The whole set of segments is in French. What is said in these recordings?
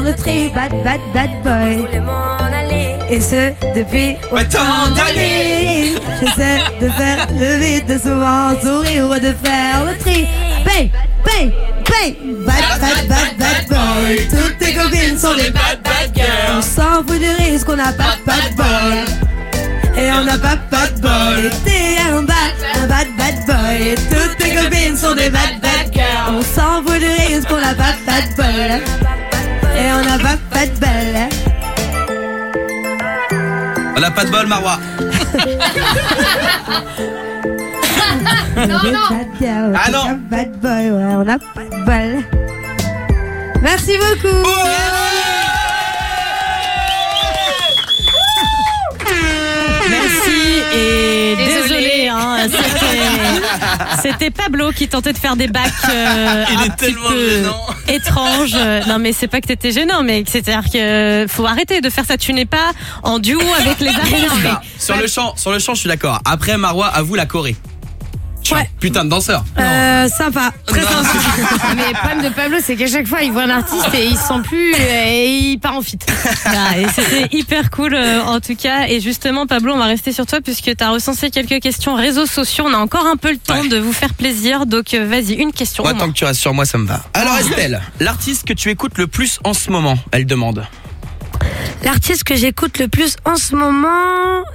le tri. Bad boy. Et ce, depuis autant d'années. J'essaie de faire le vide, de souvent sourire ou de faire le tri. Bad boy. Toutes tes copines sont des bad girls. On s'en fout du risque, on n'a pas de bad boy. Et on n'a pas de boy. T'es un bad boy. Et toutes tes copines sont des bad girls. On s'en fout du risque, on n'a pas de bad boy. Et on n'a pas de belle. On n'a pas de bol, Marwa. Non. Ah non. Bad boy, ouais, on n'a pas de bol. Merci beaucoup. Merci et désolé, hein, c'était Pablo qui tentait de faire des bacs Il est tellement gênant. étranges. Non mais c'est pas que t'étais gênant, mais c'est-à-dire que faut arrêter de faire ça. Tu n'es pas en duo avec les artistes. Sur le chant, je suis d'accord. Après, Marwa, avoue la Corée. Ouais. Putain de danseur. Sympa. Très sympa. Mais le problème de Pablo, c'est qu'à chaque fois, il voit un artiste et il se sent plus et il part en feat. Et c'était hyper cool en tout cas. Et justement, Pablo, on va rester sur toi puisque tu as recensé quelques questions réseaux sociaux. On a encore un peu le temps de vous faire plaisir. Donc vas-y, une question. Moi, tant que tu restes sur moi, ça me va. Alors Estelle, l'artiste que tu écoutes le plus en ce moment, elle demande. L'artiste que j'écoute le plus en ce moment,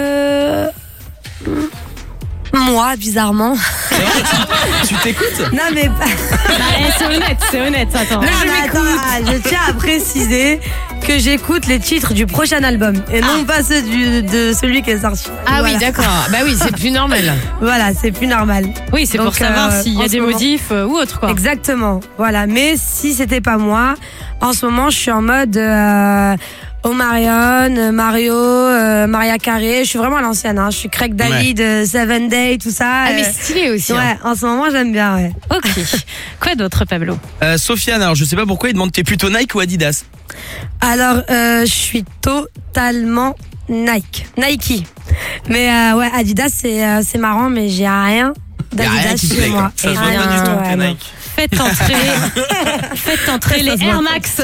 moi, bizarrement. Tu t'écoutes? Non mais C'est honnête, attends. je tiens à préciser que j'écoute les titres du prochain album et non pas ceux de celui qui est sorti. Ah Voilà. oui, d'accord. Bah oui, c'est plus normal. Voilà, c'est plus normal. Oui, c'est pour Donc, savoir s'il y en a ce des moment- modifs ou autre quoi. Exactement. Voilà, mais si c'était pas moi, en ce moment, je suis en mode Omarion, Mario, Maria Carey. Je suis vraiment à l'ancienne. Hein. Je suis Craig David, Seven Day, tout ça. Ah mais stylé aussi. Ouais, Hein. en ce moment, j'aime bien. Ouais. Ok. Quoi d'autre, Pablo? Sofiane, alors je sais pas pourquoi il demande, t'es plutôt Nike ou Adidas? Alors, je suis totalement Nike. Mais ouais, Adidas, c'est marrant, mais j'ai rien Y a rien d'Adidas qui te chez plaît, moi. quoi. Ça se voit Rien, pas du tout que t'es ouais, non. Nike. Faites entrer les Air Max.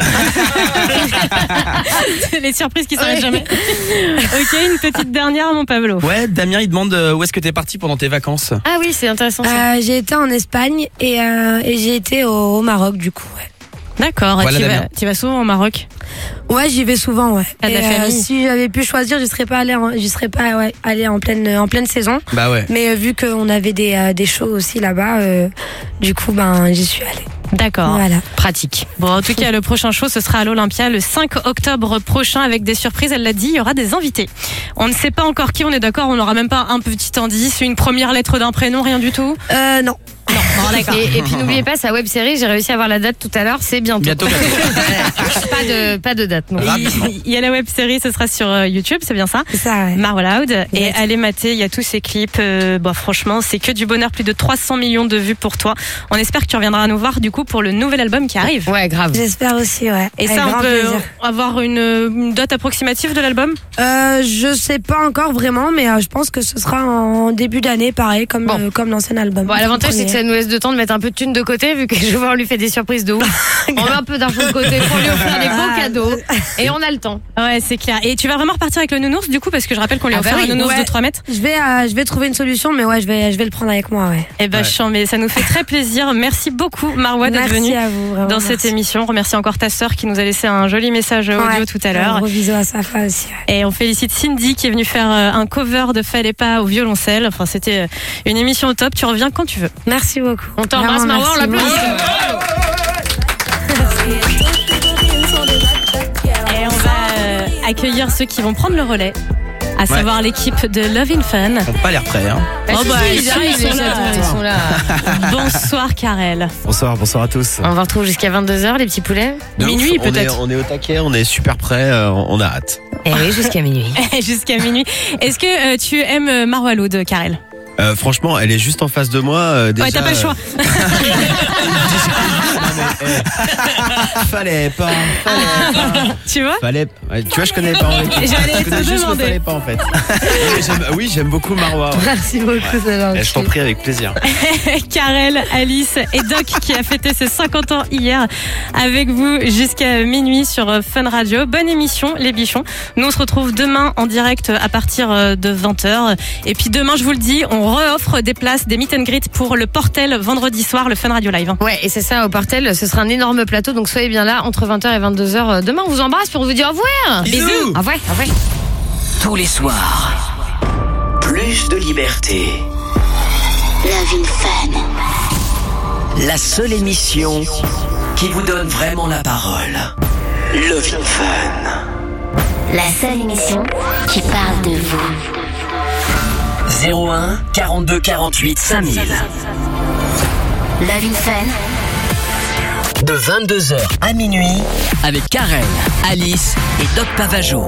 Les surprises qui s'arrêtent jamais. Ok, une petite dernière, mon Pablo. Ouais, Damien, il demande où est-ce que t'es parti pendant tes vacances? Ah oui, c'est intéressant ça. J'ai été en Espagne et j'ai été au Maroc, du coup. Ouais. D'accord. Voilà, Damien. Tu vas souvent au Maroc? Ouais, j'y vais souvent, ouais. T'as de la Et, famille? si j'avais pu choisir, j'y serais pas allée en pleine saison. Bah ouais. Mais vu qu'on avait des shows aussi là-bas, du coup, j'y suis allée. D'accord. Voilà. Pratique. Bon, en tout cas, le prochain show, ce sera à l'Olympia le 5 octobre prochain avec des surprises. Elle l'a dit, il y aura des invités. On ne sait pas encore qui, on est d'accord, on n'aura même pas un petit indice, une première lettre d'un prénom, rien du tout? Non. Bon, d'accord. Et puis n'oubliez pas, sa web série, j'ai réussi à avoir la date tout à l'heure, c'est bientôt. Bientôt. Pas de date non. Il y a la web série, ce sera sur YouTube, c'est bien ça? C'est ça, ouais. Marwa Loud. Et Yes. allez mater, il y a tous ces clips. Franchement, c'est que du bonheur, plus de 300 millions de vues pour toi. On espère que tu reviendras nous voir du coup pour le nouvel album qui arrive. Ouais, grave. J'espère aussi, ouais. Et Avec ça, on grand peut plaisir. avoir une date approximative de l'album? Je sais pas encore vraiment, mais je pense que ce sera en début d'année, pareil, comme l'ancien album. Bon, l'avantage, c'est que ça nous laisse de temps de mettre un peu de thunes de côté, vu que je vois, on lui fait des surprises de ouf. On met un peu d'argent de côté pour lui offrir des beaux cadeaux. Et on a le temps. Ouais, c'est clair. Et tu vas vraiment repartir avec le nounours du coup, parce que je rappelle qu'on lui a Ah bah offert oui, un nounours ouais. de 3 mètres. Je vais trouver une solution, mais ouais, je vais le prendre avec moi, ouais. Eh ben, mais ça nous fait très plaisir. Merci beaucoup, Marwa, d'être venue Merci à vous, vraiment, dans cette merci. émission. On remercie encore ta sœur qui nous a laissé un joli message audio Ouais. tout à l'heure. Un gros bisou à Safa aussi. Ouais. Et on félicite Cindy qui est venue faire un cover de Fallait pas au violoncelle. Enfin, c'était une émission au top. Tu reviens quand tu veux. Merci beaucoup. On t'embrasse, Vraiment, Marwa, on merci l'applaudit. Et on va accueillir ceux qui vont prendre le relais, à savoir l'équipe de Love in Fun. Ils ont pas l'air prêts, hein. Ils arrivent, ils sont là. Bonsoir, Karel. Bonsoir à tous. On va retrouver jusqu'à 22h, les petits poulets. Minuit, peut-être. On est au taquet, on est super prêts, on a hâte. Et oui, jusqu'à minuit. Jusqu'à minuit. Est-ce que tu aimes Marwa Loud, Karel? Franchement, elle est juste en face de moi. Déjà, Ouais, t'as pas le choix. Fallait pas. Tu vois? Ouais, tu vois, je connais pas. J'allais Je connais te juste le demander. fallait pas en fait. Oui, j'aime beaucoup Marois. Ouais. Merci beaucoup, c'est gentil. Je t'en prie avec plaisir. Karel, Alice et Doc qui a fêté ses 50 ans hier avec vous jusqu'à minuit sur Fun Radio. Bonne émission les bichons. Nous on se retrouve demain en direct à partir de 20h. Et puis demain je vous le dis, on re-offre des places, des meet and greet pour le Portel vendredi soir, le Fun Radio Live. Ouais, et c'est ça, au Portel, ce sera un énorme plateau, donc soyez bien là entre 20h et 22h. Demain, on vous embrasse pour vous dire au revoir. Bisous. Au revoir. Au revoir. Tous les soirs, plus de liberté. Love in Fun. La seule émission qui vous donne vraiment la parole. Love in Fun. La seule émission qui parle de vous. 01 42 48 5000. Love in Fun. De 22h à minuit avec Karel, Alice et Doc Pavageau.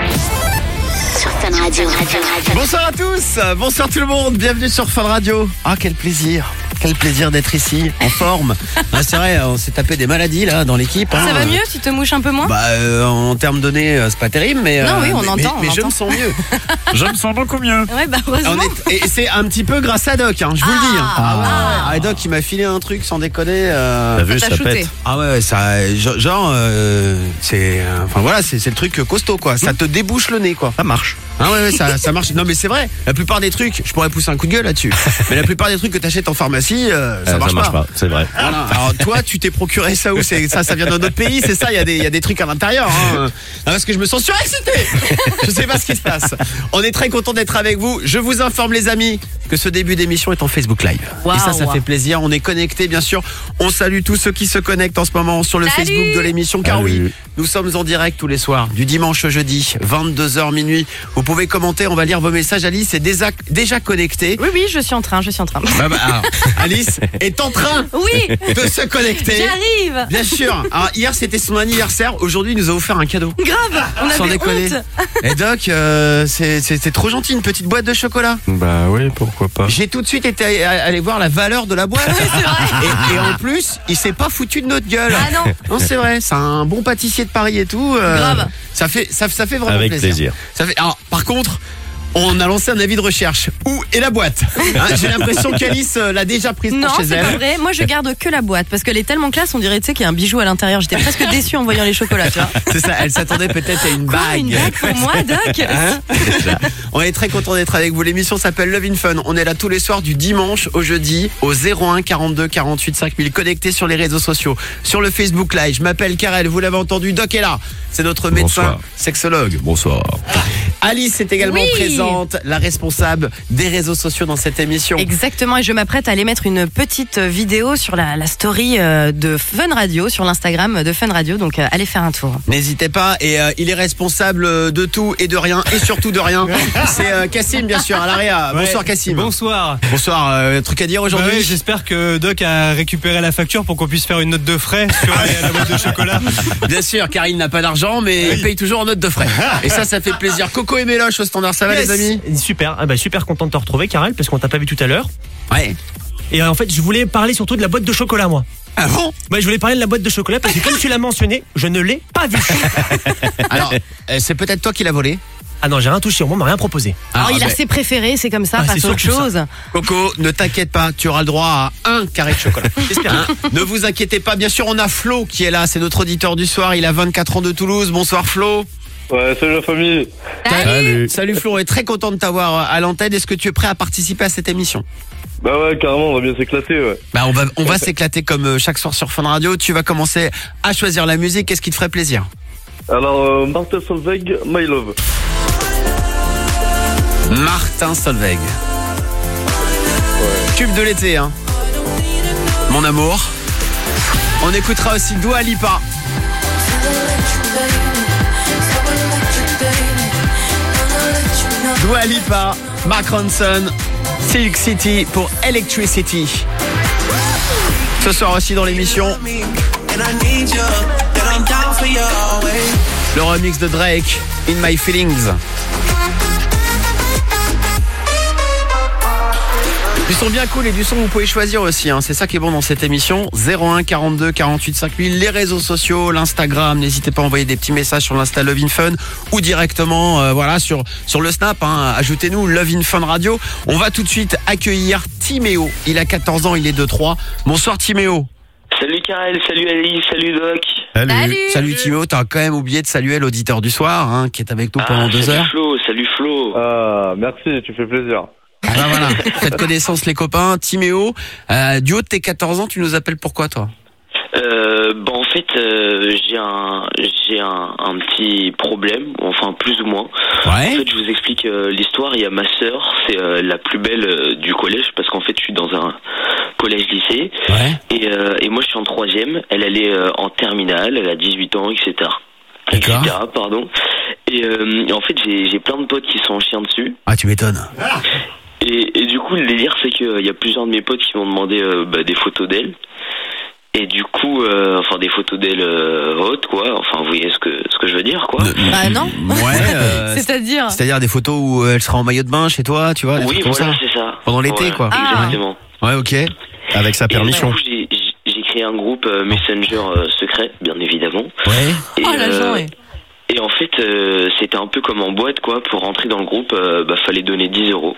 Sur Fun Radio. Bonsoir à tous, bonsoir tout le monde, bienvenue sur Fun Radio. Ah, quel plaisir d'être ici, en forme. Ah, c'est vrai, on s'est tapé des maladies là dans l'équipe. Ça va mieux? Tu te mouches un peu moins? En termes données, c'est pas terrible, mais Non, oui, on entend. Mais je me sens mieux. Je me sens beaucoup mieux. Ouais, bah heureusement. Et c'est un petit peu grâce à Doc, hein, je vous le dis. Ah, Doc, il m'a filé un truc sans déconner. T'as vu, ça shooté. pète. Ah ouais, ça, genre, c'est, enfin voilà, c'est le truc costaud quoi. Ça te débouche le nez quoi. Ça marche. Ah ouais, ça marche. Non mais c'est vrai. La plupart des trucs, je pourrais pousser un coup de gueule là-dessus. Mais la plupart des trucs que t'achètes en pharmacie, ça marche pas. C'est vrai. Voilà. Alors toi, tu t'es procuré ça où? Ça vient d'un autre pays, c'est ça? Il y a des trucs à l'intérieur. Hein. Non, parce que je me sens surexcité. Je sais pas ce qui se passe. On est très content d'être avec vous. Je vous informe les amis que ce début d'émission est en Facebook Live. Wow. Et ça fait plaisir. On est connectés bien sûr. On salue tous ceux qui se connectent en ce moment sur le Facebook de l'émission. Car Salut. oui, nous sommes en direct tous les soirs, du dimanche au jeudi, 22h minuit. Vous pouvez commenter, on va lire vos messages. Alice est déjà connectée. Oui, je suis en train. Alors, Alice est en train Oui, de se connecter. j'arrive. Bien sûr. Alors, hier, c'était son anniversaire. Aujourd'hui, il nous a offert un cadeau. Grave, on Sans avait déconner. honte. Et Doc, c'est trop gentil, une petite boîte de chocolat. Bah oui, pourquoi pas. J'ai tout de suite été allé voir la valeur de la boîte. Et en plus, il s'est pas foutu de notre gueule. Ah non. Non, c'est vrai. C'est un bon pâtissier de Paris et tout. Grave. Ça fait vraiment Avec plaisir. plaisir. Alors, par contre, on a lancé un avis de recherche. Où est la boîte? Hein, j'ai l'impression qu'Alice l'a déjà prise Non, pour chez c'est elle. pas vrai. Moi, je garde que la boîte parce qu'elle est tellement classe, on dirait, tu sais, qu'il y a un bijou à l'intérieur. J'étais presque déçue en voyant les chocolats, tu vois. C'est ça, elle s'attendait peut-être à une Quoi, bague. une bague pour moi, Doc? Hein? On est très content d'être avec vous. L'émission s'appelle Love in Fun. On est là tous les soirs du dimanche au jeudi au 01 42 48 5000. Connectés sur les réseaux sociaux, sur le Facebook Live. Je m'appelle Karel, vous l'avez entendu, Doc est là. C'est notre médecin Bonsoir. sexologue. Bonsoir. Alice est également Oui. présente, la responsable des réseaux sociaux dans cette émission. Exactement, et je m'apprête à aller mettre une petite vidéo sur la story de Fun Radio, sur l'Instagram de Fun Radio, donc allez faire un tour. N'hésitez pas, et il est responsable de tout et de rien, et surtout de rien. C'est Cassim, bien sûr, à l'AREA. Ouais. Bonsoir Cassim. Bonsoir. Bonsoir, truc à dire aujourd'hui? Bah ouais, j'espère que Doc a récupéré la facture pour qu'on puisse faire une note de frais sur la boîte de chocolat. Bien sûr, car il n'a pas d'argent, mais il paye toujours en note de frais. Et ça fait plaisir. Coco et Méloche au standard, ça va les amis? Super, super content de te retrouver Karel parce qu'on t'a pas vu tout à l'heure. Ouais. Et en fait je voulais parler surtout de la boîte de chocolat moi. Ah bon? Je voulais parler de la boîte de chocolat parce que comme tu l'as mentionné, je ne l'ai pas vue. Alors, c'est peut-être toi qui l'as volé? Ah non, j'ai rien touché, on m'a rien proposé. Alors, il a ben, ses préférés, c'est comme ça, Ah, passe c'est autre surtout ça. chose. Coco, ne t'inquiète pas, tu auras le droit à un carré de chocolat. J'espère. Hein? Ne vous inquiétez pas, bien sûr, on a Flo qui est là, c'est notre auditeur du soir, il a 24 ans de Toulouse. Bonsoir Flo. Ouais, salut la famille. Salut Flo, on est très content de t'avoir à l'antenne. Est-ce que tu es prêt à participer à cette émission? Bah ouais, carrément, on va bien s'éclater, ouais. Bah on va s'éclater comme chaque soir sur Fun Radio. Tu vas commencer à choisir la musique. Qu'est-ce qui te ferait plaisir? Alors, Martin Solveig, My Love. Martin Solveig. Tube de l'été, hein. Mon amour. On écoutera aussi Dua Lipa. Dua Lipa, Mark Ronson, Silk City pour Electricity. Ce soir aussi dans l'émission, le remix de Drake, In My Feelings. Du son bien cool et du son que vous pouvez choisir aussi, hein. C'est ça qui est bon dans cette émission. 01 42 48 5000, les réseaux sociaux, l'Instagram. N'hésitez pas à envoyer des petits messages sur l'Insta Love in Fun ou directement sur le Snap, hein. Ajoutez-nous Love in Fun Radio. On va tout de suite accueillir Timéo. Il a 14 ans, il est de 3. Bonsoir Timéo. Salut Karel, salut Alice, salut Doc. Salut Timéo, t'as quand même oublié de saluer l'auditeur du soir, hein, qui est avec nous pendant 2 heures. Salut Flo. Ah, merci, tu fais plaisir. Ah bah voilà, faites connaissance les copains. Timéo, du haut de tes 14 ans, tu nous appelles pourquoi toi? En fait, j'ai un petit problème, enfin plus ou moins. Ouais. En fait, je vous explique l'histoire. Il y a ma sœur, c'est la plus belle du collège, parce qu'en fait, je suis dans un collège-lycée. Ouais. Et moi, je suis en 3e. Elle est en terminale, elle a 18 ans, etc. D'accord. Etc. Pardon. Et en fait, j'ai plein de potes qui sont en chien dessus. Ah, tu m'étonnes. Et du coup, le délire, c'est qu'il y a plusieurs de mes potes qui m'ont demandé des photos d'elle. Et du coup, des photos d'elle hautes, quoi. Enfin, vous voyez ce que je veux dire, quoi. Bah non. Ouais. C'est-à-dire des photos où elle sera en maillot de bain chez toi, tu vois. Oui, voilà, ça. c'est ça. Pendant l'été, ouais, quoi. Exactement. Ouais, ok. Avec sa permission. Et du coup, j'ai créé un groupe Messenger secret, bien évidemment. Ouais. Et, l'agent, ouais. Et en fait, c'était un peu comme en boîte, quoi. Pour rentrer dans le groupe, fallait donner 10 €.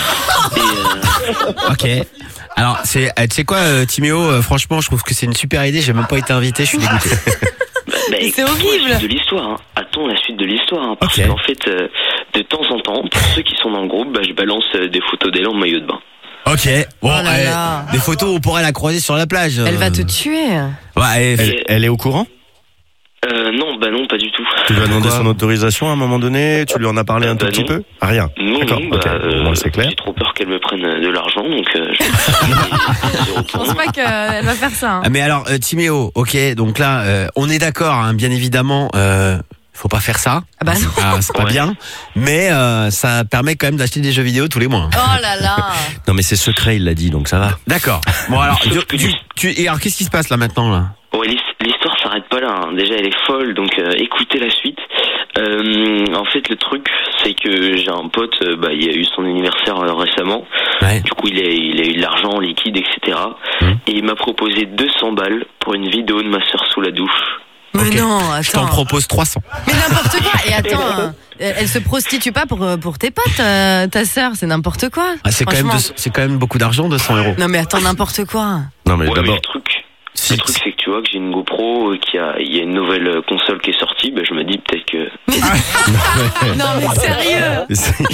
Ok. Alors, tu sais quoi, Timéo, franchement, je trouve que c'est une super idée. J'ai même pas été invité, je suis dégoûté. C'est horrible. La suite de l'histoire, hein. Attends la suite de l'histoire, hein. Parce qu'en fait, de temps en temps, pour ceux qui sont dans le groupe, je balance des photos d'elle en maillot de bain. Ok. Bon, Oh là là. des photos où on pourrait la croiser sur la plage. Elle va te tuer. Ouais. Elle est au courant? Non, pas du tout. Tu lui as demandé son autorisation à un moment donné? Tu lui en as parlé un tout petit peu? Rien. Non, D'accord. non, c'est clair. j'ai trop peur qu'elle me prenne de l'argent, donc Je pense pas qu'elle va faire ça. Hein. Mais alors, Timéo, ok, donc là, on est d'accord, hein, bien évidemment, faut pas faire ça. Ah bah non. C'est pas bien, mais ça permet quand même d'acheter des jeux vidéo tous les mois. Oh là là. Non mais c'est secret, il l'a dit, donc ça va. D'accord. Bon alors, et alors qu'est-ce qui se passe là maintenant là? Ouais, l'histoire s'arrête pas là, hein. Déjà elle est folle, donc écoutez la suite. En fait le truc c'est que j'ai un pote, il a eu son anniversaire récemment. Ouais. Du coup il a eu de l'argent en liquide, etc. Et il m'a proposé 200 balles pour une vidéo de ma soeur sous la douche. Mais non, attends. Je t'en propose 300. Mais n'importe quoi. Et attends, elle se prostitue pas pour tes potes, ta sœur, c'est n'importe quoi. Ah, c'est quand même beaucoup d'argent, 200 €. Non mais attends, n'importe quoi. Non mais Ouais, d'abord. mais le truc c'est que tu vois que j'ai une GoPro, il y a une nouvelle console qui est sortie, je me dis peut-être que... Non mais sérieux.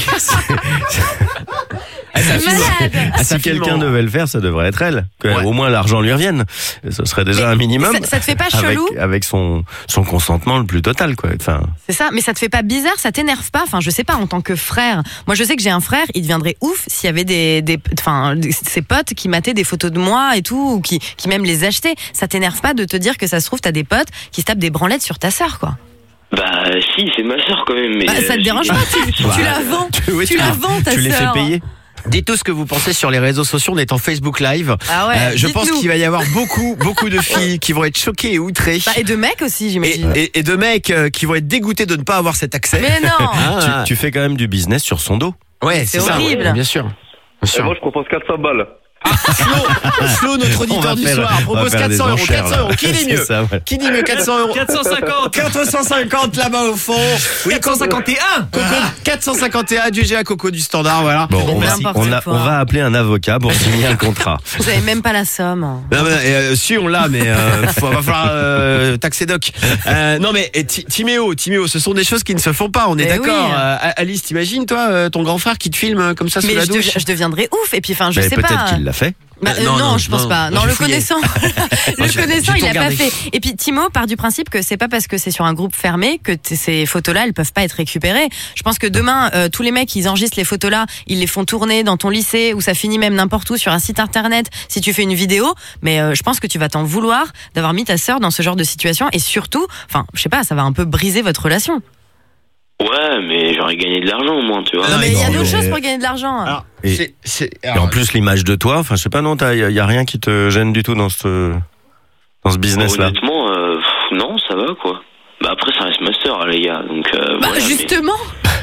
Malade. Si quelqu'un devait le faire, ça devrait être elle. Au moins l'argent lui revienne. Ce serait déjà un minimum. Ça te fait pas chelou? Avec son consentement le plus total, quoi. Enfin. C'est ça, mais ça te fait pas bizarre, ça t'énerve pas? Enfin, je sais pas, en tant que frère. Moi, je sais que j'ai un frère, il deviendrait ouf s'il y avait ses potes qui mataient des photos de moi et tout, ou qui même les achetaient. Ça t'énerve pas de te dire que ça se trouve, t'as des potes qui se tapent des branlettes sur ta sœur, quoi? Si, c'est ma sœur quand même. Mais ça te dérange pas? Tu la vends? Tu la vends, ta sœur? Tu les fais payer? Dites tout ce que vous pensez sur les réseaux sociaux, on est en Facebook Live. Ah ouais, je pense qu'il va y avoir beaucoup de filles qui vont être choquées et outrées. Et de mecs aussi, j'imagine. Et de mecs qui vont être dégoûtés de ne pas avoir cet accès. Mais non. Tu fais quand même du business sur son dos. Ouais, c'est horrible. Ça, bien sûr. Et moi je propose 400 balles. Flo, notre auditeur du soir, propose 400 €. 400 €, qui dit mieux? Ça, ouais. Qui dit mieux? 400 €. 450. 450 là-bas au fond. Oui, 451. Coco, 451 du GA Coco du standard, voilà. Bon, on va appeler un avocat pour signer un contrat. Vous avez même pas la somme. Non, mais, si on l'a, mais va falloir taxer Doc. Non mais Timéo, ce sont des choses qui ne se font pas, on est d'accord. Oui. Alice, t'imagines toi ton grand frère qui te filme comme ça sous la douche? Je deviendrais ouf. Et puis je sais pas. Peut-être qu'il l'a fait. Non, je pense pas. Non, le connaissant, il l'a pas fait. Et puis Timo part du principe que c'est pas parce que c'est sur un groupe fermé que ces photos-là, elles peuvent pas être récupérées. Je pense que demain, tous les mecs, ils enregistrent les photos-là, ils les font tourner dans ton lycée ou ça finit même n'importe où sur un site internet. Si tu fais une vidéo, mais je pense que tu vas t'en vouloir d'avoir mis ta sœur dans ce genre de situation et surtout, je sais pas, ça va un peu briser votre relation. Ouais, mais j'aurais gagné de l'argent au moins, tu vois. Non, mais il y a d'autres choses pour gagner de l'argent. Et en plus, l'image de toi, je sais pas, non, y a rien qui te gêne du tout dans ce business-là. Honnêtement, non, ça va, quoi. Après, ça reste ma sœur, les gars, donc. Justement.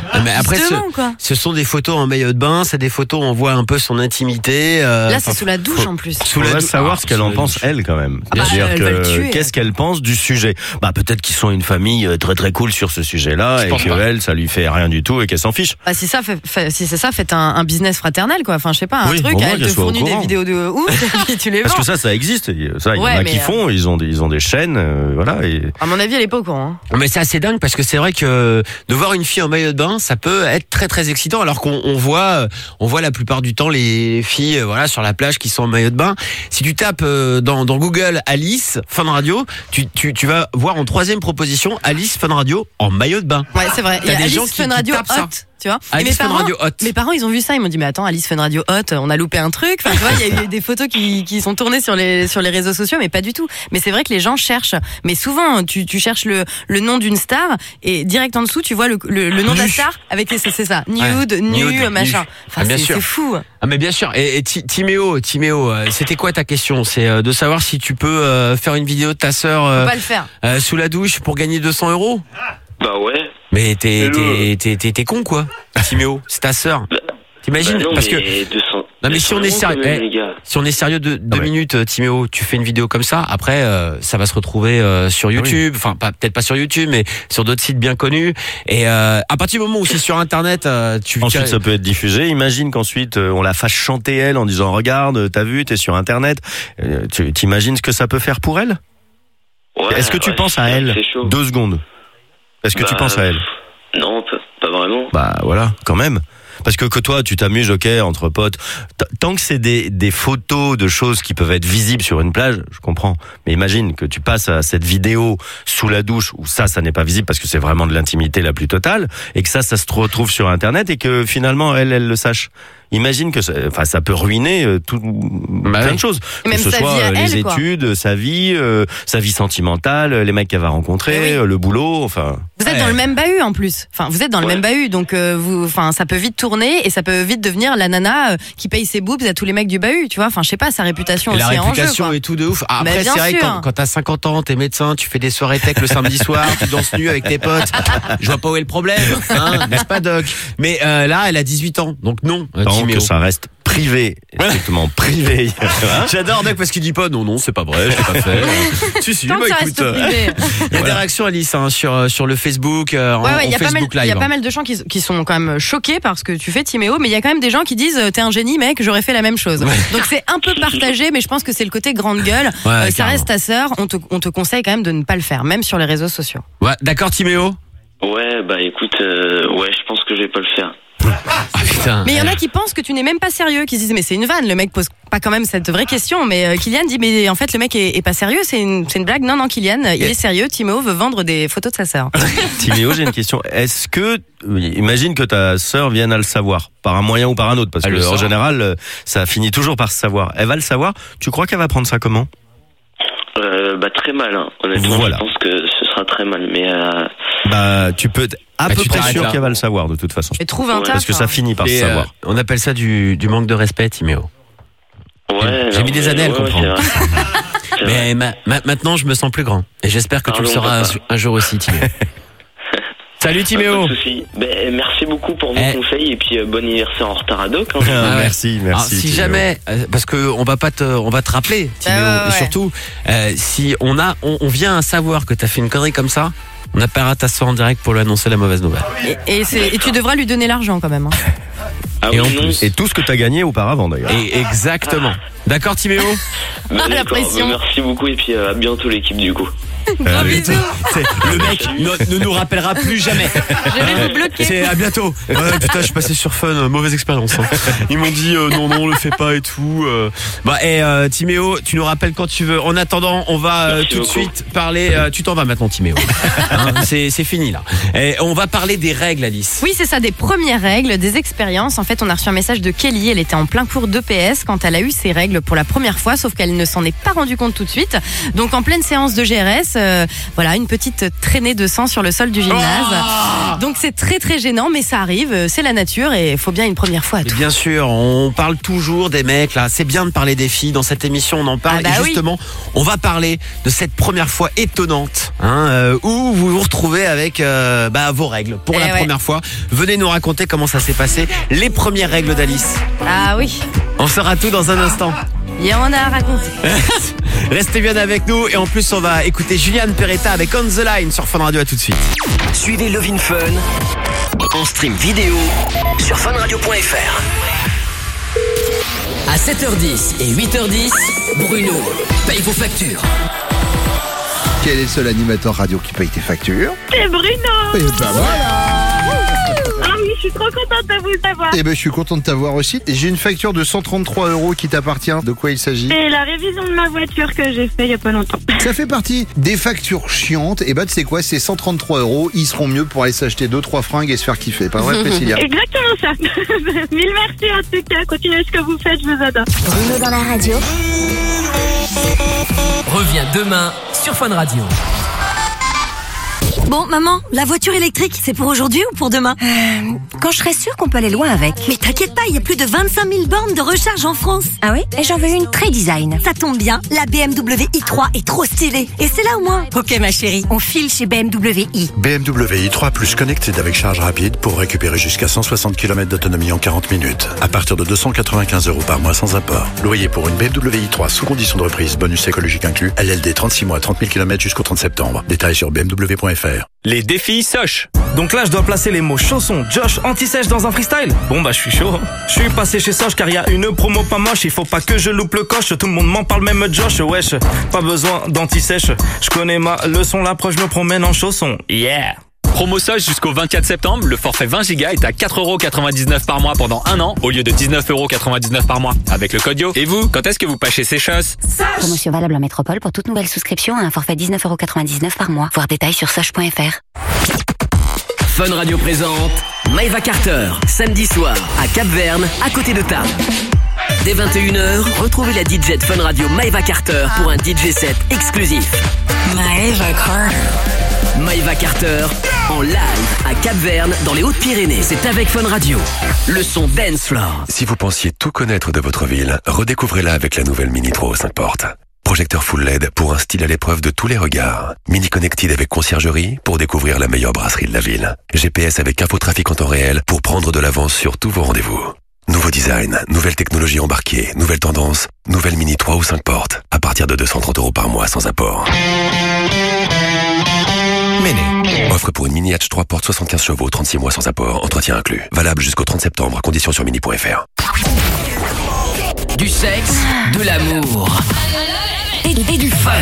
Mais après, ce sont des photos en maillot de bain, c'est des photos où on voit un peu son intimité. Là, c'est sous la douche en plus. On va savoir ce qu'elle en pense, elle, quand même. Qu'est-ce qu'elle pense du sujet? Bah, peut-être qu'ils sont une famille très très cool sur ce sujet-là et que elle, ça lui fait rien du tout et qu'elle s'en fiche. Bah, si c'est ça, faites un business fraternel, quoi. Enfin, je sais pas, un truc, elle te fournit des vidéos de ouf et puis tu les vends. Parce que ça existe. Ça, il y en a qui font, ils ont des chaînes, voilà. Et... À mon avis, elle est pas au courant. Mais c'est assez dingue parce que c'est vrai que de voir une fille en maillot de bain, ça peut être très très excitant, alors qu'on voit la plupart du temps les filles, voilà, sur la plage qui sont en maillot de bain. Si tu tapes dans Google Alice Fun Radio, tu vas voir en 3e proposition Alice Fun Radio en maillot de bain. Ouais, c'est vrai. Il y a Alice Fun Radio Hot. Tu vois, et mes parents, ils ont vu ça, ils m'ont dit mais attends, Alice Fun Radio Hot, on a loupé un truc. Enfin, tu vois, il y a eu des photos qui sont tournées sur les réseaux sociaux, mais pas du tout. Mais c'est vrai que les gens cherchent. Mais souvent, tu cherches le nom d'une star et direct en dessous, tu vois le nom de la star avec c'est ça, nude, machin. Enfin, c'est fou. Ah mais bien sûr. Et Timéo, c'était quoi ta question? C'est de savoir si tu peux faire une vidéo de ta sœur pas le faire. Sous la douche pour gagner 200 €. Bah ouais. Mais t'es con quoi, Timéo, c'est ta sœur. T'imagines? Non, parce mais que 200, non mais si on est sérieux, si on est sérieux de 2 minutes, Timéo, tu fais une vidéo comme ça, après ça va se retrouver sur YouTube, enfin peut-être pas sur YouTube, mais sur d'autres sites bien connus. Et à partir du moment où c'est sur Internet, ensuite ça peut être diffusé. Imagine qu'ensuite on la fasse chanter elle en disant regarde, t'as vu, t'es sur Internet. Tu t'imagines ce que ça peut faire pour elle? Est-ce que tu penses à elle 2 secondes? Est-ce que tu penses à elle? Non, pas vraiment. Bah voilà, quand même. Parce que toi, tu t'amuses, ok, entre potes. Tant que c'est des photos de choses qui peuvent être visibles sur une plage, je comprends. Mais imagine que tu passes à cette vidéo sous la douche où ça n'est pas visible parce que c'est vraiment de l'intimité la plus totale et que ça se retrouve sur Internet et que finalement elle le sache. Imagine que ça peut ruiner plein de choses. Et que ce soit les études, sa vie sentimentale, les mecs qu'elle va rencontrer, le boulot, enfin. Vous êtes dans le même bahut en plus. Enfin, vous êtes dans le même bahut, donc ça peut vite tourner et ça peut vite devenir la nana qui paye ses boobs à tous les mecs du bahut, tu vois. Enfin, je sais pas, sa réputation aussi en jeu. La réputation est tout de ouf. Après, c'est vrai que quand t'as 50 ans, t'es médecin, tu fais des soirées tech le samedi soir, tu danses nu avec tes potes. Je vois pas où est le problème, hein, n'est-ce pas, Doc? Mais là, elle a 18 ans, donc non. Que ça reste privé, strictement privé. J'adore Doc parce qu'il dit pas non, c'est pas vrai, je l'ai pas fait. Si, bah écoute. Il y a des réactions, Alice, hein, sur le Facebook, il y a Facebook Live. Il y a pas mal de gens qui sont quand même choqués par ce que tu fais, Timéo, mais il y a quand même des gens qui disent t'es un génie, mec, j'aurais fait la même chose. Donc c'est un peu partagé, mais je pense que c'est le côté grande gueule. Ça reste ta sœur, on te conseille quand même de ne pas le faire, même sur les réseaux sociaux. Ouais, d'accord, Timéo. Ouais, bah écoute, je pense que je vais pas le faire. Ah, putain. Mais il y en a qui pensent que tu n'es même pas sérieux, qui se disent mais c'est une vanne, le mec pose pas quand même cette vraie question. Mais Kylian dit mais en fait le mec est pas sérieux, c'est une blague. Non, Kylian, il est sérieux. Timéo veut vendre des photos de sa sœur. Timéo, j'ai une question. Est-ce que imagine que ta sœur vienne à le savoir par un moyen ou par un autre, parce que en général ça finit toujours par se savoir. Elle va le savoir. Tu crois qu'elle va prendre ça comment? Très mal, hein. Honnêtement, je pense que ce sera très mal, mais tu peux à peu près sûr qu'elle va le savoir de toute façon. Et trouve un taf, parce que ça finit par se savoir. On appelle ça du manque de respect, Timéo. Ouais. J'ai mis des années à le comprendre. Mais maintenant, je me sens plus grand. Et j'espère que tu le seras un jour aussi, Timéo. Salut Timéo. Pas de soucis. Merci beaucoup pour vos conseils et puis bon anniversaire en retard à Doc. Hein. Merci. Alors, si Timéo. jamais, parce que on va te rappeler, Timéo. Et surtout, si on vient à savoir que t'as fait une connerie comme ça, on appellera ta soeur en direct pour lui annoncer la mauvaise nouvelle. Et tu devras lui donner l'argent quand même. Hein. Et en plus, et tout ce que t'as gagné auparavant d'ailleurs. Et exactement. D'accord Timéo. La pression. Merci beaucoup et puis à bientôt l'équipe du coup. Gros bisous. Le mec ne nous rappellera plus jamais. Je vais vous bloquer. C'est à bientôt. Putain, je suis passé sur Fun, mauvaise expérience. Hein. Ils m'ont dit non, le fais pas et tout. Timéo, tu nous rappelles quand tu veux. En attendant, on va tout de suite parler. Tu t'en vas maintenant, Timéo. Hein, c'est fini là. Et on va parler des règles, Alice. Oui, c'est ça, des premières règles, des expériences. En fait, on a reçu un message de Kelly. Elle était en plein cours d'EPS quand elle a eu ses règles pour la première fois, sauf qu'elle ne s'en est pas rendue compte tout de suite. Donc, en pleine séance de GRS, voilà, une petite traînée de sang sur le sol du gymnase. Donc c'est très très gênant, mais ça arrive, c'est la nature et il faut bien une première fois à tout. Bien sûr, on parle toujours des mecs là, c'est bien de parler des filles, dans cette émission on en parle et justement on va parler de cette première fois étonnante où vous vous retrouvez avec vos règles pour la première fois. Venez nous raconter comment ça s'est passé, les premières règles d'Alice. Ah oui. On saura tout dans un instant. Il y en a à raconter. Restez bien avec nous et en plus on va écouter Juliane Peretta avec On The Line sur Fun Radio, à tout de suite. Suivez Love in Fun en stream vidéo sur funradio.fr. À 7h10 et 8h10, Bruno paye vos factures. Quel est le seul animateur radio qui paye tes factures? C'est Bruno. Et ben voilà. Ah oui, je suis trop contente de vous avoir. Eh ben, je suis content de t'avoir aussi. J'ai une facture de 133 € qui t'appartient. De quoi il s'agit? C'est la révision de ma voiture que j'ai fait il y a pas longtemps. Ça fait partie des factures chiantes. Et tu sais quoi, c'est 133 €. Ils seront mieux pour aller s'acheter 2-3 fringues et se faire kiffer. Pas vrai, Priscilla? Exactement ça. Mille merci en tout cas. Continuez ce que vous faites, je vous adore. Bruno dans la radio. Reviens demain sur Fun Radio. Bon, maman, la voiture électrique, c'est pour aujourd'hui ou pour demain? Quand je serai sûre qu'on peut aller loin avec. Mais t'inquiète pas, il y a plus de 25 000 bornes de recharge en France. Ah oui? Et j'en veux une très design. Ça tombe bien, la BMW i3 est trop stylée. Et c'est là au moins. Ok ma chérie, on file chez BMW i. BMW i3 Plus Connected avec charge rapide pour récupérer jusqu'à 160 km d'autonomie en 40 minutes. À partir de 295 € par mois sans apport. Loyer pour une BMW i3 sous condition de reprise, bonus écologique inclus. LLD 36 mois, 30 000 km jusqu'au 30 septembre. Détails sur bmw.fr. Les défis Soch. Donc là, je dois placer les mots chausson, Josh, anti-sèche dans un freestyle. Bon bah, je suis chaud. Je suis passé chez Soch car il y a une promo pas moche. Il faut pas que je loupe le coche. Tout le monde m'en parle, même Josh. Wesh, pas besoin d'anti-sèche. Je connais ma leçon, l'approche, je me promène en chausson. Yeah. Promo Soch jusqu'au 24 septembre, le forfait 20 Go est à 4,99 € par mois pendant un an au lieu de 19,99 € par mois avec le code YO. Et vous, quand est-ce que vous pâchez ces choses? Promotion valable en métropole pour toute nouvelle souscription à un forfait 19,99 € par mois. Voir détails sur soch.fr. Fun Radio présente Maëva Carter, samedi soir à Cap-Verne, à côté de Tarbes. Dès 21h, retrouvez la DJ de Fun Radio Maëva Carter pour un DJ set exclusif. Maëva Carter. Maëva Carter en live à Cap-Verne dans les Hautes-Pyrénées. C'est avec Fun Radio. Le son dance floor. Si vous pensiez tout connaître de votre ville, redécouvrez-la avec la nouvelle Mini 3 aux 5 portes. Projecteur full LED pour un style à l'épreuve de tous les regards. Mini Connected avec conciergerie pour découvrir la meilleure brasserie de la ville. GPS avec infotrafic en temps réel pour prendre de l'avance sur tous vos rendez-vous. Nouveau design, nouvelle technologie embarquée, nouvelle tendance, nouvelle Mini 3 ou 5 portes. À partir de 230 € par mois sans apport. Méné. Offre pour une Mini Hatch 3 portes 75 chevaux, 36 mois sans apport, entretien inclus. Valable jusqu'au 30 septembre, conditions sur mini.fr. Du sexe, de l'amour et du fun.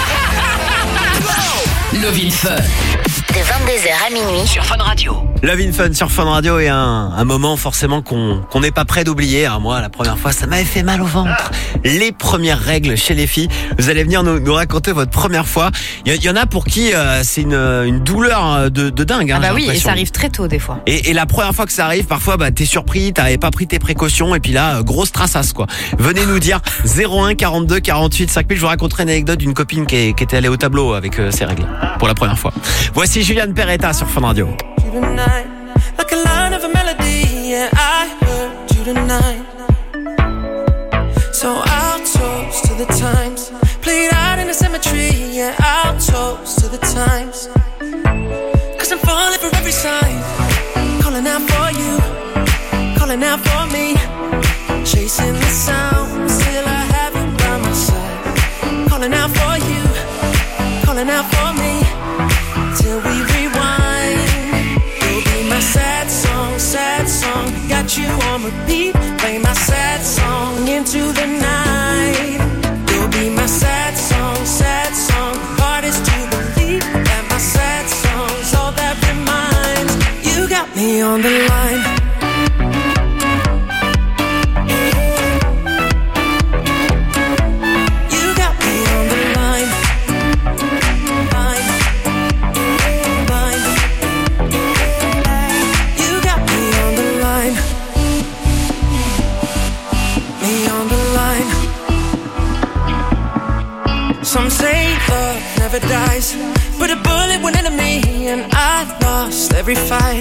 Love in Fun. De 22h à minuit sur Fun Radio. Love in Fun sur Fun Radio est un moment forcément qu'on n'est pas prêt d'oublier. Moi, la première fois, ça m'avait fait mal au ventre. Les premières règles chez les filles. Vous allez venir nous raconter votre première fois. Il y en a pour qui c'est une douleur de dingue. Ah bah oui, et ça arrive très tôt des fois. Et la première fois que ça arrive, parfois, t'es surpris, t'avais pas pris tes précautions et puis là, grosse trassasse quoi. Venez nous dire 01 42 48 5000. Je vous raconterai une anecdote d'une copine qui était allée au tableau avec ses règles pour la première fois. Voici Juliane Peretta sur Fun Radio. Like a line of a melody, yeah, I heard you tonight. So I'll toast to the times, played out in the cemetery, yeah, I'll toast to the times. Cause I'm falling for every sign, calling out for you, calling out for me, chasing the sound, still I have you by my side. Calling out for you, calling out for me, till we rewind. You'll be my sad song, got you on repeat. Play my sad song into the night. You'll be my sad song, hardest to believe that my sad song's all that reminds. You got me on the line. Some say love never dies. But a bullet went into me and I lost every fight.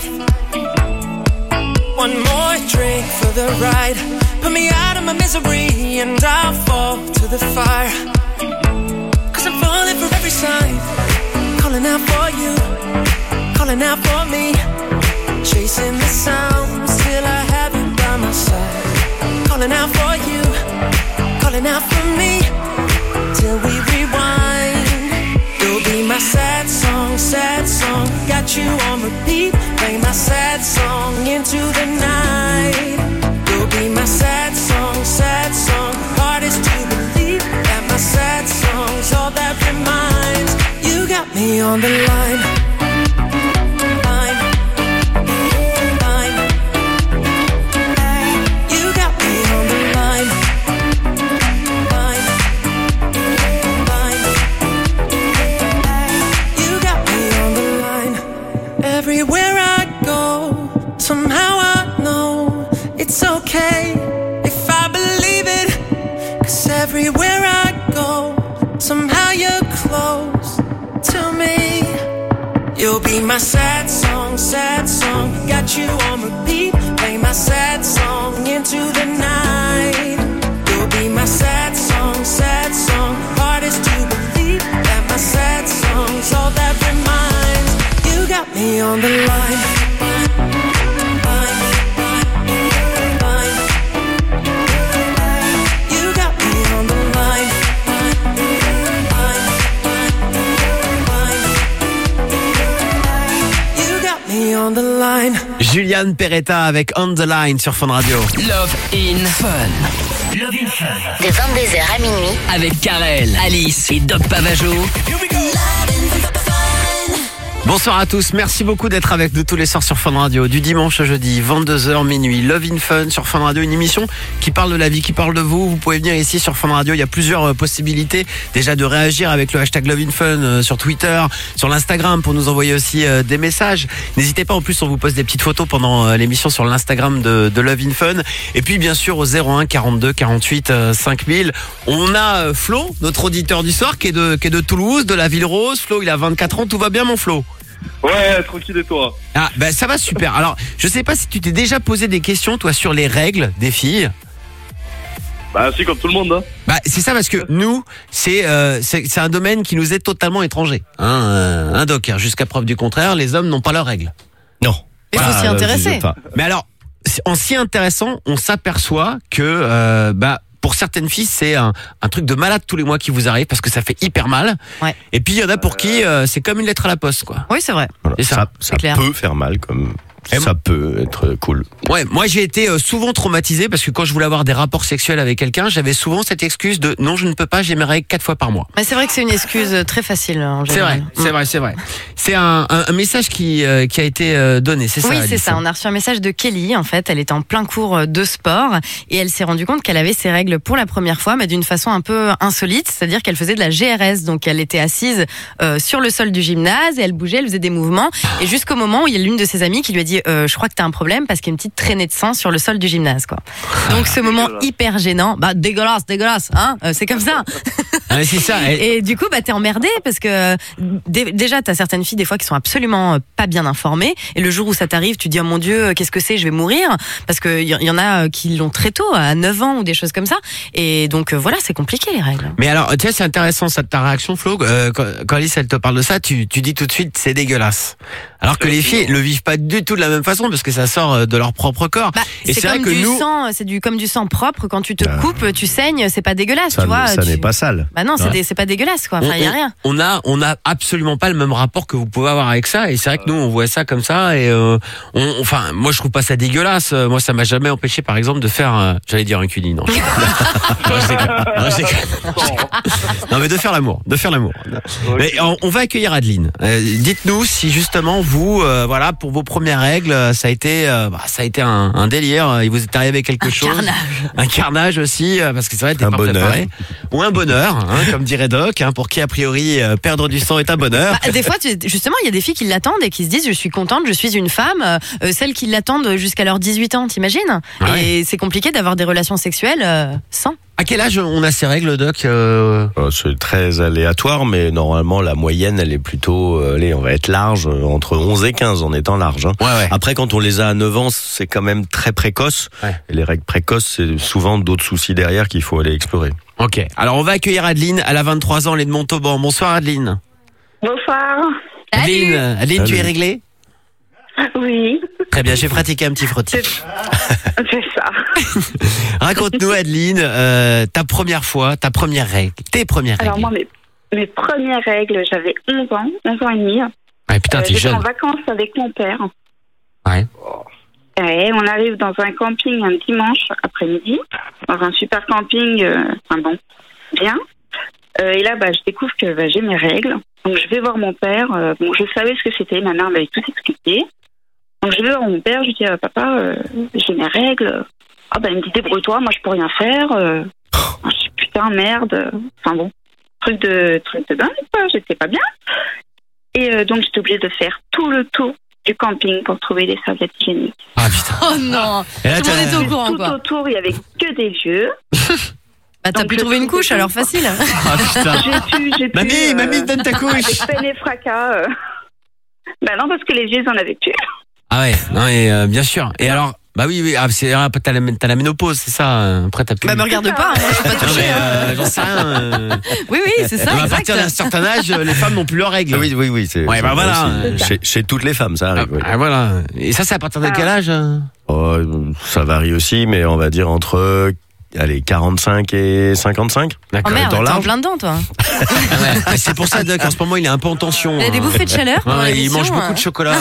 One more drink for the ride. Put me out of my misery and I'll fall to the fire. Cause I'm falling for every sign. Calling out for you, calling out for me. Chasing the sounds till I have you by my side. Calling out for you, calling out for me. Till we rewind. You'll be my sad song, got you on repeat. Play my sad song into the night. You'll be my sad song, hardest to believe that my sad song's all that reminds. You got me on the line. You got me on the line. Everywhere I go, somehow I know it's okay if I believe it. Cause everywhere I go, somehow you're close to me. You'll be my sad song, got you on repeat. Play my sad song into the night. You'll be my sad song, hardest to believe that my sad song's all that reminds. You got me on the line. You got me on the line. You got me on the line. Juliane Peretta avec On the Line sur Fun Radio. Love in Fun. Love in Fun. De 22h à minuit. Avec Karel, Alice et Doc Pavageau. Bonsoir à tous, merci beaucoup d'être avec nous tous les soirs sur Fun Radio, du dimanche au jeudi, 22h minuit, Love in Fun sur Fun Radio, une émission qui parle de la vie, qui parle de vous. Vous pouvez venir ici sur Fun Radio, il y a plusieurs possibilités déjà de réagir avec le hashtag Love in Fun sur Twitter, sur l'Instagram pour nous envoyer aussi des messages. N'hésitez pas, en plus on vous poste des petites photos pendant l'émission sur l'Instagram de Love in Fun. Et puis bien sûr au 01 42 48 5000, on a Flo, notre auditeur du soir qui est de Toulouse, de la Ville Rose. Flo, il a 24 ans, tout va bien mon Flo? Ouais, tranquille et toi? Ah, ben ça va super. Alors, je sais pas si tu t'es déjà posé des questions, toi, sur les règles des filles. Bah, si, comme tout le monde, hein. Bah, c'est ça, parce que nous, c'est un domaine qui nous est totalement étranger. Hein, Doc, jusqu'à preuve du contraire, les hommes n'ont pas leurs règles. Non. Il faut s'y intéresser. Mais alors, en s'y intéressant, on s'aperçoit que, pour certaines filles, c'est un truc de malade tous les mois qui vous arrive parce que ça fait hyper mal. Ouais. Et puis il y en a pour qui c'est comme une lettre à la poste, quoi. Oui, c'est vrai. Voilà. C'est ça. Ça clair. peut faire mal comme ça peut être cool. Ouais, moi j'ai été souvent traumatisé parce que quand je voulais avoir des rapports sexuels avec quelqu'un, j'avais souvent cette excuse de non, je ne peux pas, j'ai mes règles 4 fois par mois. Mais c'est vrai que c'est une excuse très facile en général. C'est vrai. C'est un message qui a été donné, c'est ça. Oui, c'est Alice. ça. On a reçu un message de Kelly. En fait, elle était en plein cours de sport et elle s'est rendue compte qu'elle avait ses règles pour la première fois, mais d'une façon un peu insolite, c'est-à-dire qu'elle faisait de la GRS. Donc elle était assise sur le sol du gymnase et elle bougeait, elle faisait des mouvements. Et jusqu'au moment où il y a l'une de ses amies qui lui a dit je crois que t'as un problème parce qu'il y a une petite traînée de sang sur le sol du gymnase, quoi. Donc ce moment hyper gênant, dégueulasse, hein, c'est comme ça. Ouais, c'est ça. Et du coup, t'es emmerdé parce que déjà t'as certaines filles des fois qui sont absolument pas bien informées et le jour où ça t'arrive, tu dis oh mon Dieu, qu'est-ce que c'est, je vais mourir, parce que il y en a qui l'ont très tôt, à 9 ans ou des choses comme ça. Et donc voilà, c'est compliqué les règles. Mais alors, tu sais, c'est intéressant ça, ta réaction, Flo. Quand Alice elle te parle de ça, tu dis tout de suite c'est dégueulasse. Alors que les filles le vivent pas du tout de la même façon parce que ça sort de leur propre corps. Et c'est vrai comme que du nous, sang, c'est comme du sang propre. Quand tu te coupes, tu saignes, c'est pas dégueulasse, Ça tu vois. n'est pas sale. Bah non, c'est pas dégueulasse, quoi. Enfin, y a rien. on a absolument pas le même rapport que vous pouvez avoir avec ça. Et c'est vrai que nous, on voit ça comme ça. Et enfin, moi, je trouve pas ça dégueulasse. Moi, ça m'a jamais empêché, par exemple, de faire, j'allais dire un cuni, non. Non, mais de faire l'amour, Mais on va accueillir Adeline. Dites-nous si justement vous, voilà, pour vos premières règles, ça a été un délire. Il vous est arrivé quelque chose. Un carnage aussi, parce que c'est vrai, t'es pas préparé. Ou un bonheur, hein, comme dirait Doc, hein, pour qui a priori perdre du sang est un bonheur. Des fois, justement, il y a des filles qui l'attendent et qui se disent je suis contente, je suis une femme. Celles qui l'attendent jusqu'à leurs 18 ans, t'imagines? Ouais. Et c'est compliqué d'avoir des relations sexuelles sans. À quel âge on a ces règles, Doc C'est très aléatoire, mais normalement, la moyenne, elle est plutôt... allez, on va être large, entre 11 et 15 en étant large. Hein. Ouais. Après, quand on les a à 9 ans, c'est quand même très précoce. Ouais. Et les règles précoces, c'est souvent d'autres soucis derrière qu'il faut aller explorer. Ok. Alors, on va accueillir Adeline. Elle a 23 ans, elle est de Montauban. Bonsoir, Adeline. Bonsoir. Adeline, tu es réglée? Oui. Très bien, j'ai pratiqué un petit frottis. C'est ça. Raconte-nous, Adeline, ta première règle, tes premières règles. Alors moi, mes premières règles, j'avais 11 ans et demi. Ouais, putain, t'es jeune. J'étais en vacances avec mon père. Ouais. Et on arrive dans un camping un dimanche après-midi, dans un super camping, bien. Et là, je découvre que j'ai mes règles. Donc je vais voir mon père. Je savais ce que c'était, ma mère m'avait tout expliqué. Donc je vais voir mon père, je lui dis papa, j'ai mes règles. Il me dit débrouille-toi, moi je peux rien faire. Je dis putain merde. Truc de dingue quoi, j'étais pas bien. Et donc j'étais obligée de faire tout le tour du camping pour trouver des serviettes hygiéniques. Ah putain. Oh non. Tout le monde était au courant quoi. Tout autour il y avait que des vieux. T'as pu trouver une couche alors facile. Ah putain. J'ai pu. Mamie, donne ta couche. Avec peine et fracas. Non parce que les vieux ils en avaient plus. Ah ouais, non et bien sûr. Et alors, oui, t'as la ménopause, c'est ça. Après t'as plus. Me regarde pas, moi je suis pas touchée. J'en sais rien. Oui, c'est ça. À partir d'un certain âge, les femmes n'ont plus leurs règles. Oui, c'est. Ouais, voilà. Chez toutes les femmes, ça arrive. Voilà. Et ça, c'est à partir de quel âge? Ça varie aussi, mais on va dire entre 45 et 55. D'accord. Oh merde, t'es en plein dedans, toi. Ouais, c'est pour ça, Doc, en ce moment, il est un peu en tension. Il a des bouffées de chaleur. Il mange beaucoup de chocolat.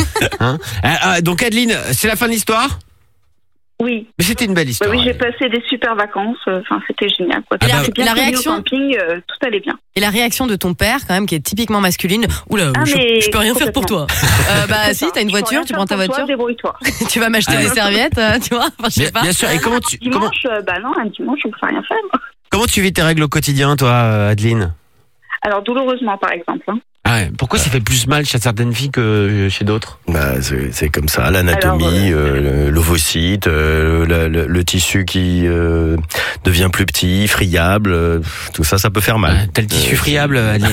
Donc, Adeline, c'est la fin de l'histoire? Oui. Mais c'était une belle histoire. Oui, j'ai passé des super vacances. C'était génial. Quoi. La réaction au camping, tout allait bien. Et la réaction de ton père, quand même, qui est typiquement masculine. Oula, je peux rien faire pour toi. Si, t'as une voiture, tu prends ta voiture. Débrouille-toi. Tu vas m'acheter des serviettes, tu vois. Je sais pas. Bien sûr. Et comment Dimanche, un dimanche, on peut rien faire. Comment tu vis tes règles au quotidien, toi, Adeline? Alors douloureusement, par exemple. Pourquoi ça fait plus mal chez certaines filles que chez d'autres? C'est comme ça, l'anatomie, l'ovocyte, le tissu qui devient plus petit, friable, tout ça, ça peut faire mal. T'as le tissu friable, Adeline.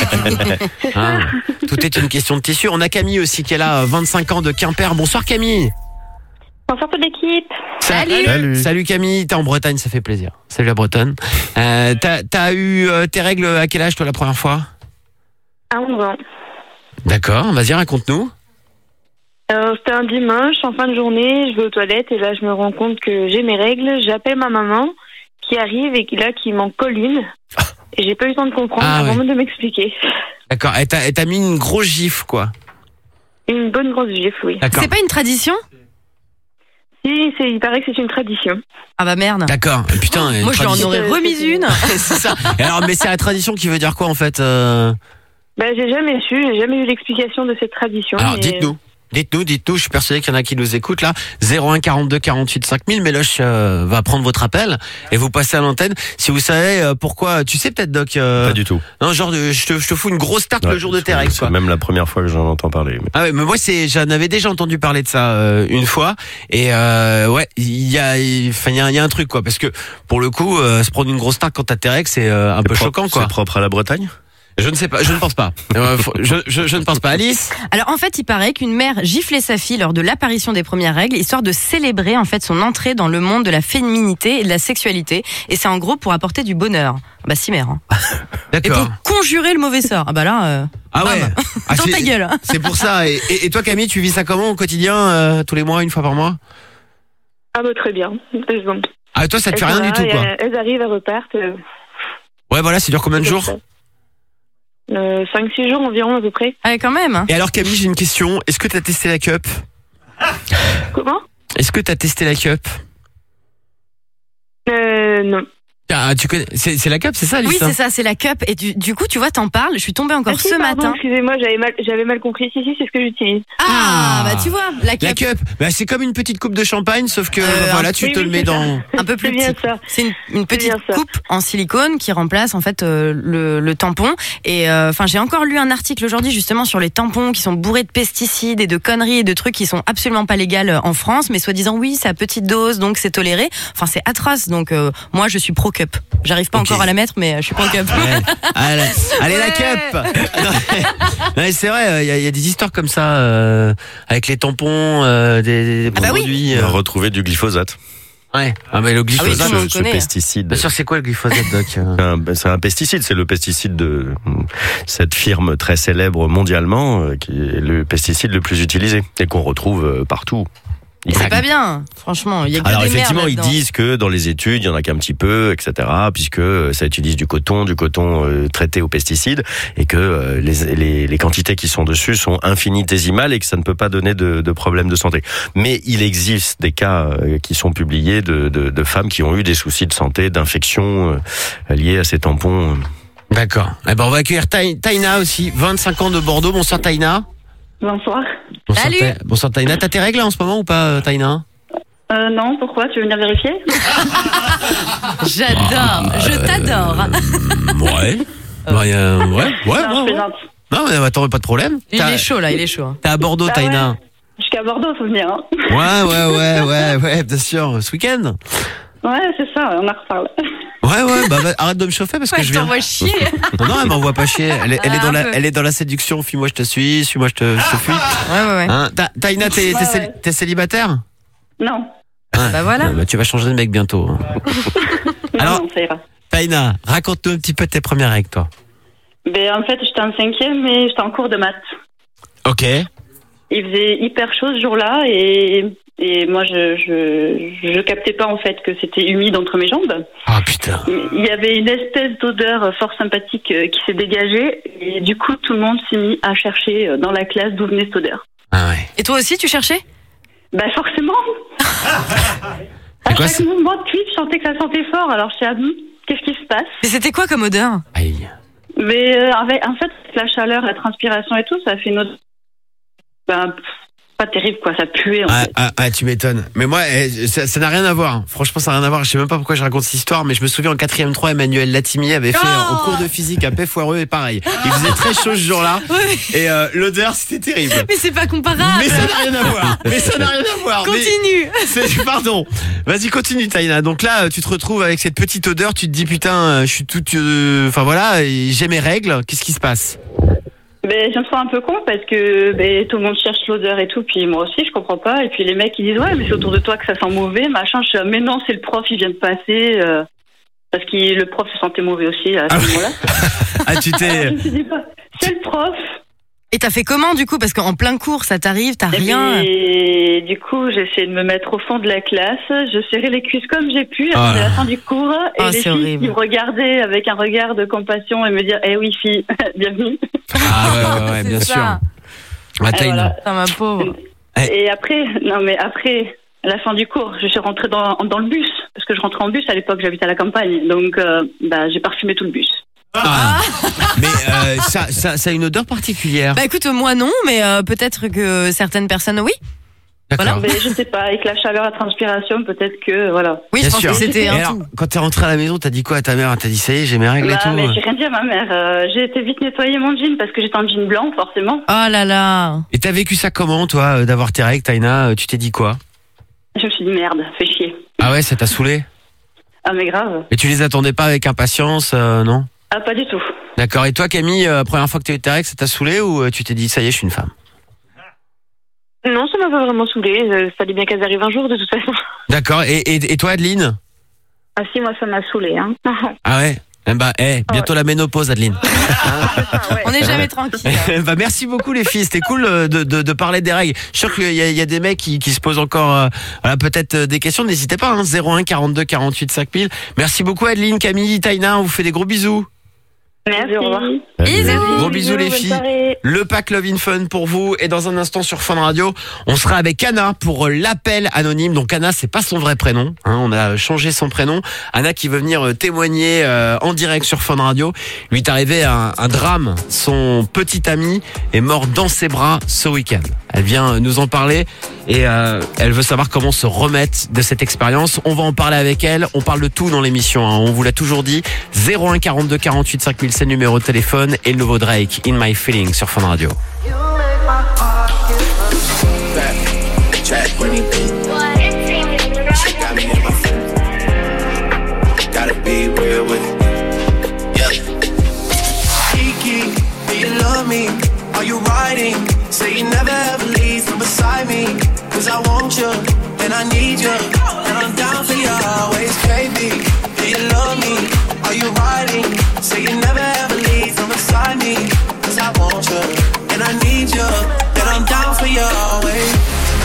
Tout est une question de tissu. On a Camille aussi qui est là, 25 ans de Quimper. Bonsoir Camille. Bonsoir toute l'équipe. Salut Camille, t'es en Bretagne, ça fait plaisir. Salut la Bretonne. T'as eu tes règles à quel âge toi la première fois? À 11 ans. D'accord, vas-y, raconte-nous. C'était un dimanche, en fin de journée, je vais aux toilettes et là je me rends compte que j'ai mes règles. J'appelle ma maman qui arrive et qui m'en colle une. Et j'ai pas eu le temps de comprendre avant de m'expliquer. D'accord, elle t'a mis une grosse gifle quoi. Une bonne grosse gifle, oui. D'accord. C'est pas une tradition? Si, il paraît que c'est une tradition. Ah bah merde. D'accord, putain. Moi je lui en aurais remis une. C'est ça. Et alors, mais c'est la tradition qui veut dire quoi en fait j'ai jamais eu l'explication de cette tradition. Alors dites-nous, je suis persuadé qu'il y en a qui nous écoutent là. 01 42 48 5000, Méloche va prendre votre appel et vous passez à l'antenne. Si vous savez pourquoi, tu sais peut-être Doc Pas du tout. Non, genre je te fous une grosse tarte le jour de tes règles. C'est même la première fois que j'en entends parler. Ah ouais, mais moi j'en avais déjà entendu parler de ça une fois et il y a un truc quoi, parce que pour le coup se prendre une grosse tarte quand t'as tes règles c'est un peu choquant quoi. C'est propre à la Bretagne? Je ne sais pas, je ne pense pas. Je ne pense pas. Alice? Alors en fait, il paraît qu'une mère giflait sa fille lors de l'apparition des premières règles, histoire de célébrer en fait son entrée dans le monde de la féminité et de la sexualité. Et c'est en gros pour apporter du bonheur. Si mère. Hein. D'accord. Et pour conjurer le mauvais sort. Là. Dans ta gueule. C'est pour ça. Et toi Camille, tu vis ça comment au quotidien, tous les mois, une fois par mois? Très bien. Ah toi ça te fait rien du tout quoi. Elles arrivent, elles repartent. Ouais voilà, ça dure combien de jours? 5-6 jours environ à peu près. Ah quand même. Et alors Camille, j'ai une question. Est-ce que t'as testé la cup? Comment? Est-ce que t'as testé la cup? Non. Ah, tu connais, c'est la cup, c'est ça, Alice? Oui, c'est ça, c'est la cup. Et du coup, tu vois, t'en parles. Je suis tombée encore ce matin. Excusez-moi, j'avais mal compris. Si, c'est ce que j'utilise. Bah tu vois, la cup. Bah, c'est comme une petite coupe de champagne, sauf que voilà, tu te le mets dans un peu plus petit. C'est une petite coupe en silicone qui remplace en fait le tampon. Et enfin, j'ai encore lu un article aujourd'hui justement sur les tampons qui sont bourrés de pesticides et de conneries et de trucs qui sont absolument pas légales en France, mais soi-disant oui, c'est à petite dose, donc c'est toléré. Enfin, c'est atroce. Donc moi, je suis pro cup. J'arrive pas encore à la mettre, mais je suis pro cup. Ouais. Allez, la cup. Non, c'est vrai, il y a des histoires comme ça avec les tampons, des produits. On a retrouvé du glyphosate. Ouais. Ah mais le glyphosate, ce pesticide. Bien sûr, c'est quoi le glyphosate, Doc? C'est un pesticide, c'est le pesticide de cette firme très célèbre mondialement, qui est le pesticide le plus utilisé et qu'on retrouve partout. C'est pas bien, franchement. Il y a que Alors des effectivement, merdes ils là-dedans. disent que dans les études, il y en a qu'un petit peu, etc., puisque ça utilise du coton traité aux pesticides, et que les quantités qui sont dessus sont infinitésimales et que ça ne peut pas donner de problèmes de santé. Mais il existe des cas qui sont publiés de femmes qui ont eu des soucis de santé, d'infections liées à ces tampons. D'accord. Eh ben on va accueillir Taïna aussi, 25 ans de Bordeaux. Bonsoir Taïna. Bonsoir. Salut. Bonsoir Taïna. T'as tes règles en ce moment ou pas, Taïna? Non, pourquoi? Tu veux venir vérifier? J'adore, je t'adore. Ouais. Ouais. Non, je plaisante. Non, mais attends, pas de problème. Il est chaud là, il est chaud. T'es à Bordeaux, Taïna. Ouais. Jusqu'à Bordeaux, faut venir. Hein. Ouais, bien sûr. Ce week-end. Ouais, c'est ça, on en reparle. Ouais, bah arrête de me chauffer parce que je viens. T'envoies chier. Non, elle m'envoie pas chier. Elle est dans la séduction. Fuis-moi, je te suis. Suis-moi, je te fuis. Ouais. Hein, Taïna, t'es célibataire? Non. Bah voilà. Bah, tu vas changer de mec bientôt. Hein. Alors, non, ça ira. Taïna, raconte-nous un petit peu tes premières règles, toi. Ben, en fait, j'étais en 5e et j'étais en cours de maths. Ok. Il faisait hyper chaud ce jour-là et moi, je captais pas en fait que c'était humide entre mes jambes. Ah putain. Il y avait une espèce d'odeur fort sympathique qui s'est dégagée et du coup, tout le monde s'est mis à chercher dans la classe d'où venait cette odeur. Ah ouais. Et toi aussi, tu cherchais? Bah forcément. À chaque mouvement de clip, je sentais que ça sentait fort. Alors je suis qu'est-ce qui se passe? Mais c'était quoi comme odeur? Aïe. Mais en fait, la chaleur, la transpiration et tout, ça fait une odeur. Pas terrible, quoi. Ça puait. En fait. Ah, tu m'étonnes. Mais moi, ça n'a rien à voir. Franchement, ça n'a rien à voir. Je sais même pas pourquoi je raconte cette histoire, mais je me souviens en 4e 3, Emmanuel Latimier avait fait au cours de physique un paix foireux et pareil. Il faisait très chaud ce jour-là. Et l'odeur, c'était terrible. Mais c'est pas comparable. Mais ça n'a rien à voir. Continue. Pardon. Vas-y, continue, Taïna. Donc là, tu te retrouves avec cette petite odeur. Tu te dis, putain, je suis toute. Enfin voilà, j'ai mes règles. Qu'est-ce qui se passe? Ben, je me sens un peu con parce que tout le monde cherche l'odeur et tout, puis moi aussi je comprends pas. Et puis les mecs ils disent ouais mais c'est autour de toi que ça sent mauvais, machin. Je suis mais non, c'est le prof, il vient de passer parce que le prof se sentait mauvais aussi à ce moment-là. Tu t'es. Alors, je me suis dit pas, c'est le prof. Et t'as fait comment du coup? Parce qu'en plein cours, ça t'arrive, t'as rien. Et du coup, j'ai essayé de me mettre au fond de la classe. Je serrais les cuisses comme j'ai pu à la fin du cours. Et les filles qui me regardaient avec un regard de compassion et me dire eh oui fille, bienvenue. Ah ouais, bien sûr. Voilà. Ma pauvre. Et après, à la fin du cours, je suis rentrée dans le bus parce que je rentrais en bus à l'époque, j'habitais à la campagne, donc j'ai parfumé tout le bus. Mais ça a une odeur particulière. Bah écoute, moi non, mais peut-être que certaines personnes oui. D'accord. Mais je sais pas, avec la chaleur, la transpiration, peut-être que voilà. Oui, je pense que c'était un tout. tout. Quand t'es rentré à la maison, t'as dit quoi à ta mère? T'as dit ça y est, j'ai mes règles et tout. Mais j'ai rien dit à ma mère. J'ai été vite nettoyer mon jean parce que j'étais en jean blanc, forcément. Oh là là. Et t'as vécu ça comment, toi, d'avoir tes règles, Taïna? Tu t'es dit quoi? Je me suis dit merde, fais chier. Ah ouais, ça t'a saoulé? Ah mais grave. Et tu les attendais pas avec impatience, non? Ah pas du tout. D'accord. Et toi, Camille, première fois que t'as eu tes règles, ça t'a saoulé ou tu t'es dit ça y est, je suis une femme? Non, ça m'a pas vraiment saoulé. Fallait bien qu'elles arrivent un jour, de toute façon. D'accord. Et toi, Adeline? Ah si, moi ça m'a saoulé. Hein. Ah ouais. Bientôt la ménopause, Adeline. On n'est jamais tranquille. Merci beaucoup les filles, c'était cool de parler des règles. Je suis sûr qu'il y a des mecs qui se posent encore peut-être des questions. N'hésitez pas, 01 42 48 5000. Merci beaucoup Adeline, Camille, Taïna, on vous fait des gros bisous. Merci. Au revoir. Gros bisous les filles. Le pack Love in Fun pour vous. Et dans un instant sur Fun Radio, on sera avec Anna pour l'appel anonyme. Donc Anna, c'est pas son vrai prénom. On a changé son prénom. Anna qui veut venir témoigner en direct sur Fun Radio. Lui est arrivé un drame. Son petit ami est mort dans ses bras ce week-end. Elle vient nous en parler et elle veut savoir comment se remettre de cette expérience. On va en parler avec elle. On parle de tout dans l'émission. On vous l'a toujours dit. 01 42 48 5000, c'est le numéro de téléphone. Et le nouveau Drake, In My Feelings sur Fun Radio. Are you riding? Say you never ever leave from beside me. Cause I want you, and I need you, and I'm down for you always, baby. Do you love me? Are you riding? Say you never ever leave from beside me. Cause I want you, and I need you, and I'm down for you always.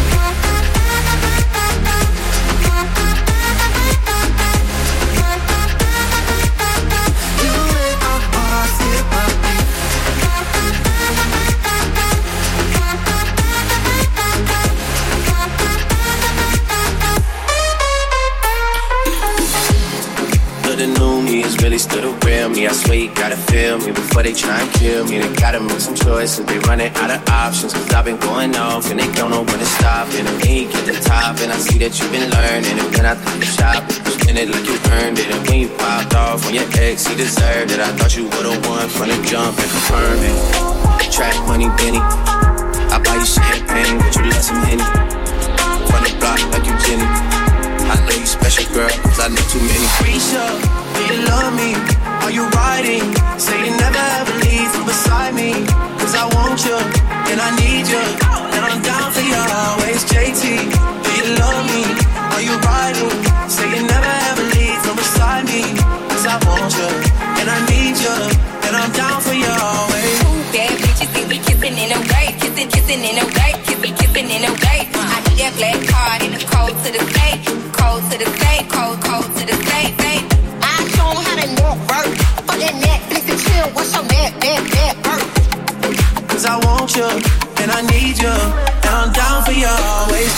Really stood around me. I swear you gotta feel me before they try and kill me. They gotta make some choices. They running out of options. Cause I've been going off and they don't know when to stop. And when you get the top and I see that you've been learning. And when I think you shop, you spend it like you earned it. And when you popped off on your ex, he deserved it. I thought you would've won from the jump and confirm it. Track money, Benny. I buy you champagne, but you let some Henny. Run the block like you Jenny. I know you special, girl, cause I know too many. Risha, do you love me? Are you riding? Say you never ever leave from beside me. Cause I want you, and I need you, and I'm down for you always. JT, do you love me? Are you riding? Say you never ever leave from beside me. Cause I want you, and I need you, and I'm down for you always. Two bad bitches, and we kissing in a way. Kissing in a way. Kissing in a way. I need that black card in the code to the state. Cold to the state, cold to the state, state. I show 'em how to network. Fuck that Netflix and chill, what's your net worth? Cause I want you, and I need you, and I'm down for you always.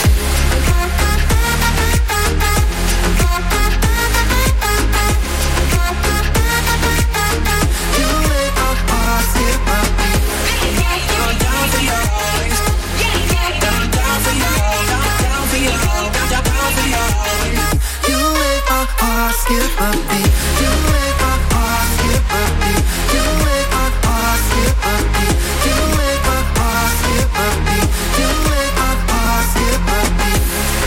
You make my heart skip a beat. And I'm down for you always. And I'm down for you, down for you, down for you always. You make my heart skip a beat. You make my heart skip a beat. You make my heart skip a beat. You make my heart skip a beat. You make my heart skip a beat.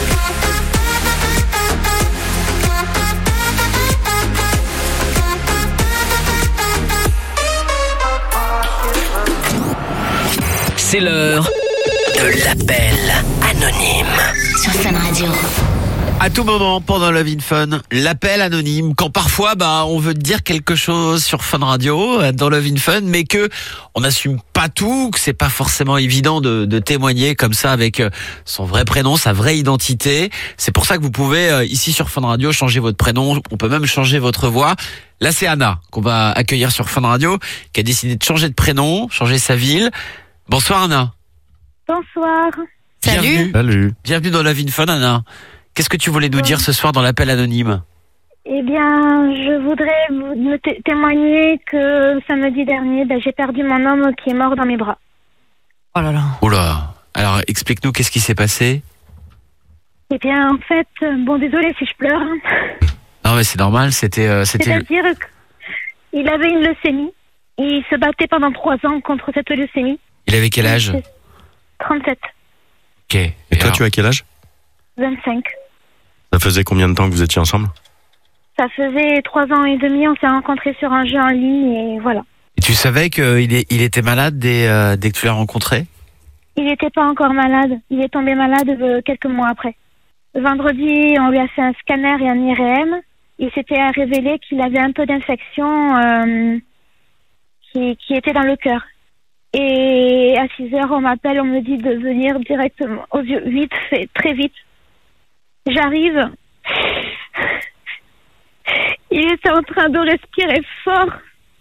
C'est l'heure de l'appel anonyme. Sur Fun Radio. À tout moment, pendant Love in Fun, l'appel anonyme, quand parfois, on veut dire quelque chose sur Fun Radio, dans Love in Fun, mais que on n'assume pas tout, que c'est pas forcément évident de témoigner comme ça avec son vrai prénom, sa vraie identité. C'est pour ça que vous pouvez, ici sur Fun Radio, changer votre prénom, on peut même changer votre voix. Là, c'est Anna, qu'on va accueillir sur Fun Radio, qui a décidé de changer de prénom, changer sa ville. Bonsoir Anna. Bonsoir. Bienvenue. Salut. Bienvenue dans Love in Fun, Anna. Qu'est-ce que tu voulais nous dire ce soir dans l'appel anonyme? Eh bien, je voudrais vous témoigner que samedi dernier, j'ai perdu mon homme qui est mort dans mes bras. Oh là là. Oula. Alors, explique-nous qu'est-ce qui s'est passé? Eh bien, en fait, désolé si je pleure. Non, mais c'est normal, c'était... C'est-à-dire qu'il avait une leucémie. Il se battait pendant 3 ans contre cette leucémie. Il avait quel âge? 37. Ok. Et toi, tu as quel âge? 25. Ça faisait combien de temps que vous étiez ensemble? Ça faisait 3 ans et demi, on s'est rencontrés sur un jeu en ligne et voilà. Et tu savais qu'il était malade dès que tu l'as rencontré? Il n'était pas encore malade, il est tombé malade quelques mois après. Vendredi, on lui a fait un scanner et un IRM. Il s'était révélé qu'il avait un peu d'infection qui était dans le cœur. Et à 6h, on m'appelle, on me dit de venir directement aux yeux, vite fait, très vite. J'arrive. Il était en train de respirer fort.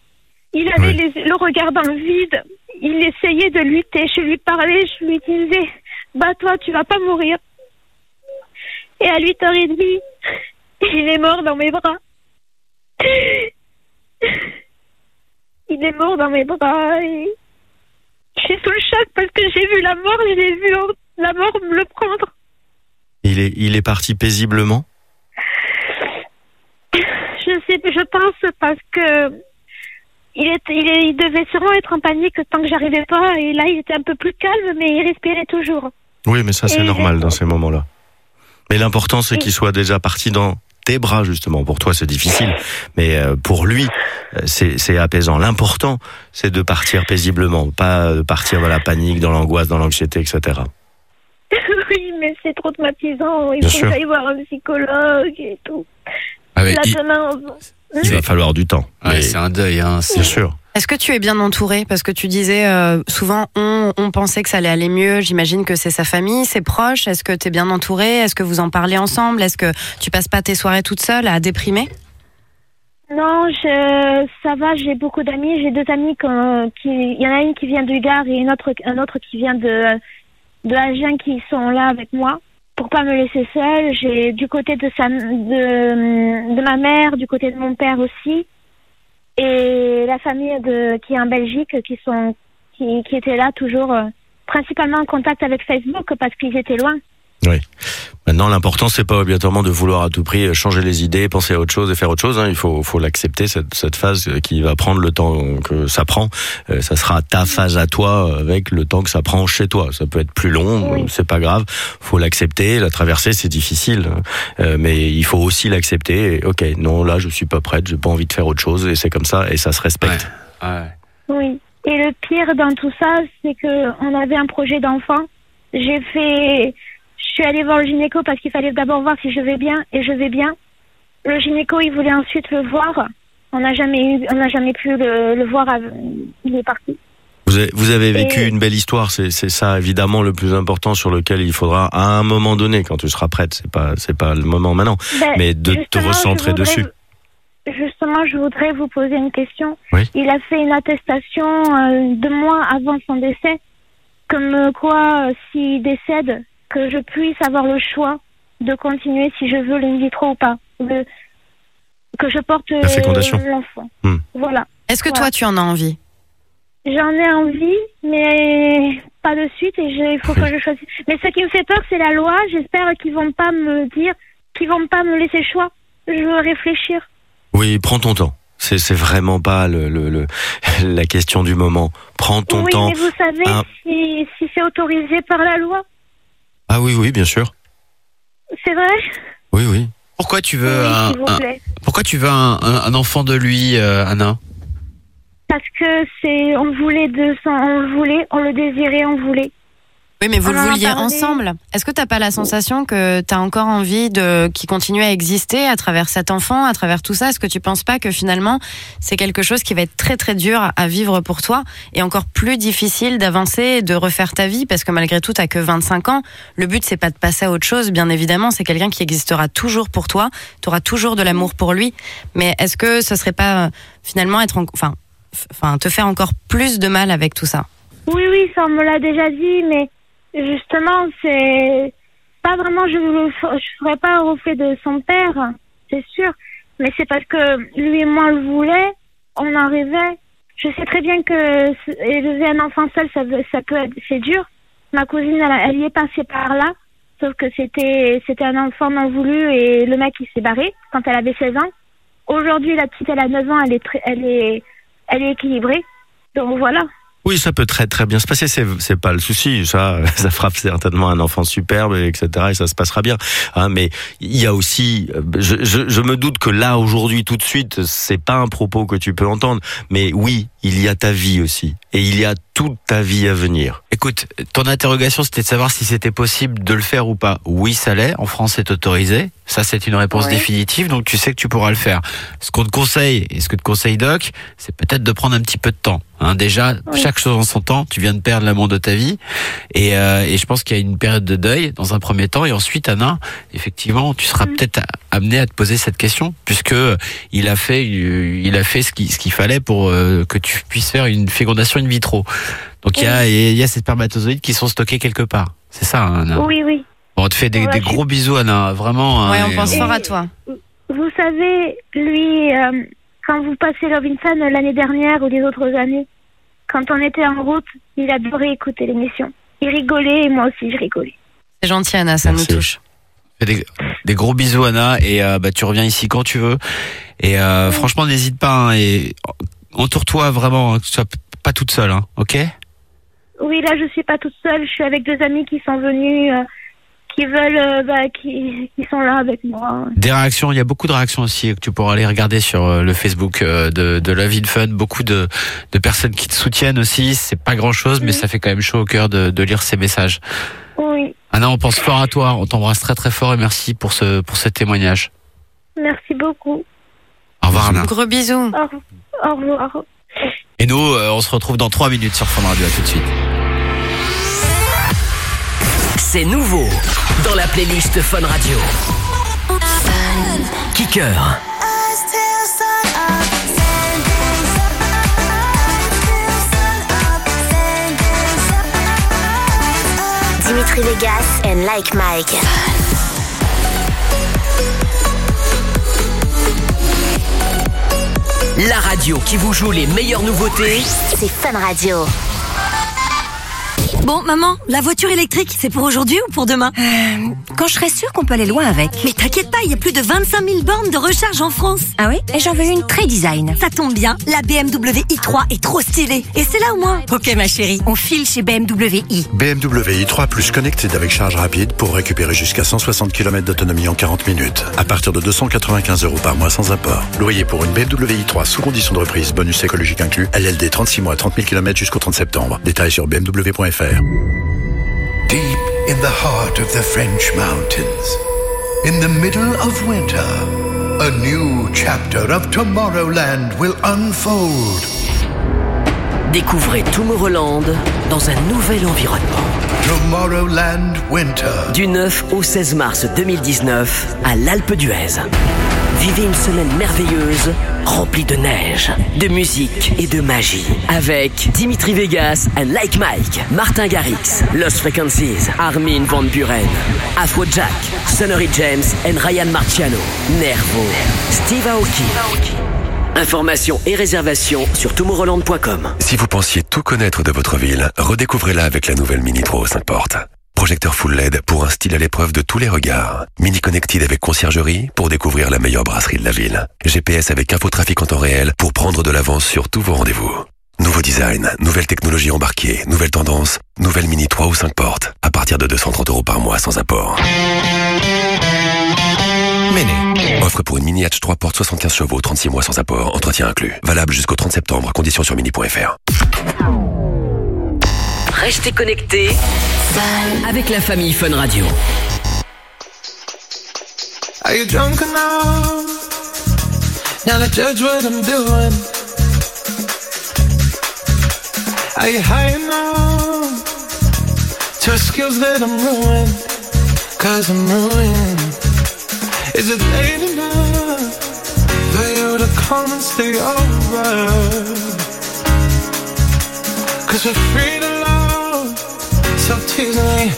Il avait le regard dans le vide. Il essayait de lutter. Je lui parlais, je lui disais, bats-toi, tu vas pas mourir. Et à 8h30, il est mort dans mes bras. Il est mort dans mes bras et je suis sous le choc parce que j'ai vu la mort, j'ai vu la mort me le prendre. Il est parti paisiblement? Je pense parce que il devait sûrement être en panique tant que j'arrivais pas et là il était un peu plus calme mais il respirait toujours. Oui, mais ça c'est normal dans ces moments-là. Mais l'important c'est qu'il soit déjà parti dans tes bras justement. Pour toi c'est difficile, mais pour lui c'est apaisant. L'important c'est de partir paisiblement, pas de partir dans la panique, dans l'angoisse, dans l'anxiété, etc. Oui, mais c'est trop traumatisant. Il Bien faut sûr. que j'aille voir un psychologue et tout. Ah ouais, Là, demain, Il va falloir du temps. Ouais, c'est un deuil, hein, Bien sûr. Est-ce que tu es bien entouré? Parce que tu disais souvent on pensait que ça allait aller mieux. J'imagine que c'est sa famille, ses proches. Est-ce que tu es bien entouré? Est-ce que vous en parlez ensemble? Est-ce que tu passes pas tes soirées toute seule à déprimer? Non, ça va, j'ai beaucoup d'amis. J'ai 2 amis il y en a une qui vient du Gard et un autre qui vient de Agen qui sont là avec moi pour pas me laisser seule. J'ai du côté de ma mère, du côté de mon père aussi. Et la famille qui est en Belgique qui était là toujours principalement en contact avec Facebook parce qu'ils étaient loin. Oui. Maintenant, l'important, c'est pas obligatoirement de vouloir à tout prix changer les idées, penser à autre chose et faire autre chose. Hein. Il faut l'accepter, cette phase qui va prendre le temps que ça prend. Ça sera ta phase à toi avec le temps que ça prend chez toi. Ça peut être plus long, c'est pas grave. Faut l'accepter. La traversée, c'est difficile, mais il faut aussi l'accepter. Et, ok, non, là, je suis pas prête, j'ai pas envie de faire autre chose et c'est comme ça et ça se respecte. Ouais. Oui. Et le pire dans tout ça, c'est que on avait un projet d'enfant. Je suis allée voir le gynéco parce qu'il fallait d'abord voir si je vais bien et je vais bien. Le gynéco, il voulait ensuite le voir. On n'a jamais pu le voir. Il est parti. Vous avez vécu une belle histoire, c'est ça évidemment le plus important sur lequel il faudra à un moment donné, quand tu seras prête, c'est pas le moment maintenant, mais de te recentrer dessus. Justement, je voudrais vous poser une question. Oui. Il a fait une attestation 2 mois avant son décès, comme quoi s'il décède, que je puisse avoir le choix de continuer si je veux l'in vitro ou pas. Que je porte la fécondation. L'enfant. Voilà. Est-ce que toi, tu en as envie? J'en ai envie, mais pas de suite et il faut que je choisisse. Mais ce qui me fait peur, c'est la loi. J'espère qu'ils vont pas me laisser le choix. Je veux réfléchir. Oui, prends ton temps. C'est vraiment pas la question du moment. Prends ton temps. Oui, mais vous savez si c'est autorisé par la loi. Ah oui, bien sûr. C'est vrai? Oui. Pourquoi tu veux Pourquoi tu veux un enfant de lui, Anna? Parce que on le désirait, on voulait. Oui, mais vous le vouliez ensemble. Est-ce que t'as pas la sensation que t'as encore envie qu'il continue à exister à travers cet enfant, à travers tout ça? Est-ce que tu penses pas que finalement, c'est quelque chose qui va être très très dur à vivre pour toi et encore plus difficile d'avancer et de refaire ta vie? Parce que malgré tout, t'as que 25 ans. Le but, c'est pas de passer à autre chose, bien évidemment. C'est quelqu'un qui existera toujours pour toi. T'auras toujours de l'amour pour lui. Mais est-ce que ce serait pas finalement te faire encore plus de mal avec tout ça? Oui, ça on me l'a déjà dit, mais justement, c'est pas vraiment, je ferais pas au reflet de son père, c'est sûr, mais c'est parce que lui et moi le voulait, on en rêvait. Je sais très bien que élever un enfant seul, c'est dur. Ma cousine, elle y est passée par là, sauf que c'était un enfant non voulu et le mec il s'est barré quand elle avait 16 ans. Aujourd'hui, la petite, elle a 9 ans, elle est équilibrée, donc voilà. Oui, ça peut très très bien se passer, c'est pas le souci, ça fera certainement un enfant superbe, etc. et ça se passera bien. Hein, mais il y a aussi, je me doute que là aujourd'hui tout de suite, c'est pas un propos que tu peux entendre, mais oui, il y a ta vie aussi. Et il y a toute ta vie à venir. Écoute, ton interrogation, c'était de savoir si c'était possible de le faire ou pas. Oui, ça l'est. En France, c'est autorisé. Ça, c'est une réponse définitive. Donc, tu sais que tu pourras le faire. Ce qu'on te conseille, et ce que te conseille Doc, c'est peut-être de prendre un petit peu de temps. Déjà, chaque chose en son temps. Tu viens de perdre l'amour de ta vie. Et je pense qu'il y a une période de deuil dans un premier temps. Et ensuite, Anna, effectivement, tu seras peut-être amené à te poser cette question, puisque il a fait ce qu'il fallait pour que tu puisses faire une fécondation in vitro. Donc il y a ces spermatozoïdes qui sont stockés quelque part. C'est ça, Anna? Oui. Bon, on te fait des gros bisous, Anna. Vraiment. Ouais, on pense fort à toi. Vous savez, lui, quand vous passez Love in Fun l'année dernière ou les autres années, quand on était en route, il adorait écouter l'émission. Il rigolait et moi aussi je rigolais. C'est gentil, Anna, ça nous touche. Des gros bisous, Anna, et tu reviens ici quand tu veux. Et franchement, n'hésite pas, et entoure-toi vraiment, que tu sois pas toute seule, ok? Oui, là je suis pas toute seule, je suis avec deux amis qui sont venus, qui veulent, qui sont là avec moi. Des réactions, il y a beaucoup de réactions aussi que tu pourras aller regarder sur le Facebook de Love in Fun. Beaucoup de personnes qui te soutiennent aussi. C'est pas grand chose, mais ça fait quand même chaud au cœur de lire ces messages. Oui. Anna, on pense fort à toi. On t'embrasse très très fort et merci pour ce témoignage. Merci beaucoup. Au revoir, Anna. Gros bisous. Au revoir. Et nous, on se retrouve dans 3 minutes sur Fun Radio. À tout de suite. C'est nouveau dans la playlist Fun Radio. Kicker. Dimitri Vegas and Like Mike. La radio qui vous joue les meilleures nouveautés, c'est Fun Radio. Bon, maman, la voiture électrique, c'est pour aujourd'hui ou pour demain? Quand je serai sûre qu'on peut aller loin avec. Mais t'inquiète pas, il y a plus de 25 000 bornes de recharge en France. Ah oui? Et j'en veux une très design. Ça tombe bien, la BMW i3 est trop stylée. Et c'est là au moins. Ok, ma chérie, on file chez BMW i. BMW i3 Plus Connected avec charge rapide pour récupérer jusqu'à 160 km d'autonomie en 40 minutes. À partir de 295 € par mois sans apport. Loyer pour une BMW i3 sous condition de reprise, bonus écologique inclus. LLD 36 mois, 30 000 km jusqu'au 30 septembre. Détails sur bmw.fr. Deep in the heart of the French mountains, in the middle of winter, a new chapter of Tomorrowland will unfold. Découvrez Tomorrowland dans un nouvel environnement. Tomorrowland Winter. Du 9 au 16 mars 2019 à l'Alpe d'Huez. Vivez une semaine merveilleuse, remplie de neige, de musique et de magie. Avec Dimitri Vegas and Like Mike, Martin Garrix, Lost Frequencies, Armin van Buren, Afrojack, Sonny James and Ryan Marciano, Nervo, Steve Aoki. Informations et réservations sur tomorrowland.com. Si vous pensiez tout connaître de votre ville, redécouvrez-la avec la nouvelle Mini 3 aux 5 portes. Projecteur full LED pour un style à l'épreuve de tous les regards. Mini Connected avec conciergerie pour découvrir la meilleure brasserie de la ville. GPS avec infotrafic en temps réel pour prendre de l'avance sur tous vos rendez-vous. Nouveau design, nouvelle technologie embarquée, nouvelle tendance, nouvelle Mini 3 ou 5 portes. À partir de 230 € par mois sans apport. Mini. Offre pour une Mini Hatch 3 portes 75 chevaux, 36 mois sans apport, entretien inclus. Valable jusqu'au 30 septembre, conditions sur mini.fr. Restez connectés avec la famille Fun Radio. Are you drunk enough now to judge what I'm doing? Are you high enough to excuse that I'm ruined? 'Cause I'm ruined. Is it late enough for you to come and stay over? 'Cause we're free to love, so tease me.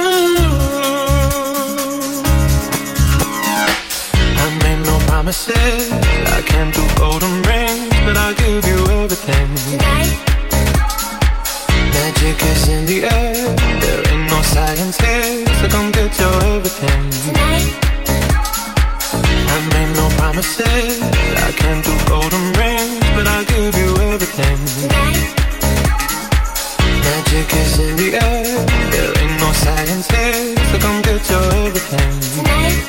I made no promises, I can't do golden rings, but I'll give you everything. Tonight. Magic is in the air, there ain't no science here, so come get your everything. Tonight. I made no promises, I can't do golden rings, but I'll give you everything. Tonight. Magic is in the air, there ain't no science here, so come get your everything. Tonight.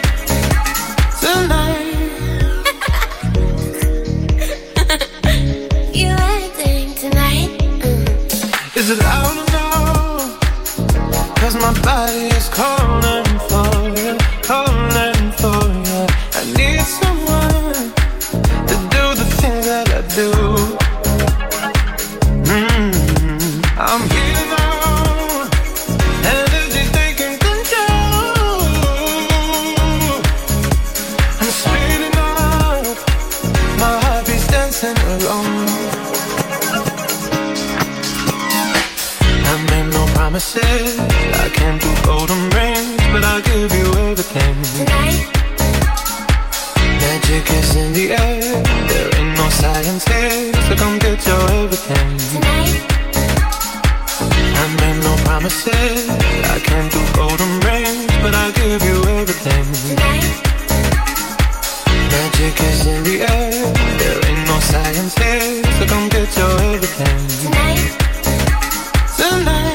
Tonight. You acting is calling for you, calling for you. I need someone to do the things that I do. I'm here now, energy taking control. I'm speeding up, my heart beats dancing alone. I made no promises, I can't do golden rings, but I'll give you everything. Tonight. Magic is in the air, there ain't no science here, so come get your everything. Tonight. I made no promises, I can't do golden rings, but I'll give you everything. Tonight. Magic is in the air, there ain't no science here, so come get your everything. Tonight. Tonight.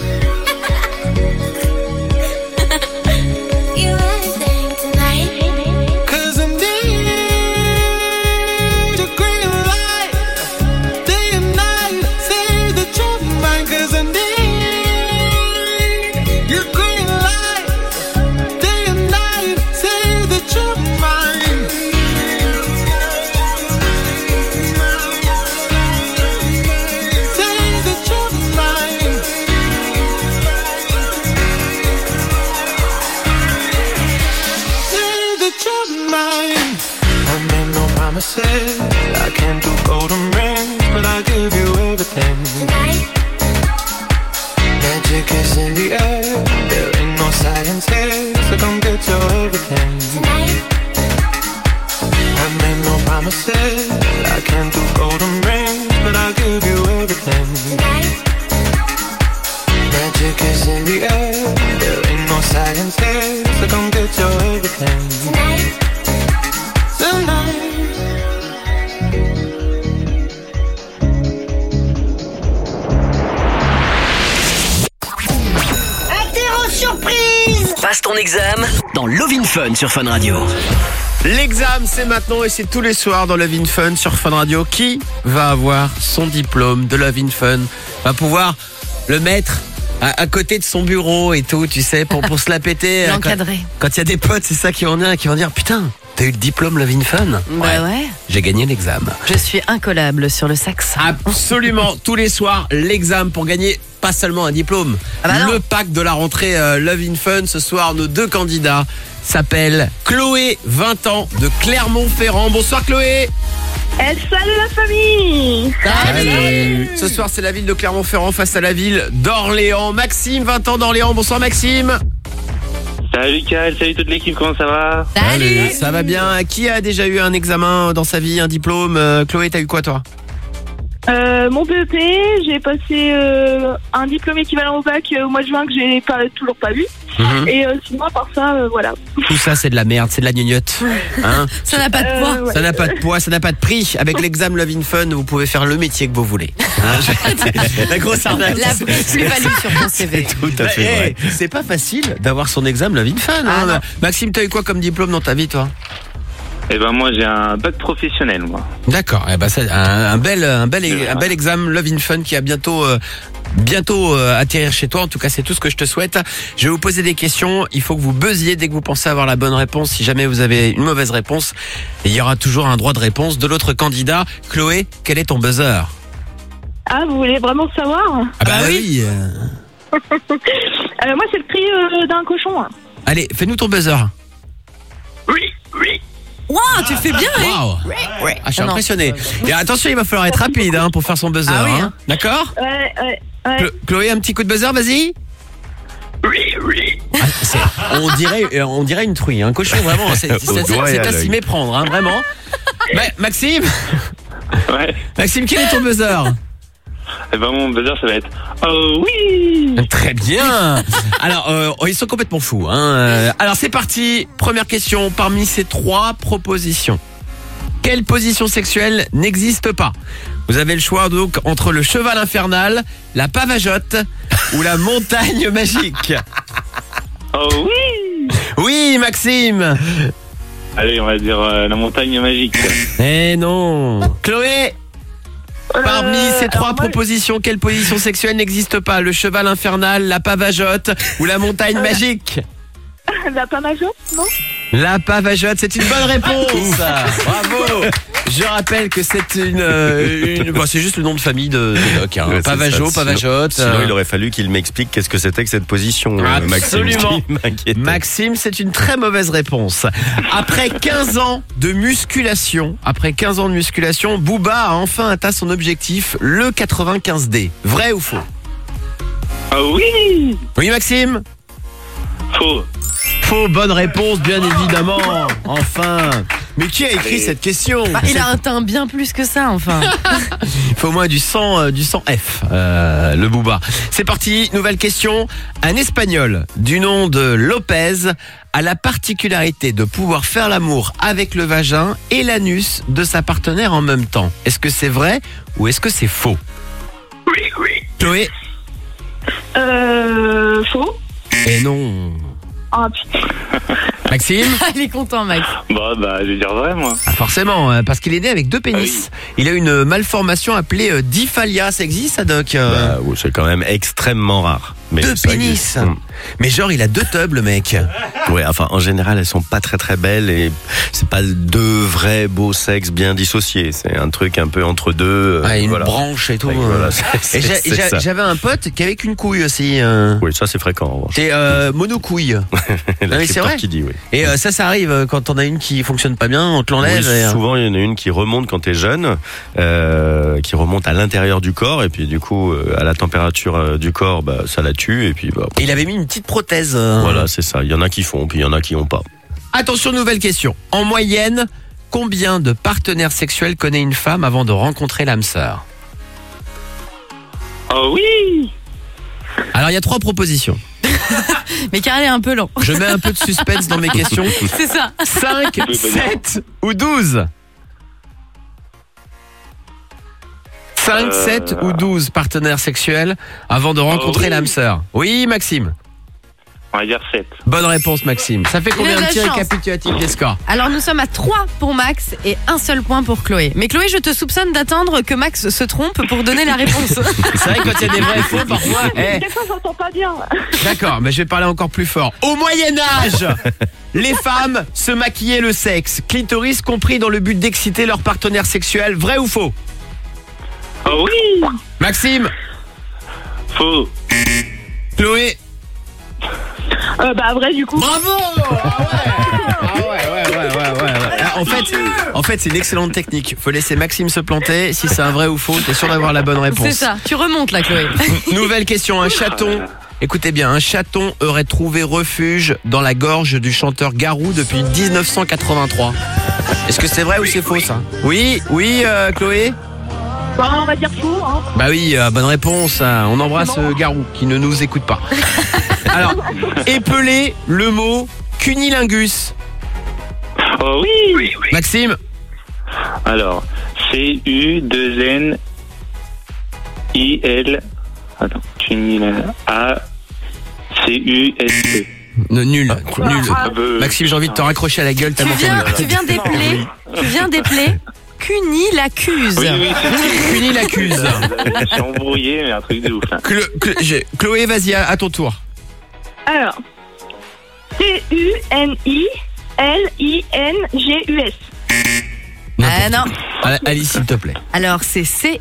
You everything tonight. 'Cause I need a green light, day and night, say that you're mine. 'Cause I need your green light, day and night, say that you're mine. Say that you're mine. Say that you're mine. I made no promises, I can't do golden rings, but I'll give you everything. Tonight. Magic is in the air, there ain't no science here, so come get your everything. Tonight. I made no promises, I can't do golden rings, but I'll give you everything. Tonight. Magic is in the air, there ain't no science here, so come get your everything. Tonight. Tonight. Interro surprise. Passe ton examen dans Love in Fun sur Fun Radio. L'examen, c'est maintenant et c'est tous les soirs dans Love in Fun sur Fun Radio. Qui va avoir son diplôme de Love in Fun, va pouvoir le mettre à côté de son bureau et tout, tu sais, pour se la péter. L'encadrer. Quand il y a des potes, c'est ça qui vont dire, putain, t'as eu le diplôme Love in Fun? Bah ouais. J'ai gagné l'examen. Je suis incollable sur le sax. Absolument, tous les soirs, l'examen pour gagner pas seulement un diplôme, le pack de la rentrée Love in Fun. Ce soir, nos deux candidats s'appellent Chloé, 20 ans, de Clermont-Ferrand. Bonsoir Chloé. Salut la famille. Salut. Ce soir, c'est la ville de Clermont-Ferrand face à la ville d'Orléans. Maxime, 20 ans d'Orléans. Bonsoir Maxime. Salut Kael, salut toute l'équipe, comment ça va? Salut. Ça va bien. Qui a déjà eu un examen dans sa vie, un diplôme? Chloé, t'as eu quoi toi? Mon BEP, j'ai passé un diplôme équivalent au bac au mois de juin que j'ai toujours pas eu. Et sinon, à part ça, voilà. Tout ça, c'est de la merde, c'est de la gnognotte. Hein? Ça n'a pas de poids. Ouais. Ça n'a pas de poids, ça n'a pas de prix. Avec l'examen Love in Fun, vous pouvez faire le métier que vous voulez. Hein? La grosse arnaque. La plus-value sur ton CV. Tout à fait vrai. C'est pas facile d'avoir son examen Love in Fun. Hein? Maxime, t'as eu quoi comme diplôme dans ta vie, toi? Eh ben moi j'ai un bac professionnel moi. D'accord, eh ben c'est un bel examen Love in Fun qui a bientôt atterrir chez toi. En tout cas, c'est tout ce que je te souhaite. Je vais vous poser des questions. Il faut que vous buzziez dès que vous pensez avoir la bonne réponse. Si jamais vous avez une mauvaise réponse, il y aura toujours un droit de réponse de l'autre candidat. Chloé, quel est ton buzzer? Ah, vous voulez vraiment savoir? Ah bah oui. Moi, c'est le cri d'un cochon. Allez, fais-nous ton buzzer. Oui. Wow, tu le fais bien, wow. Ah, je suis impressionné. Et attention, il va falloir être rapide pour faire son buzzer. Hein. D'accord? Ouais. Chloé, un petit coup de buzzer, vas-y. Oui. Ah, on dirait une truie, un cochon, vraiment. C'est pas s'y méprendre, hein, vraiment. Maxime. Ouais. Maxime, quel est ton buzzer? Eh ben mon buzzer ça va être oui. Très bien. Alors ils sont complètement fous. Hein. Alors c'est parti. Première question parmi ces 3 propositions. Quelle position sexuelle n'existe pas? Vous avez le choix donc entre le cheval infernal, la pavageotte ou la montagne magique. Oh oui. Oui Maxime. Allez on va dire la montagne magique. Eh non. Chloé. Parmi ces trois propositions, quelle position sexuelle n'existe pas? Le cheval infernal, la pavageote ou la montagne magique? La pavageote, non? La pavageote, c'est une bonne réponse. Bravo. Je rappelle que c'est c'est juste le nom de famille de Doc. Hein. Ouais, Pavageot, pavageote. Sinon, il aurait fallu qu'il m'explique qu'est-ce que c'était que cette position. Absolument. Maxime, Maxime, c'est une très mauvaise réponse. Après 15 ans de musculation, Booba a enfin atteint son objectif, le 95D. Vrai ou faux? Ah oui. Oui, Maxime? Faux. Faux, bonne réponse, bien évidemment. Enfin. Mais qui a écrit cette question? Il a un teint bien plus que ça, enfin. Il faut au moins du sang F, le Booba. C'est parti, nouvelle question. Un Espagnol du nom de Lopez a la particularité de pouvoir faire l'amour avec le vagin et l'anus de sa partenaire en même temps. Est-ce que c'est vrai ou est-ce que c'est faux? Oui. Chloé? Faux. Et non. Ah putain. Maxime? Il est content, Max. Bah, je vais dire vrai, moi. Ah, forcément, parce qu'il est né avec deux pénis. Il a une malformation appelée dysphalia. Ça existe, ça, Doc? C'est quand même extrêmement rare. Mais deux pénis. Mais genre, il a deux tubs, le mec. Ouais, enfin, en général, elles sont pas très très belles et c'est pas deux vrais beaux sexes bien dissociés. C'est un truc un peu entre deux. Une branche et tout. Voilà, j'avais un pote qui avait qu'une couille aussi. Oui, ça c'est fréquent. C'est monocouille. Mais c'est vrai. Qui dit, oui. Et ça arrive quand on a une qui fonctionne pas bien, on te l'enlève. Oui, souvent, il y en a une qui remonte quand t'es jeune, qui remonte à l'intérieur du corps et puis du coup, à la température du corps, ça la tue et puis. Et il avait mis une petite prothèse. Voilà, c'est ça. Il y en a qui font, puis il y en a qui ont pas. Attention, nouvelle question. En moyenne, combien de partenaires sexuels connaît une femme avant de rencontrer l'âme sœur? Oh oui. Alors, il y a trois propositions. Mais Karel est un peu lent. Je mets un peu de suspense dans mes questions. C'est ça. 5, 7 ou 12? 5, 7 ou 12 partenaires sexuels avant de rencontrer l'âme sœur. Oui, Maxime? On va dire 7. Bonne réponse, Maxime. Ça fait combien de petits récapitulatifs des scores? Alors nous sommes à 3 pour Max et un seul point pour Chloé. Mais Chloé, je te soupçonne d'attendre que Max se trompe pour donner la réponse. C'est vrai que quand il y a des vrais faux, parfois. Des fois, j'entends pas bien. D'accord, mais je vais parler encore plus fort. Au Moyen-Âge, les femmes se maquillaient le sexe, clitoris compris, dans le but d'exciter leur partenaire sexuel. Vrai ou faux? Oh oui. Maxime? Faux. Chloé? Vrai, du coup. Bravo. En fait, c'est une excellente technique. Faut laisser Maxime se planter. Si c'est un vrai ou faux, t'es sûr d'avoir la bonne réponse. C'est ça, tu remontes là, Chloé. Nouvelle question, un chaton. Écoutez bien, un chaton aurait trouvé refuge dans la gorge du chanteur Garou depuis 1983. Est-ce que c'est vrai ou c'est faux, ça? Oui, Chloé? On va dire faux. Hein. Bah oui, bonne réponse. On embrasse Garou qui ne nous écoute pas. Alors, épeler le mot cunilingus. Oh oui. Maxime? Alors, C-U-2-N-I-L. Attends, A-C-U-S-E. Nul. Maxime, j'ai envie de te raccrocher à la gueule tellement tu viens d'épeler cunilacuse. Oui, cunilacuse. Je suis embrouillé, mais un truc de ouf. Hein. Chloé, vas-y, à ton tour. Alors, C-U-N-I-L-I-N-G-U-S. Non. Alice, s'il te plaît. Alors, c'est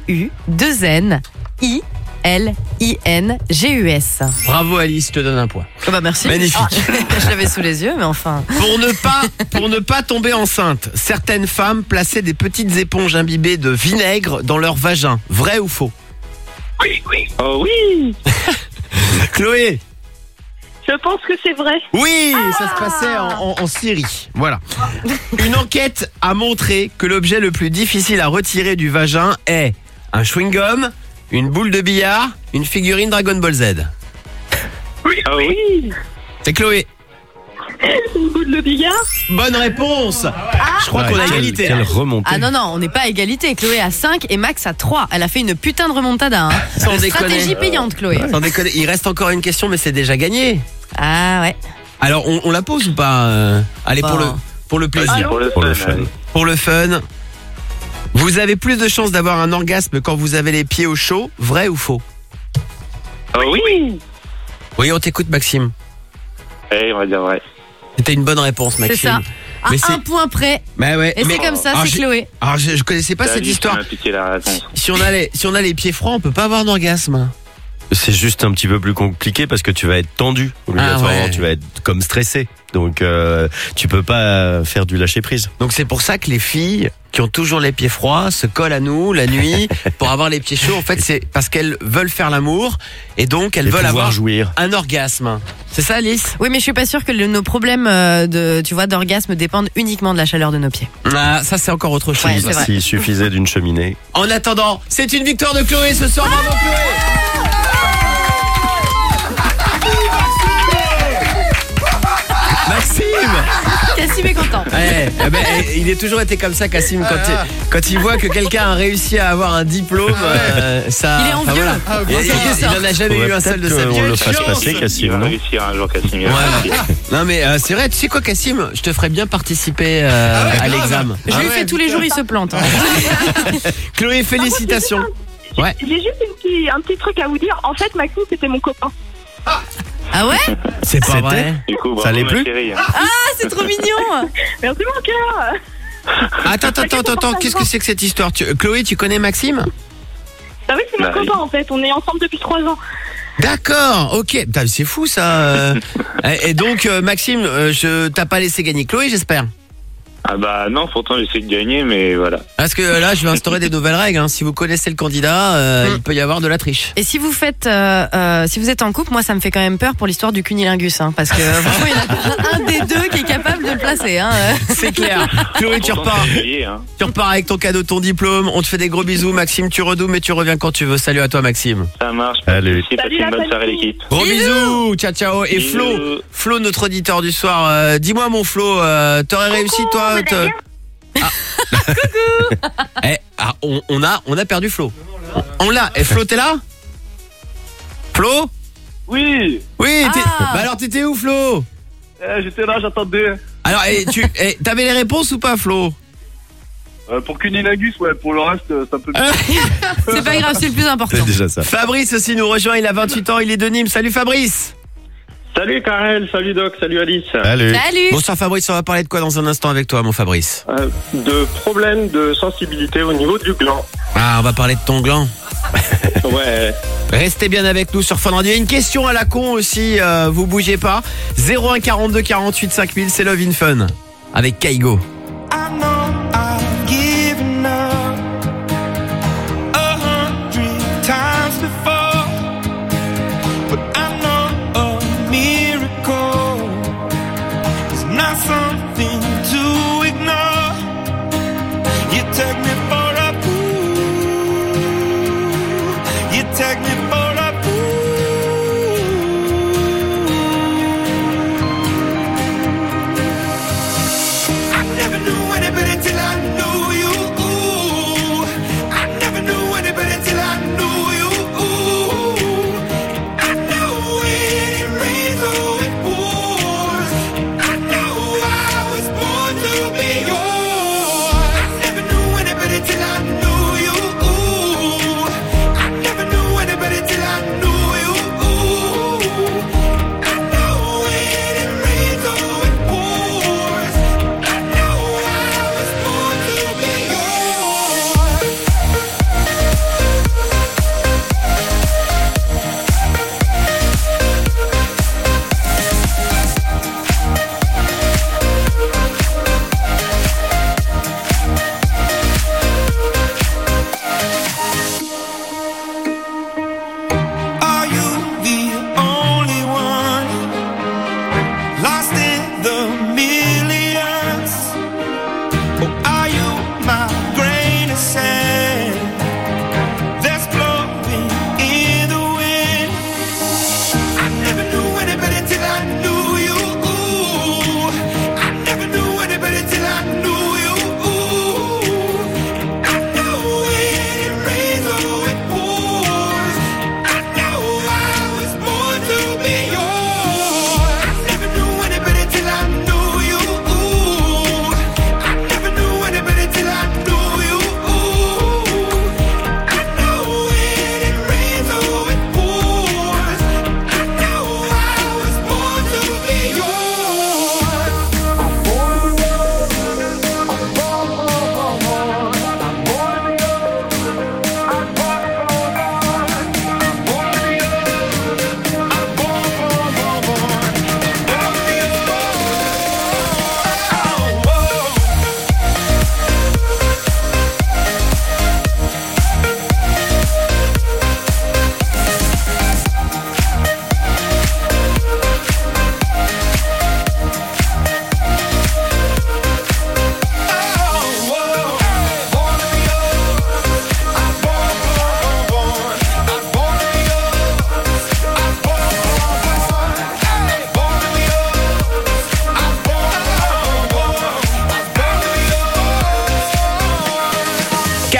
C-U-2-N-I-L-I-N-G-U-S. Bravo, Alice, je te donne un point. Oh bah merci. Magnifique. Je l'avais sous les yeux, mais enfin. Pour ne pas tomber enceinte, certaines femmes plaçaient des petites éponges imbibées de vinaigre dans leur vagin. Vrai ou faux? Oui. Oh oui. Chloé? Je pense que c'est vrai. Oui, ça se passait en Syrie. Voilà. Une enquête a montré que l'objet le plus difficile à retirer du vagin est un chewing-gum, une boule de billard, une figurine Dragon Ball Z. Oui. Oh oui. C'est Chloé. Une boule de billard. Bonne réponse. Je crois qu'on a égalité. Quelle remontée. Ah non, on n'est pas à égalité. Chloé a 5 et Max a 3. Elle a fait une putain de remontada. Sans déconner. Stratégie payante, Chloé. Sans déconner. Il reste encore une question, mais c'est déjà gagné. Ah ouais. Alors, on la pose ou pas? Allez, pour le plaisir. Pour le fun. Pour le fun. Vous avez plus de chances d'avoir un orgasme quand vous avez les pieds au chaud, vrai ou faux? Oui. Oui, on t'écoute Maxime. On va dire vrai. C'était une bonne réponse Maxime. C'est ça. À Mais un point près. Bah ouais. Et c'est comme ça, c'est Chloé. Alors je connaissais pas cette histoire. Si on a les pieds froids, on peut pas avoir d'orgasme. C'est juste un petit peu plus compliqué parce que tu vas être tendu obligatoirement, tu vas être comme stressé. Donc tu peux pas faire du lâcher prise. Donc c'est pour ça que les filles qui ont toujours les pieds froids se collent à nous la nuit pour avoir les pieds chauds. En fait, c'est parce qu'elles veulent faire l'amour et donc elles veulent avoir un orgasme. C'est ça, Alice? Oui, mais je suis pas sûre que nos problèmes d'orgasme dépendent uniquement de la chaleur de nos pieds. Ah, ça c'est encore autre chose. Ouais, S'il suffisait d'une cheminée. En attendant, c'est une victoire de Chloé ce soir. Bravo Chloé. Maxime! Cassim est content. Il est toujours été comme ça, Cassim, quand il voit que quelqu'un a réussi à avoir un diplôme, ça. Il est envieux. Il n'en a jamais eu un seul de sa vie. On le fasse passer, Cassim. Il va réussir un jour, Cassim. Non mais c'est vrai, tu sais quoi, Cassim, je te ferais bien participer à l'examen. Je lui fais tous les jours, il se plante. Chloé, félicitations. Ouais. J'ai juste un petit truc à vous dire. En fait, Maxime, c'était mon copain. Ah ouais? C'est pas vrai. Ça allait plus? Ah, c'est trop mignon. Merci mon cœur. Attends, qu'est-ce que c'est que cette histoire? Chloé, tu connais Maxime? Bah oui, c'est mon copain en fait. On est ensemble depuis 3 ans. D'accord, ok. Putain, c'est fou ça. Et donc, Maxime, t'as pas laissé gagner Chloé, j'espère? Ah bah non, pourtant j'essaie de gagner, mais voilà. Parce que là, je vais instaurer des nouvelles règles. Hein. Si vous connaissez le candidat, il peut y avoir de la triche. Et si vous faites, si vous êtes en couple, moi ça me fait quand même peur pour l'histoire du cunilingus, hein, parce que franchement, il y en a pas un des deux qui est capable de le placer. Hein. C'est clair. Chloé, tu repars. Tu repars avec ton cadeau, ton diplôme. On te fait des gros bisous, Maxime. Tu redoubles, mais tu reviens quand tu veux. Salut à toi, Maxime. Ça marche. Allez. Passez une bonne soirée, l'équipe. Gros bisous. Ciao. Et Bisous. Flo, notre auditeur du soir. Dis-moi, mon Flo, t'aurais réussi toi? Coucou. On a perdu Flo. On l'a. Et Flo, t'es là? Flo? Oui. Bah alors t'étais où, Flo? J'étais là, j'attendais. Alors, t'avais les réponses ou pas, Flo? Pour cunilingus, ouais. Pour le reste, ça peut. C'est pas grave, c'est le plus important. C'est déjà ça. Fabrice aussi nous rejoint. Il a 28 ans. Il est de Nîmes. Salut, Fabrice. Salut Karel, salut Doc, salut Alice. Salut. Bonsoir Fabrice, on va parler de quoi dans un instant avec toi, mon Fabrice? De problèmes de sensibilité au niveau du gland. Ah, on va parler de ton gland. Ouais. Restez bien avec nous sur Fun Radio. Il y a une question à la con aussi, vous bougez pas. 01 42 48 5000, c'est Love in Fun avec Kaigo.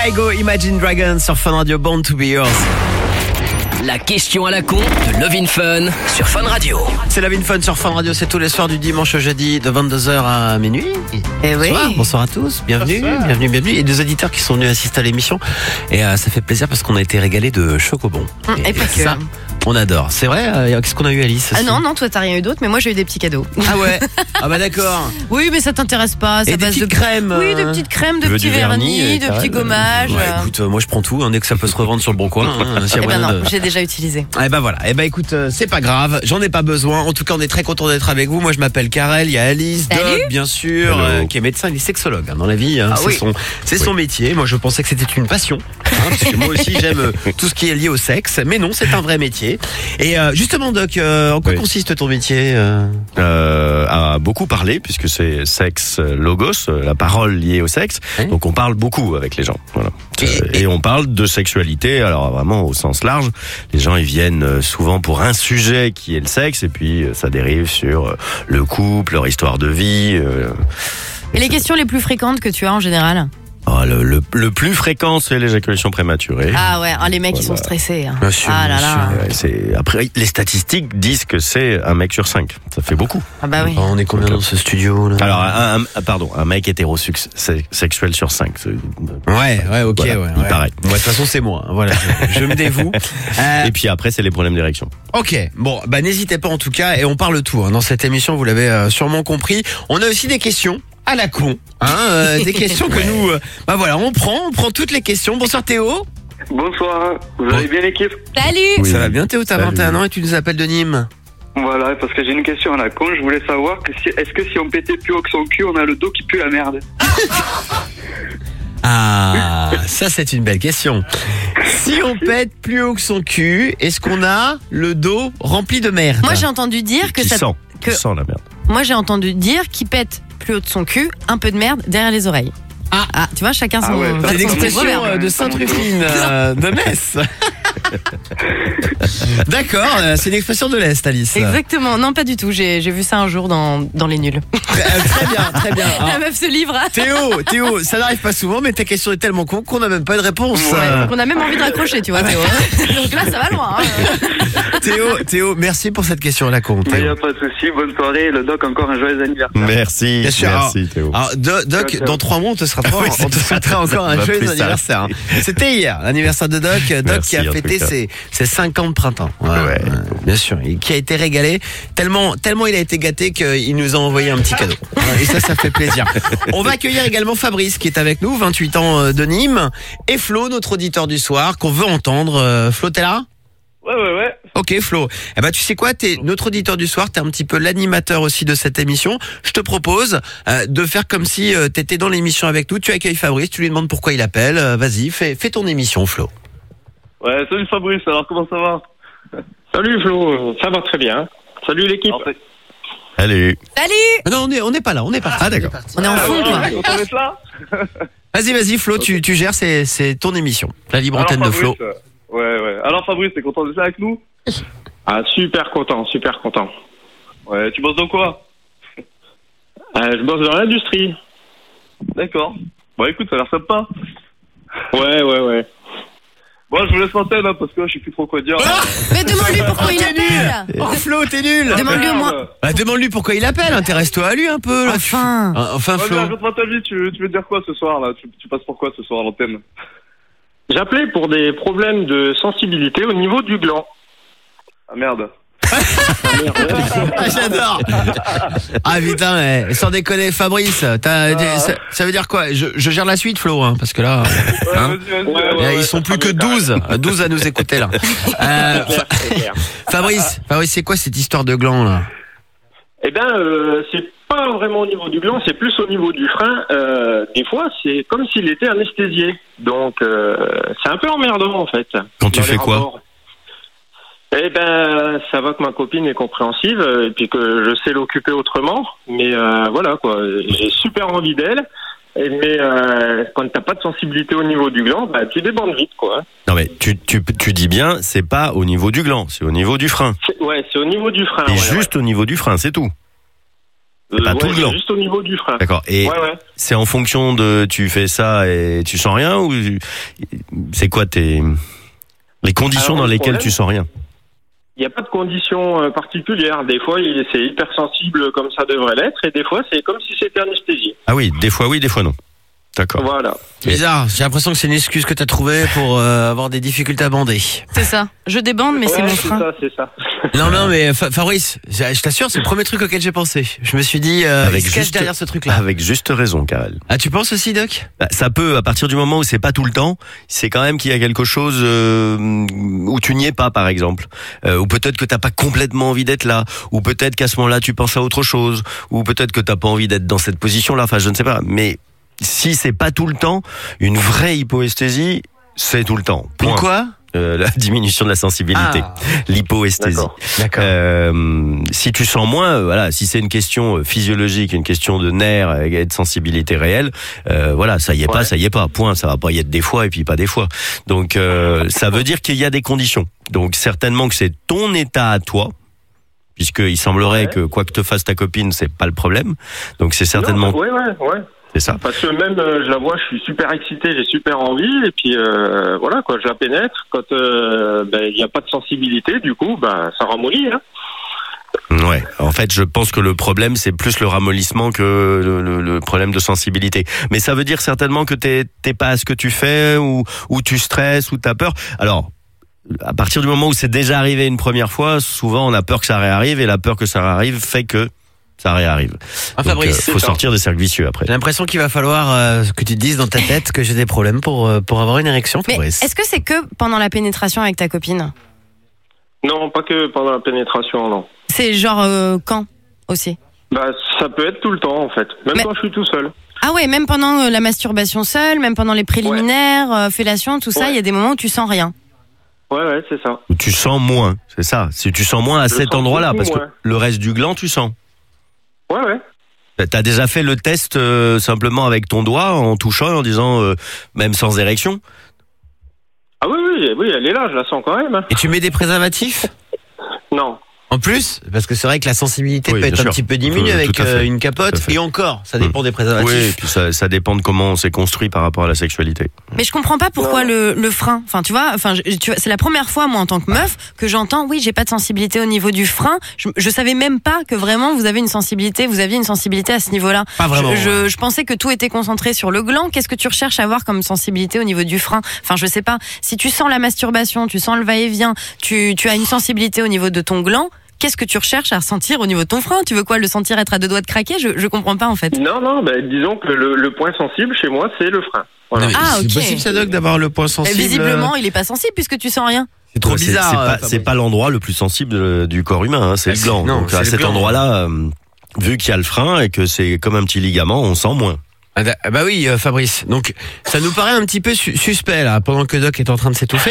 Kygo, Imagine Dragons sur Fun Radio, Born to Be Yours. La question à la con de Love in Fun sur Fun Radio. C'est Love in Fun sur Fun Radio, c'est tous les soirs du dimanche au jeudi de 22h à minuit. Et oui. Bonsoir à tous, bienvenue. Et des auditeurs qui sont venus assister à l'émission. Et ça fait plaisir parce qu'on a été régalés de chocobons. Et pas que. Ça, on adore. C'est vrai, qu'est-ce qu'on a eu, Alice? Ah non, toi t'as rien eu d'autre, mais moi j'ai eu des petits cadeaux. Ah ouais. Ah bah d'accord. Oui, mais ça t'intéresse pas. Et des petites crèmes. Oui, de petites crèmes, de petits vernis, de petits gommages. Ouais, écoute, moi je prends tout, dès que ça peut se revendre sur le bon coin. Eh ben non, j'ai déjà utilisé. Eh ben voilà. Eh ben écoute, c'est pas grave, j'en ai pas besoin. En tout cas, on est très content d'être avec vous. Moi, je m'appelle Karel, il y a Alice, Doc, bien sûr, qui est médecin, il est sexologue dans la vie. C'est son métier. Moi, je pensais que c'était une passion, parce que moi aussi j'aime tout ce qui est lié au sexe. Mais non, c'est un vrai métier. Et justement, Doc, en quoi consiste ton métier? À beaucoup parler, puisque c'est sexe logos, la parole liée au sexe. Donc on parle beaucoup avec les gens. Voilà. Et on parle de sexualité, alors vraiment au sens large. Les gens, ils viennent souvent pour un sujet qui est le sexe, et puis ça dérive sur le couple, leur histoire de vie. Et les questions les plus fréquentes que tu as en général? Le plus fréquent, c'est l'éjaculation prématurée. Ah ouais, les mecs, ils sont stressés. Bien sûr, ah là là. Après, les statistiques disent que c'est un mec sur 5. Ça fait beaucoup. Ah bah oui. On est combien dans ce studio là? Alors, un mec hétérosexuel sur 5. Ouais, ok, voilà, il paraît. Moi, de toute façon, c'est moi. Voilà, je me dévoue. Et puis après, c'est les problèmes d'érection. Ok, bon, n'hésitez pas en tout cas, et on parle tout dans cette émission, vous l'avez sûrement compris. On a aussi des questions à la con, des questions que nous, on prend toutes les questions. Bonsoir Théo. Bonsoir, vous allez bien l'équipe? Salut. Oui. Ça va bien Théo, t'as 21 ans et tu nous appelles de Nîmes. Voilà, parce que j'ai une question à la con, je voulais savoir est-ce que si on pétait plus haut que son cul, on a le dos qui pue la merde? Ah, ça c'est une belle question. Si on pète plus haut que son cul, est-ce qu'on a le dos rempli de merde? Moi j'ai entendu dire que ça sent la merde. Moi j'ai entendu dire qu'il pète plus haut de son cul, un peu de merde derrière les oreilles. Ah, tu vois, chacun son... C'est l'expression de Sainte-Rufine de Metz. D'accord, c'est une expression de l'Est, Alice. Exactement, non pas du tout, j'ai vu ça un jour dans Les Nuls. Très bien. La meuf se livre. Théo, ça n'arrive pas souvent, mais ta question est tellement con qu'on n'a même pas de réponse. Donc on a même envie de raccrocher, tu vois, Théo. Donc là, ça va loin. Théo, merci pour cette question à la con. Il n'y a pas de souci, bonne soirée, le Doc, encore un joyeux anniversaire. Merci, bien sûr. Merci Théo. Alors, Doc, dans 3 mois, on te souhaitera encore un joyeux anniversaire. C'était hier, l'anniversaire de Doc. Doc qui a fêté ses 5 ans de printemps. Ouais. Bien sûr. Et qui a été régalé. Tellement il a été gâté qu'il nous a envoyé un petit cadeau. Et ça fait plaisir. On va accueillir également Fabrice qui est avec nous, 28 ans de Nîmes. Et Flo, notre auditeur du soir, qu'on veut entendre. Flo, t'es là? Ouais. Ok Flo, tu sais quoi, t'es notre auditeur du soir, t'es un petit peu l'animateur aussi de cette émission. Je te propose de faire comme si t'étais dans l'émission avec nous. Tu accueilles Fabrice, tu lui demandes pourquoi il appelle. Vas-y, fais ton émission Flo. Ouais, salut Fabrice, alors comment ça va? Salut Flo, ça va très bien. Salut l'équipe. Salut. Non, on n'est pas là, on est parti. Ah d'accord. On est en fond quoi. On est là. Vas-y Flo, tu gères, c'est ton émission. La libre antenne de Flo. Ouais. Alors Fabrice, t'es content d'être là avec nous? Ah, super content. Ouais, tu bosses dans quoi? Je bosse dans l'industrie. D'accord. Bon écoute, ça a l'air sympa. Ouais. Bon, je vous laisse l'antenne parce que je sais plus trop quoi dire. Mais demande-lui pourquoi il appelle. Oh Flo, t'es nul. Demande-lui au moins. Demande-lui pourquoi il appelle, intéresse-toi à lui un peu. Enfin Flo. Raconte-moi ta vie, tu veux dire quoi ce soir là? Tu passes pour quoi ce soir à l'antenne? J'appelais pour des problèmes de sensibilité au niveau du gland. Ah merde. J'adore. Ah putain, sans déconner Fabrice, ça veut dire quoi? Je gère la suite Flo, parce que là ils sont plus que 12 à nous écouter là. Fabrice, c'est quoi cette histoire de gland là? C'est pas vraiment au niveau du gland, c'est plus au niveau du frein. Des fois, c'est comme s'il était anesthésié. Donc, c'est un peu emmerdant, en fait. Quand tu fais quoi? Ça va que ma copine est compréhensive et puis que je sais l'occuper autrement. Mais voilà, quoi. J'ai super envie d'elle. Mais quand t'as pas de sensibilité au niveau du gland, tu débandes vite, quoi. Non mais tu dis bien, c'est pas au niveau du gland, c'est au niveau du frein. C'est au niveau du frein. Et juste au niveau du frein, c'est tout. tout le gland. Juste au niveau du frein. D'accord. Et ouais. c'est en fonction de tu fais ça et tu sens rien, ou c'est quoi les conditions dans lesquelles tu sens rien? Il n'y a pas de conditions particulières. Des fois, c'est hypersensible comme ça devrait l'être, et des fois, c'est comme si c'était anesthésié. Ah oui, des fois non. D'accord. Voilà. C'est bizarre, j'ai l'impression que c'est une excuse que t'as trouvée pour avoir des difficultés à bander. C'est ça. Je débande, mais c'est mon frein. C'est ça. Non, mais Fabrice, je t'assure, c'est le premier truc auquel j'ai pensé. Je me suis dit, il se cache derrière ce truc-là. Avec juste raison, Karel. Ah, tu penses aussi, Doc? Ça peut, à partir du moment où c'est pas tout le temps, c'est quand même qu'il y a quelque chose où tu n'y es pas, par exemple. Ou peut-être que t'as pas complètement envie d'être là. Ou peut-être qu'à ce moment-là, tu penses à autre chose. Ou peut-être que t'as pas envie d'être dans cette position-là. Enfin, je ne sais pas. Mais si c'est pas tout le temps, une vraie hypoesthésie, c'est tout le temps. Point. Pourquoi? La diminution de la sensibilité, l'hypoesthésie. D'accord. Si tu sens moins, voilà, si c'est une question physiologique, une question de nerfs et de sensibilité réelle, voilà, ça y est pas, point. Ça va pas y être des fois et puis pas des fois. Donc ça veut dire qu'il y a des conditions. Donc certainement que c'est ton état à toi, puisqu'il semblerait que quoi que te fasse ta copine, c'est pas le problème. Donc c'est certainement. Ouais. C'est ça. Parce que même, je la vois, je suis super excité, j'ai super envie, et puis voilà, quoi, je la pénètre. Quand il n'y a pas de sensibilité, du coup, ça ramollit. Hein. Ouais. En fait, je pense que le problème, c'est plus le ramollissement que le problème de sensibilité. Mais ça veut dire certainement que t'es pas à ce que tu fais, ou tu stresses, ou t'as peur. Alors, à partir du moment où c'est déjà arrivé une première fois, souvent on a peur que ça réarrive, et la peur que ça réarrive fait que ça réarrive. Fabrice, faut sortir des cercles vicieux après. J'ai l'impression qu'il va falloir que tu te dises dans ta tête que j'ai des problèmes pour avoir une érection, Fabrice. Mais est-ce que c'est que pendant la pénétration avec ta copine? Non, pas que pendant la pénétration, non. C'est genre quand aussi? Ça peut être tout le temps, en fait. Même quand je suis tout seul. Ah ouais, même pendant la masturbation seule, même pendant les préliminaires, fellation, tout ça, il y a des moments où tu sens rien. Ouais, c'est ça. Tu sens moins, c'est ça. Si tu sens moins à cet endroit-là, parce que le reste du gland, tu sens. Ouais. T'as déjà fait le test simplement avec ton doigt, en touchant, en disant même sans érection? Ah oui, elle est là, je la sens quand même. Hein. Et tu mets des préservatifs? Non. En plus, parce que c'est vrai que la sensibilité peut être un petit peu diminuée avec une capote, et encore, ça dépend des préservatifs. Oui, et puis ça dépend de comment on s'est construit par rapport à la sexualité. Mais je comprends pas pourquoi le frein. Enfin, tu vois, c'est la première fois, moi, en tant que meuf, que j'entends, oui, j'ai pas de sensibilité au niveau du frein. Je savais même pas que vraiment vous aviez une sensibilité à ce niveau-là. Pas vraiment. Je pensais que tout était concentré sur le gland. Qu'est-ce que tu recherches à avoir comme sensibilité au niveau du frein? Enfin, je sais pas. Si tu sens la masturbation, tu sens le va-et-vient, tu as une sensibilité au niveau de ton gland. Qu'est-ce que tu recherches à ressentir au niveau de ton frein? Tu veux quoi, le sentir être à deux doigts de craquer? Je comprends pas en fait. Non, disons que le point sensible chez moi, c'est le frein. Voilà. C'est possible, ça, Doc, d'avoir le point sensible. Visiblement, il est pas sensible puisque tu sens rien. C'est trop bizarre. C'est pas l'endroit le plus sensible du corps humain, hein, c'est le gland. Donc à cet endroit-là, vu qu'il y a le frein et que c'est comme un petit ligament, on sent moins. Bah oui, Fabrice. Donc, ça nous paraît un petit peu suspect, là, pendant que Doc est en train de s'étouffer.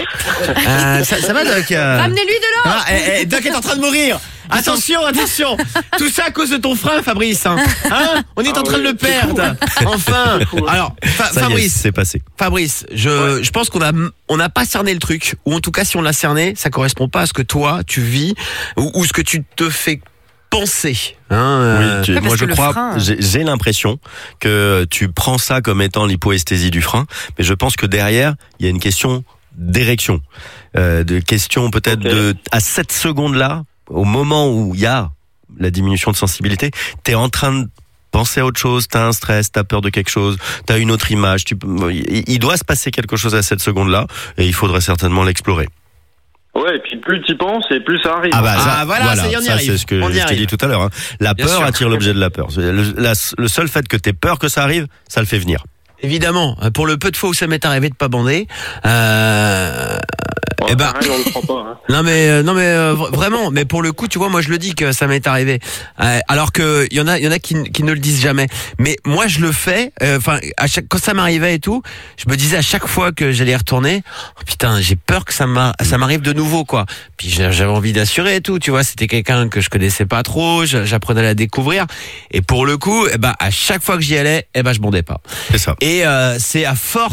Ça va, Doc? Ramenez-lui de l'eau! Doc est en train de mourir! Attention! Tout ça à cause de ton frein, Fabrice. Hein, on est en train de le perdre. Enfin. Alors, Fabrice. C'est passé. Fabrice, je pense qu'on n'a pas cerné le truc. Ou en tout cas, si on l'a cerné, ça correspond pas à ce que toi, tu vis, ou ce que tu te fais penser. Moi je crois, j'ai l'impression que tu prends ça comme étant l'hypoesthésie du frein, mais je pense que derrière, il y a une question d'érection, de question peut-être à cette seconde-là, au moment où il y a la diminution de sensibilité, t'es en train de penser à autre chose, t'as un stress, t'as peur de quelque chose, t'as une autre image, il doit se passer quelque chose à cette seconde-là, et il faudrait certainement l'explorer. Ouais, et puis plus tu penses et plus ça arrive. Voilà, ça y en y arrive. C'est ce que je t'ai dit tout à l'heure. Hein. La peur attire l'objet de la peur. Le seul fait que t'aies peur que ça arrive, ça le fait venir. Évidemment, pour le peu de fois où ça m'est arrivé de pas bander, on le prend pas. Hein. Non mais vraiment, mais pour le coup, tu vois, moi je le dis que ça m'est arrivé. Alors que il y en a qui ne le disent jamais. Mais moi je le fais. Quand ça m'arrivait et tout, je me disais à chaque fois que j'allais y retourner, oh, putain, j'ai peur que ça m'arrive de nouveau, quoi. Puis j'avais envie d'assurer et tout, tu vois. C'était quelqu'un que je connaissais pas trop, j'apprenais à la découvrir. Et pour le coup, à chaque fois que j'y allais, je bandais pas. C'est ça. Et c'est à force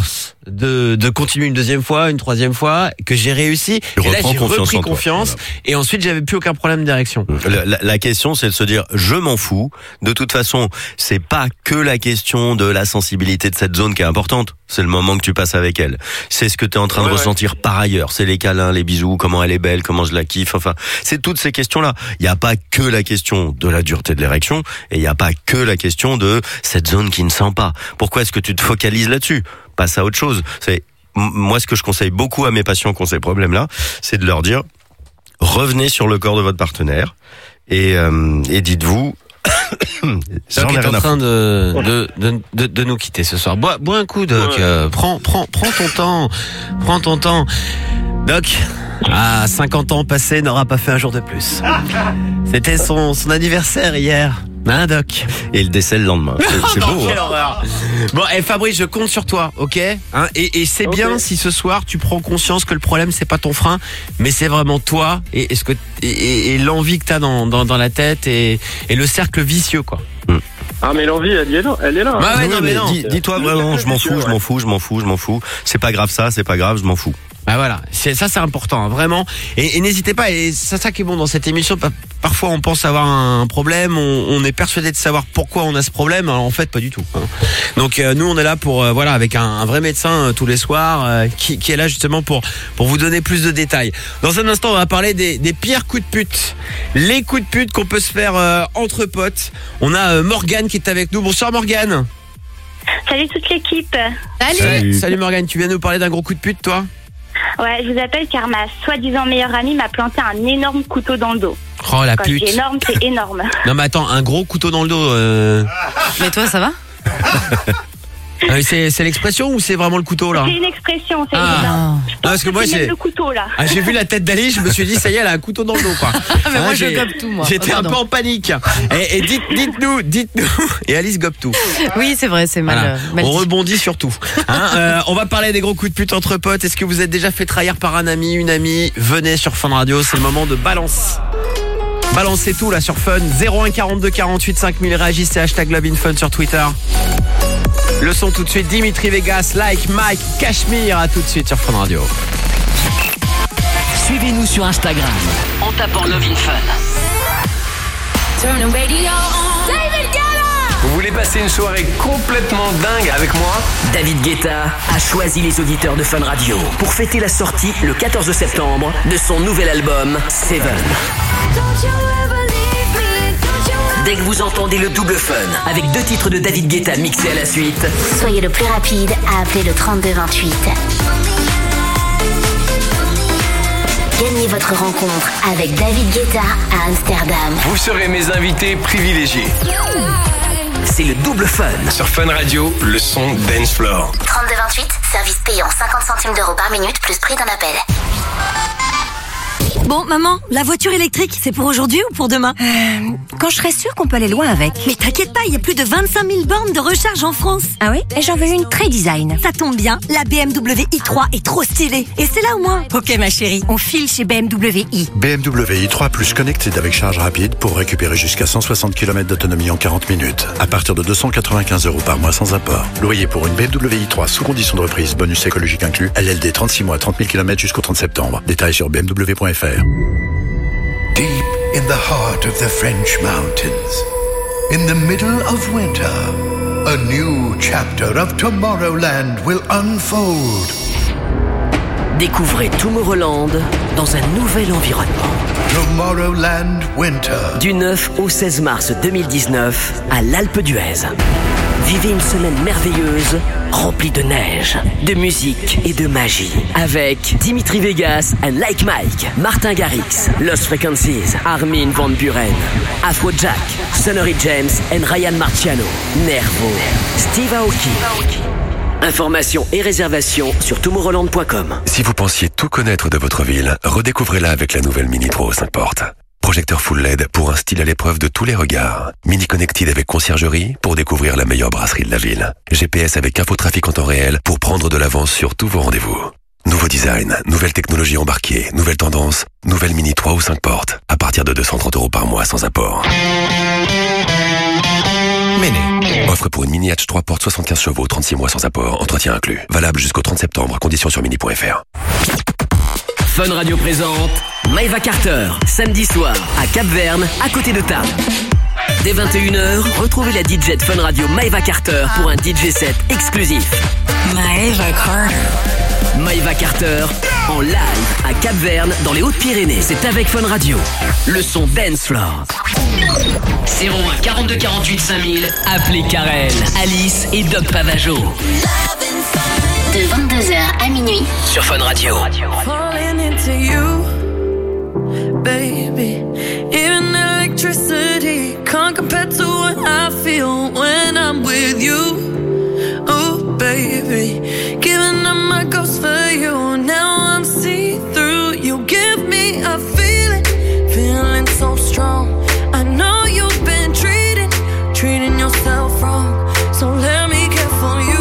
de continuer une deuxième fois, une troisième fois, que j'ai réussi. Et là, j'ai repris confiance. Voilà. Et ensuite, j'avais plus aucun problème d'érection. La question, c'est de se dire, je m'en fous. De toute façon, c'est pas que la question de la sensibilité de cette zone qui est importante. C'est le moment que tu passes avec elle. C'est ce que tu es en train de ressentir par ailleurs. C'est les câlins, les bisous, comment elle est belle, comment je la kiffe. Enfin, c'est toutes ces questions-là. Il n'y a pas que la question de la dureté de l'érection et il n'y a pas que la question de cette zone qui ne sent pas. Pourquoi est-ce que tu te focalises là-dessus ? Passe à autre chose. Moi, ce que je conseille beaucoup à mes patients qui ont ces problèmes-là, c'est de leur dire, revenez sur le corps de votre partenaire et dites-vous, Doc est en train de nous quitter ce soir. Bois un coup, Doc. Prends ton temps. Doc, à 50 ans passés, n'aura pas fait un jour de plus. C'était son anniversaire hier. Hein, Doc? Et le décès le lendemain. C'est beau. Quelle horreur. Bon, Fabrice, je compte sur toi, ok? Hein, et c'est bien si ce soir tu prends conscience que le problème c'est pas ton frein, mais c'est vraiment toi et l'envie que t'as dans la tête et le cercle vicieux, quoi. Ah, mais l'envie, elle est là. Bah ouais, non, mais non. Dis-toi vraiment, je m'en fous. C'est pas grave ça, c'est pas grave, je m'en fous. Bah voilà, c'est important, hein, vraiment. Et n'hésitez pas, et c'est ça qui est bon dans cette émission. Parfois on pense avoir un problème, on est persuadé de savoir pourquoi on a ce problème, alors en fait pas du tout. Hein. Donc nous on est là pour avec un vrai médecin tous les soirs qui est là justement pour vous donner plus de détails. Dans un instant on va parler des pires coups de pute, les coups de pute qu'on peut se faire entre potes. On a Morgane qui est avec nous. Bonsoir Morgane. Salut toute l'équipe. Salut Morgane, tu viens nous parler d'un gros coup de pute toi? Ouais, je vous appelle car ma soi-disant meilleure amie m'a planté un énorme couteau dans le dos. Oh la Quand pute. je dis énorme, c'est énorme. Non mais attends, un gros couteau dans le dos. Mais toi, ça va? C'est l'expression ou c'est vraiment le couteau là? C'est une expression, c'est non, parce que moi j'ai le couteau là. J'ai vu la tête d'Alice, je me suis dit ça y est, elle a un couteau dans le dos quoi. Mais moi je gobe tout moi. J'étais un peu en panique. Et dites-nous et Alice gobe tout. Oui, c'est vrai, c'est mal. On rebondit sur tout. On va parler des gros coups de pute entre potes. Est-ce que vous êtes déjà fait trahir par un ami, une amie? Venez sur Fun Radio, c'est le moment de balance. Balancez tout là sur Fun. 01 42 48 5000, réagissez hashtag #LoveInFun sur Twitter. Le son tout de suite, Dimitri Vegas, Like Mike, Cachemire, à tout de suite sur Fun Radio. Suivez-nous sur Instagram en tapant LoveInFun. Vous voulez passer une soirée complètement dingue avec moi? David Guetta a choisi les auditeurs de Fun Radio pour fêter la sortie le 14 septembre de son nouvel album Seven. Dès que vous entendez le double fun, avec 2 titres de David Guetta mixés à la suite, soyez le plus rapide à appeler le 3228. Gagnez votre rencontre avec David Guetta à Amsterdam. Vous serez mes invités privilégiés. C'est le double fun. Sur Fun Radio, le son Dance Floor. 3228, service payant 50 centimes d'euros par minute plus prix d'un appel. Bon, maman, la voiture électrique, c'est pour aujourd'hui ou pour demain? Quand je serai sûre qu'on peut aller loin avec. Mais t'inquiète pas, il y a plus de 25 000 bornes de recharge en France. Ah oui? Et j'en veux une très design. Ça tombe bien, la BMW i3 est trop stylée. Et c'est là au moins. Ok ma chérie, on file chez BMW i. BMW i3 Plus Connected avec charge rapide pour récupérer jusqu'à 160 km d'autonomie en 40 minutes. À partir de 295 € par mois sans apport. Loyer pour une BMW i3 sous condition de reprise, bonus écologique inclus. LLD 36 mois, 30 000 km jusqu'au 30 septembre. Détails sur bmw.fr. Deep in the heart of the French mountains, in the middle of winter, a new chapter of Tomorrowland will unfold. Découvrez Tomorrowland dans un nouvel environnement. Tomorrowland Winter. Du 9 au 16 mars 2019 à l'Alpe d'Huez. Vivez une semaine merveilleuse, remplie de neige, de musique et de magie. Avec Dimitri Vegas and Like Mike, Martin Garrix, Lost Frequencies, Armin van Buren, Afrojack, Sonny James and Ryan Marciano, Nervo, Steve Aoki. Informations et réservations sur tomorrowland.com. Si vous pensiez tout connaître de votre ville, redécouvrez-la avec la nouvelle Mini Pro 5 portes. Projecteur full LED pour un style à l'épreuve de tous les regards. Mini Connected avec conciergerie pour découvrir la meilleure brasserie de la ville. GPS avec infotrafic en temps réel pour prendre de l'avance sur tous vos rendez-vous. Nouveau design, nouvelle technologie embarquée, nouvelle tendance, nouvelle Mini 3 ou 5 portes. À partir de 230 € par mois sans apport. Mini. Offre Offre pour une Mini Hatch 3 portes 75 chevaux, 36 mois sans apport, entretien inclus. Valable jusqu'au 30 septembre, conditions sur mini.fr. Fun Radio présente Maeva Carter, samedi soir à Cap-Verne, à côté de Tarbes. Dès 21h, retrouvez la DJ de Fun Radio Maeva Carter pour un DJ set exclusif. Maeva Carter. Maeva Carter en live à Cap-Verne dans les Hautes-Pyrénées. C'est avec Fun Radio. Le son Dance Floor. 01 42 48 5000. Appelez Karel, Alice et Doc Pavageau. De 22h à minuit. Sur Fun Radio. Falling into you, baby. Even electricity can't compare to what I feel when I'm with you. Oh, baby. Giving up my ghost for you. Now I'm see-through. You give me a feeling so strong. I know you've been treating yourself wrong. So let me care for you.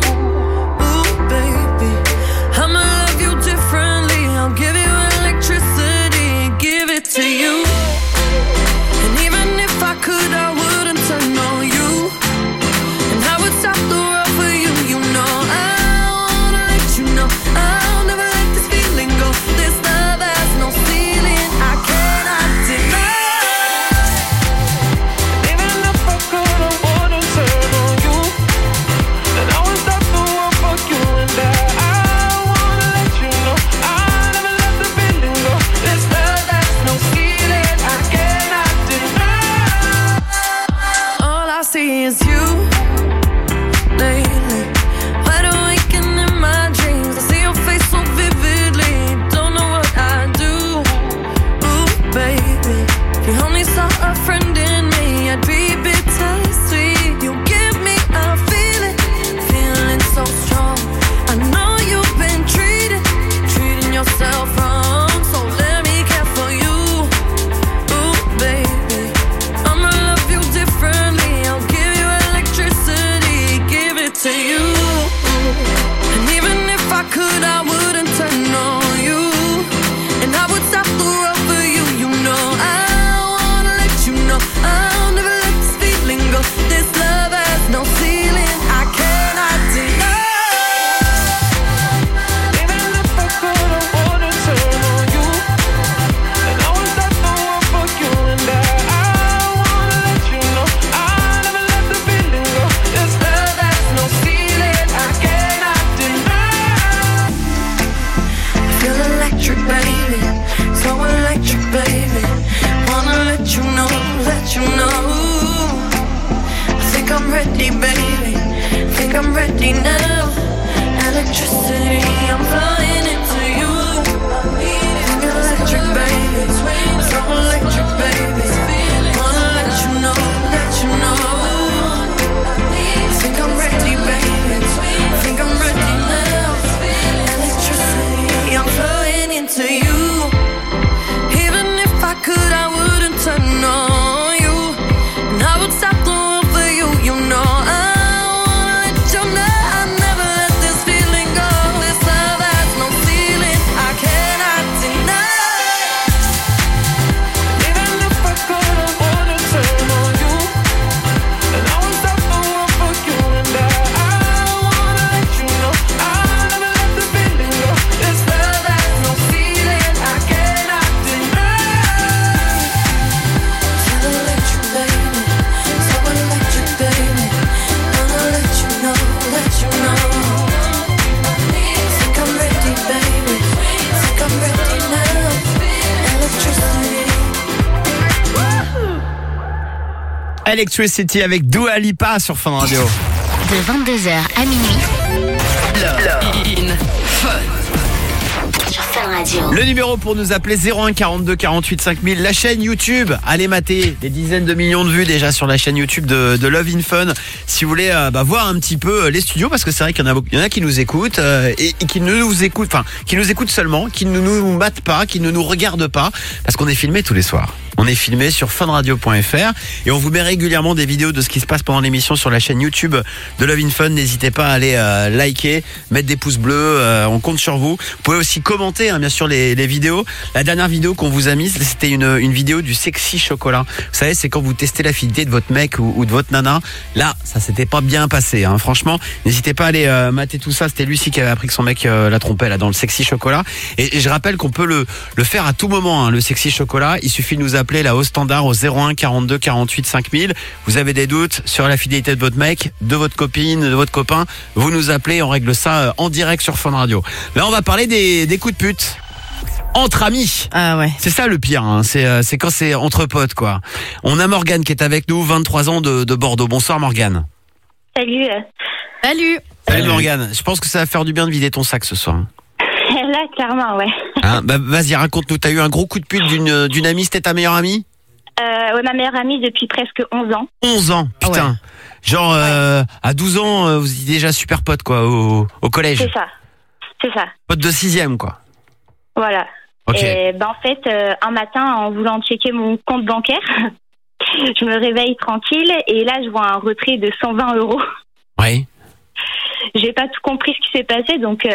To you, and even if I could, I wouldn't turn on you, and I would stop the world for you. You know, I wanna let you know I'll never let this feeling go. This love has no ceiling, I cannot deny. Even if I could, I wouldn't turn on you, and I would stop the world for you. And I wanna let you know I'll never let the feeling go. This love no ceiling, I cannot deny. All I see is you lately. Wide awake and in my dreams, I see your face so vividly. Don't know what I do. Ooh, baby, if you only saw a friend in me, I'd be bittersweet. You give me a feeling so strong. I know you've been treating yourself wrong. So let me care for you. To you, and even if I could, I wouldn't turn on you, and I would stop the world for you. You know, I wanna let you know I'll never let this feeling go. This love has no ceiling, I cannot deny. Even if I could, I wouldn't turn on you, and I would stop the world for you. And I wanna let you know I'll never let the feeling go. This love has no ceiling, I cannot deny. I feel electric, baby, so electric, baby. Wanna let you know. I think I'm ready, baby, think I'm ready now. Electricity, I'm flying into you. Think electric, baby, so electric, baby. Wanna let you know. I think I'm ready, baby, think I'm ready now. Electricity, I'm flying into you. Even if I could, I wouldn't turn on you, and I would stop the world for you. You know, I wanna let you know I never let this feeling go. This love has no ceiling, I cannot deny. Even if I could, I wouldn't turn on you, and I would stop the world for you. And I wanna let you know I'll never let the feeling go. This love has no ceiling, I cannot deny. So electric, baby, so electric, baby. Wanna let you know. Think I'm ready, baby, think I'm ready now. Electricity. Electricity avec Dua Lipa sur Fun Radio. De 22h à minuit. Love in Fun. Sur Fun Radio. Le numéro pour nous appeler 01 42 48 5000. La chaîne YouTube, allez mater des dizaines de millions de vues déjà sur la chaîne YouTube de Love in Fun. Si vous voulez voir un petit peu les studios, parce que c'est vrai qu'il y en a qui nous écoutent et qui ne nous écoutent, enfin qui nous écoutent seulement, qui ne nous matent pas, qui ne nous regardent pas, parce qu'on est filmé tous les soirs. On est filmé sur funradio.fr et on vous met régulièrement des vidéos de ce qui se passe pendant l'émission sur la chaîne YouTube de Love in Fun. N'hésitez pas à aller liker, mettre des pouces bleus, on compte sur vous. Vous pouvez aussi commenter, bien bien sûr les vidéos. La dernière vidéo qu'on vous a mise, c'était une vidéo du sexy chocolat. Vous savez, c'est quand vous testez la fidélité de votre mec ou de votre nana. Là, ça s'était pas bien passé, hein. Franchement, n'hésitez pas à aller mater tout ça. C'était Lucie qui avait appris que son mec la trompait là dans le sexy chocolat. Et je rappelle qu'on peut le faire à tout moment, hein, le sexy chocolat. Il suffit de nous appeler là au standard au 01 42 48 5000. Vous avez des doutes sur la fidélité de votre mec, de votre copine, de votre copain, vous nous appelez, on règle ça en direct sur Fun Radio. Là, on va parler des coups de pute entre amis. Ah ouais. C'est ça le pire, hein. C'est quand c'est entre potes, quoi. On a Morgane qui est avec nous, 23 ans de Bordeaux. Bonsoir Morgane. Salut. Salut Morgane. Je pense que ça va faire du bien de vider ton sac ce soir. Là, clairement, ouais. Hein, bah, vas-y, raconte-nous. T'as eu un gros coup de pute d'une amie, c'était ta meilleure amie? Ouais, ma meilleure amie depuis presque 11 ans. 11 ans, putain. Ah ouais. Genre, à 12 ans, vous étiez déjà super potes, quoi, au collège. C'est ça. Potes de 6e, quoi. Voilà. Okay. Et en fait, un matin, en voulant checker mon compte bancaire, je me réveille tranquille et là, je vois un retrait de 120 €. Oui. J'ai pas tout compris ce qui s'est passé, donc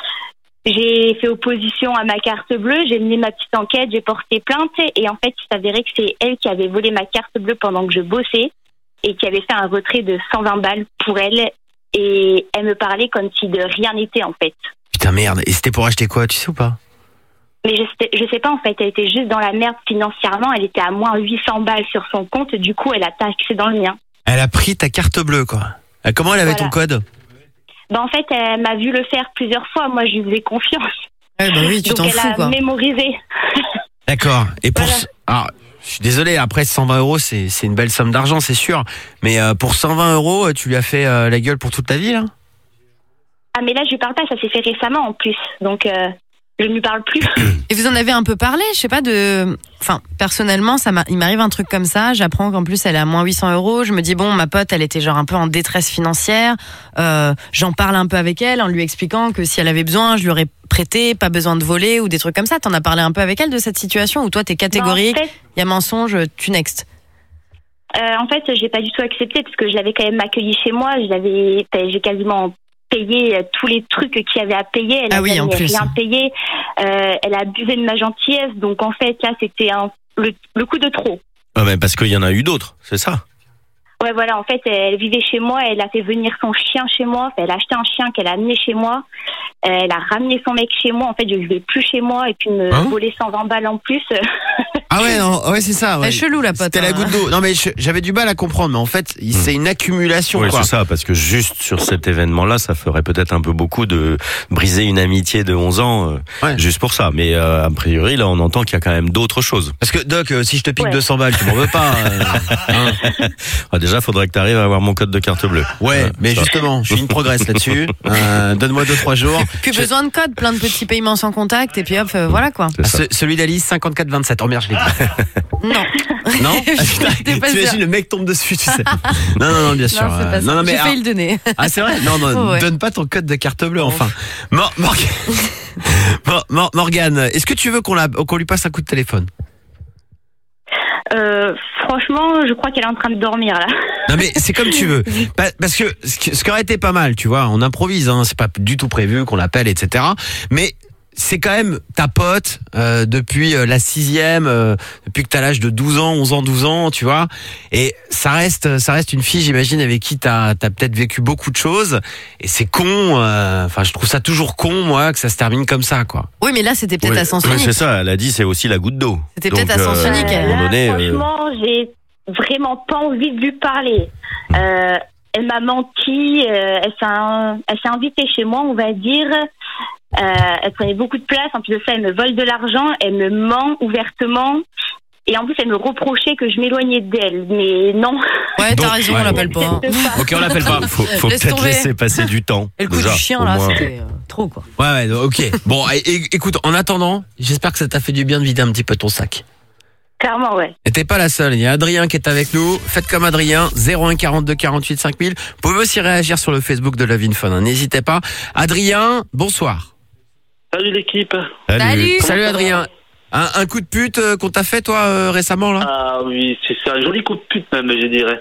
j'ai fait opposition à ma carte bleue, j'ai mené ma petite enquête, j'ai porté plainte et en fait, il s'avérait que c'est elle qui avait volé ma carte bleue pendant que je bossais et qui avait fait un retrait de 120 balles pour elle et elle me parlait comme si de rien n'était en fait. Putain merde, et c'était pour acheter quoi, tu sais ou pas? Mais je sais pas en fait, elle était juste dans la merde financièrement, elle était à moins 800 balles sur son compte, du coup elle a taxé dans le mien. Elle a pris ta carte bleue quoi. Comment elle avait ton code? Bah en fait, elle m'a vu le faire plusieurs fois, moi je lui faisais confiance. Ouais, bah oui, tu t'en fous quoi. Donc elle a mémorisé. D'accord, et pour... Alors, je suis désolé, après 120 €, c'est une belle somme d'argent, c'est sûr. Mais pour 120 €, tu lui as fait la gueule pour toute ta vie là? Ah mais là je lui parle pas, ça s'est fait récemment en plus, donc je ne lui parle plus. Et vous en avez un peu parlé, je sais pas enfin personnellement il m'arrive un truc comme ça, j'apprends qu'en plus elle est à moins 800 €, je me dis bon ma pote elle était genre un peu en détresse financière, j'en parle un peu avec elle en lui expliquant que si elle avait besoin je lui aurais prêté, pas besoin de voler ou des trucs comme ça. T'en as parlé un peu avec elle de cette situation ou toi t'es catégorique, il y a mensonge, tu next? En fait j'ai pas du tout accepté parce que je l'avais quand même accueilli chez moi, j'ai quasiment payé tous les trucs qu'il y avait à payer, elle n'avait rien payé, elle a abusé de ma gentillesse, donc en fait là c'était le coup de trop. Ah mais parce qu'il y en a eu d'autres, c'est ça? Ouais voilà, en fait elle vivait chez moi, elle a fait venir son chien chez moi, elle a acheté un chien qu'elle a amené chez moi, elle a ramené son mec chez moi, en fait je ne vais plus chez moi et puis me voler 120 balles en plus. Ah ouais, non, ouais c'est ça. Ouais. C'est chelou la pote. C'était la goutte d'eau. Non mais j'avais du mal à comprendre, mais en fait c'est une accumulation. Oui quoi. c'est ça, parce que juste sur cet événement-là, ça ferait peut-être un peu beaucoup de briser une amitié de 11 ans, juste pour ça. Mais a priori là on entend qu'il y a quand même d'autres choses. Parce que Doc, si je te pique 200 balles, tu m'en veux pas. Déjà faudrait que tu arrives à avoir mon code de carte bleue. Ouais, mais justement, je suis une progresse là-dessus. Donne-moi 2-3 jours. Plus besoin de code, plein de petits paiements sans contact et puis hop, voilà quoi. Celui d'Alice 5427. Oh merde, je l'ai dit. Non. Tu imagines le mec tombe dessus, tu sais. Non, bien sûr. Non, mais j'ai failli le donner. Ah c'est vrai? Non, donne pas ton code de carte bleue enfin. Morgane, est-ce que tu veux qu'on lui passe un coup de téléphone? Franchement, je crois qu'elle est en train de dormir là. Non mais c'est comme tu veux. Parce que ce qui aurait été pas mal, tu vois, on improvise, hein, c'est pas du tout prévu qu'on l'appelle, etc. Mais c'est quand même ta pote depuis la 6e, depuis que t'as l'âge de 12 ans, 11 ans, 12 ans, tu vois. Et ça reste une fille, j'imagine, avec qui t'as peut-être vécu beaucoup de choses. Et c'est con, enfin je trouve ça toujours con, moi, que ça se termine comme ça, quoi. Oui, mais là c'était peut-être à sens unique. C'est ça, elle a dit c'est aussi la goutte d'eau. C'était peut-être à sens unique. Franchement, j'ai vraiment pas envie de lui parler. Elle m'a menti, elle s'est invitée chez moi, on va dire. Elle prenait beaucoup de place, en plus de ça elle me vole de l'argent, elle me ment ouvertement et en plus elle me reprochait que je m'éloignais d'elle, mais non. Ouais t'as raison, on l'appelle pas. Ok, on l'appelle pas. Faut peut-être laisser passer du temps. Et le coup du chien là c'était trop quoi. Ouais ok. Bon écoute, en attendant, j'espère que ça t'a fait du bien de vider un petit peu ton sac. Clairement, ouais. Et t'es pas la seule, il y a Adrien qui est avec nous. Faites comme Adrien, 01 42 48 5000. Vous pouvez aussi réagir sur le Facebook de Love in Fun, hein. N'hésitez pas. Adrien, bonsoir. Salut l'équipe. Salut Adrien. Un coup de pute qu'on t'a fait toi récemment là? Ah oui, c'est ça, un joli coup de pute même, je dirais.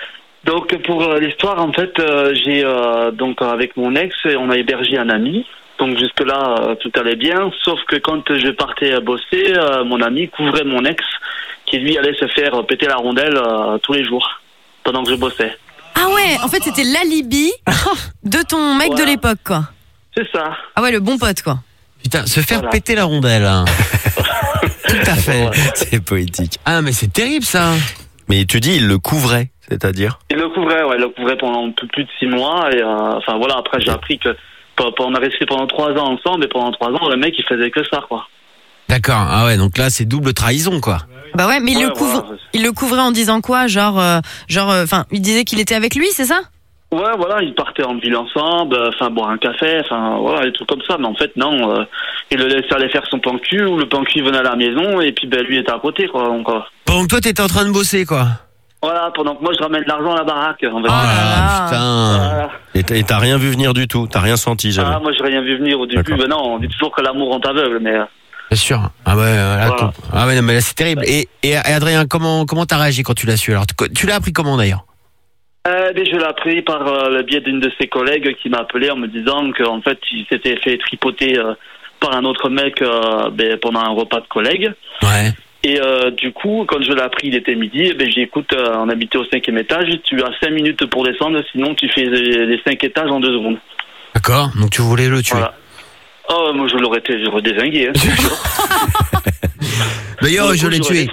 Donc pour l'histoire, en fait, j'ai donc avec mon ex, on a hébergé un ami Donc jusque-là, tout allait bien, sauf que quand je partais bosser, mon ami couvrait mon ex, qui lui allait se faire péter la rondelle tous les jours, pendant que je bossais. Ah ouais, en fait c'était l'alibi de ton mec de l'époque, quoi. C'est ça. Ah ouais, le bon pote, quoi. Putain, se faire péter la rondelle. Hein. Tout à fait. C'est poétique. Ah mais c'est terrible ça. Mais tu dis, il le couvrait, c'est-à-dire? Il le couvrait pendant un peu plus de 6 mois, et enfin voilà, après j'ai appris que on a resté pendant 3 ans ensemble, et pendant 3 ans, le mec il faisait que ça, quoi. D'accord, ah ouais, donc là c'est double trahison, quoi. Bah ouais, mais il le couvrait en disant quoi? Enfin, il disait qu'il était avec lui, c'est ça? Ouais, voilà, ils partaient en ville ensemble, enfin boire un café, enfin voilà, des trucs comme ça. Mais en fait, non, il le laissait aller faire son plan cul, ou le plan cul venait à la maison, et puis lui était à côté, quoi. Donc, pendant que toi t'étais en train de bosser, quoi. Voilà, pendant que moi je ramène de l'argent à la baraque. En fait. Putain. Et t'as rien vu venir du tout? T'as rien senti, jamais? Ah, moi j'ai rien vu venir au début. Ben non, on dit toujours que l'amour rend aveugle, mais. Bien sûr. Ah ouais, là, voilà. Ah ouais, non, mais là c'est terrible. Et Adrien, comment t'as réagi quand tu l'as su? Alors, tu l'as appris comment d'ailleurs? Je l'ai appris par le biais d'une de ses collègues qui m'a appelé en me disant qu'en fait il s'était fait tripoter par un autre mec pendant un repas de collègues. Ouais. Et du coup, quand je l'ai appris, il était midi, j'ai dit, écoute, on habitait au 5e étage, tu as 5 minutes pour descendre, sinon tu fais les 5 étages en 2 secondes. D'accord, donc tu voulais le tuer. Voilà. Oh, moi j'aurais dézingué. Hein, D'ailleurs, je l'ai tué.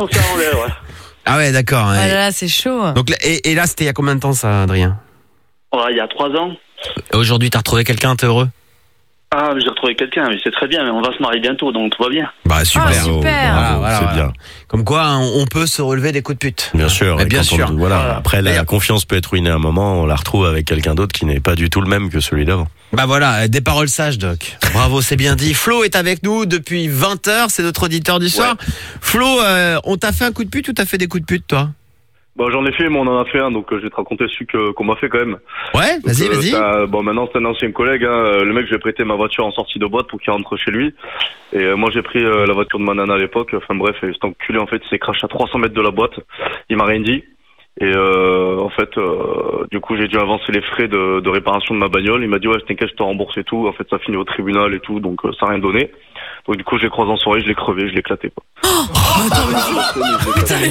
Ah ouais, d'accord. Ah là, c'est chaud. Donc, et là, c'était il y a combien de temps ça, Adrien? Ouais, il y a 3 ans. Aujourd'hui, t'as retrouvé quelqu'un, t'es heureux? Ah, j'ai retrouvé quelqu'un, mais c'est très bien, mais on va se marier bientôt, donc tout va bien. Bah super. Ah, super. Voilà, c'est bien. Comme quoi, hein, on peut se relever des coups de pute. Bien sûr. Bien sûr. Voilà. Après, la confiance peut être ruinée à un moment, on la retrouve avec quelqu'un d'autre qui n'est pas du tout le même que celui d'avant. Bah voilà, des paroles sages, Doc. Bravo, c'est bien dit. Flo est avec nous depuis 20h, c'est notre auditeur du soir. Ouais. Flo, on t'a fait un coup de pute ou t'as fait des coups de pute, toi? Bon, j'en ai fait, mais on en a fait un, donc je vais te raconter celui qu'on m'a fait quand même. Ouais, vas-y, vas-y. Bon, maintenant c'est un ancien collègue, hein. Le mec, j'ai prêté ma voiture en sortie de boîte pour qu'il rentre chez lui. Et moi, j'ai pris la voiture de ma nana à l'époque. Enfin bref, cet enculé, en fait, il s'est craché à 300 mètres de la boîte. Il m'a rien dit. Et en fait, du coup, j'ai dû avancer les frais de réparation de ma bagnole. Il m'a dit, ouais, t'inquiète, je te rembourse et tout. En fait, ça finit au tribunal et tout, donc ça n'a rien donné. Donc du coup, je l'ai croisé en soirée, je l'ai crevé, je l'ai éclaté, quoi. Putain,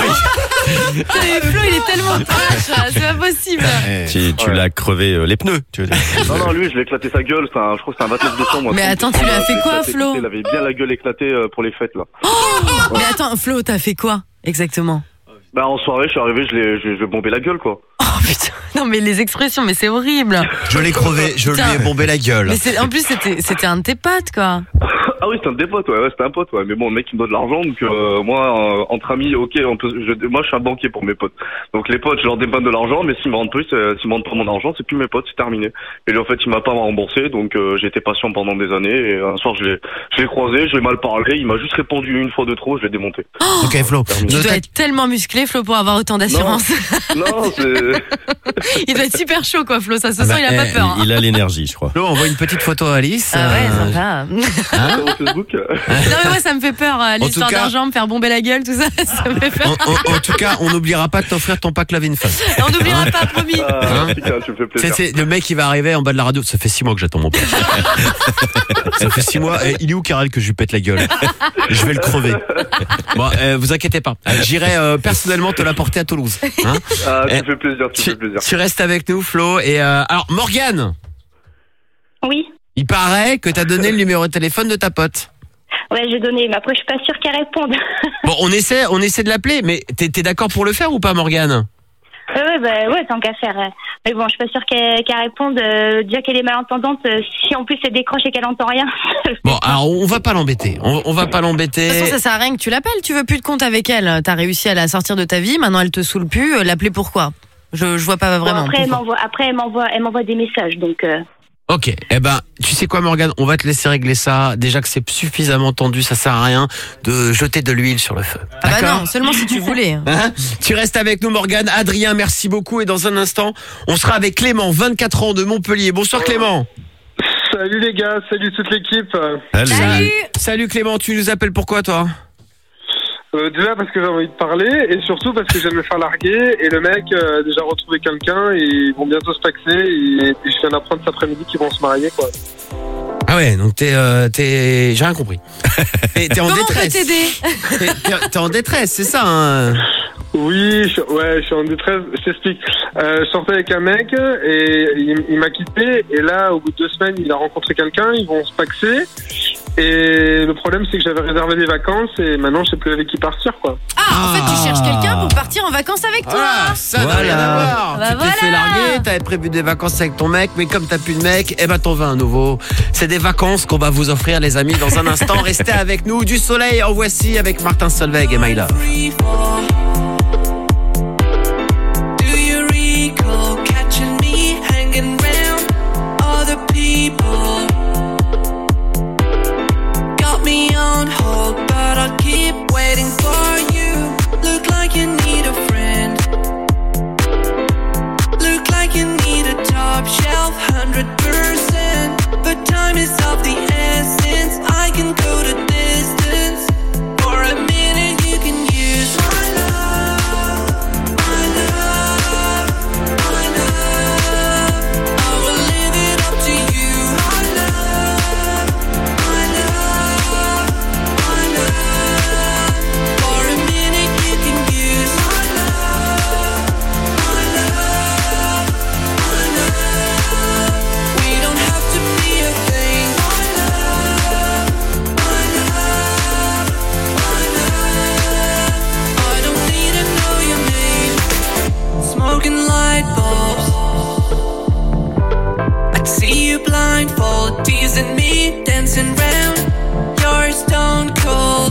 Flo, il est tellement trash, c'est pas possible. Tu l'as crevé les pneus, tu veux dire. Non, lui, je l'ai éclaté sa gueule, je crois que c'était un 29 décembre. Mais attends, tu lui as fait quoi, Flo? Il avait bien la gueule éclatée pour les fêtes, là. Mais attends, Flo, t'as fait quoi, exactement? Bah, en soirée, je suis arrivé, je lui ai bombé la gueule, quoi. Oh putain, non mais les expressions, mais c'est horrible. Je l'ai crevé, je lui ai bombé la gueule. Mais en plus, c'était un de tes potes, quoi. Ah oui, c'était un de tes potes, ouais, c'était un pote, ouais. Mais bon, le mec, il me donne de l'argent, donc moi, entre amis, ok, moi, je suis un banquier pour mes potes. Donc les potes, je leur dépanne de l'argent, mais s'ils me rendent pas mon argent, c'est plus mes potes, c'est terminé. Et lui, en fait, il m'a pas remboursé, donc j'ai été patient pendant des années. Et un soir, je l'ai croisé, je l'ai mal parlé, il m'a juste répondu une fois de trop, je l'ai démonté. Oh, ok, Flo. Tu dois être tellement musclé, Flo, pour avoir autant d'assurance. Non, c'est... Il doit être super chaud, quoi, Flo, ça se sent, il a pas peur. Hein. Il a l'énergie, je crois. Flo, on voit une petite photo à Alice. Ah ouais, sympa. Hein Facebook. Non mais moi ça me fait peur, l'histoire d'argent, me faire bomber la gueule, tout ça, ça me fait peur. En tout cas, on n'oubliera pas de t'offrir ton pack Love in Fun. On n'oubliera pas, promis. Tu me fais plaisir. C'est le mec qui va arriver en bas de la radio. Ça fait 6 mois que j'attends mon pote. Ça fait 6 mois. Il est où Karel que je lui pète la gueule? Je vais le crever. Bon, vous inquiétez pas. J'irai personnellement te l'apporter à Toulouse. Hein, tu me fais plaisir, Tu restes avec nous, Flo. Et alors, Morgane. Oui. Il paraît que t'as donné le numéro de téléphone de ta pote. Ouais, j'ai donné, mais après je suis pas sûre qu'elle réponde. Bon, on essaie de l'appeler, mais t'es d'accord pour le faire ou pas, Morgane? Ouais, tant qu'à faire. Mais bon, je suis pas sûre qu'elle réponde. Déjà qu'elle est malentendante, si en plus elle décroche et qu'elle entend rien. Bon, alors on va pas l'embêter. On va pas l'embêter. De toute façon, ça sert à rien que tu l'appelles. Tu veux plus de compte avec elle. T'as réussi à la sortir de ta vie. Maintenant, elle te saoule plus. L'appeler pourquoi? Je vois pas vraiment. Bon, après, elle m'envoie des messages, donc. Ok, eh ben, tu sais quoi, Morgane, on va te laisser régler ça. Déjà que c'est suffisamment tendu, ça sert à rien de jeter de l'huile sur le feu. Ah bah non, seulement si tu voulais. Hein? Tu restes avec nous, Morgane. Adrien, merci beaucoup. Et dans un instant, on sera avec Clément, 24 ans de Montpellier. Bonsoir Clément. Salut les gars, salut toute l'équipe. Salut Clément, tu nous appelles pourquoi toi? Déjà parce que j'ai envie de parler et surtout parce que je viens de me faire larguer et le mec a déjà retrouvé quelqu'un et ils vont bientôt se paxer et je viens d'apprendre cet après-midi qu'ils vont se marier quoi. Ah Ah ouais, donc j'ai rien compris. T'es en Comment détresse. on peut t'aider? T'es en détresse, c'est ça, hein? Oui, je suis en détresse. Je t'explique. Je sortais avec un mec et il m'a quitté. Et là, au bout de 2 semaines, il a rencontré quelqu'un. Ils vont se paxer. Et le problème, c'est que j'avais réservé des vacances et maintenant, je sais plus avec qui partir, quoi. Ah, en fait, tu cherches quelqu'un pour partir en vacances avec toi. Ça n'a rien à voir. Bah Tu t'es fait larguer, t'avais prévu des vacances avec ton mec, mais comme t'as plus de mec, eh ben t'en veux un nouveau. C'est des vacances qu'on va vous offrir, les amis, dans un instant. Restez avec nous. Du soleil, en voici avec Martin Solveig et My Love. Shelf 100%, but time is of the essence. I can go the distance. For a minute you can use my love, my love, my love. I will live it up to you. My love, my love, my love. For a minute you can use my love, my love, my love. We don't have to be a thing. My love, my love, my love. I don't need to know your name. Smoking light bulbs. I'd see you blindfold, teasing me, dancing round. You're stone cold.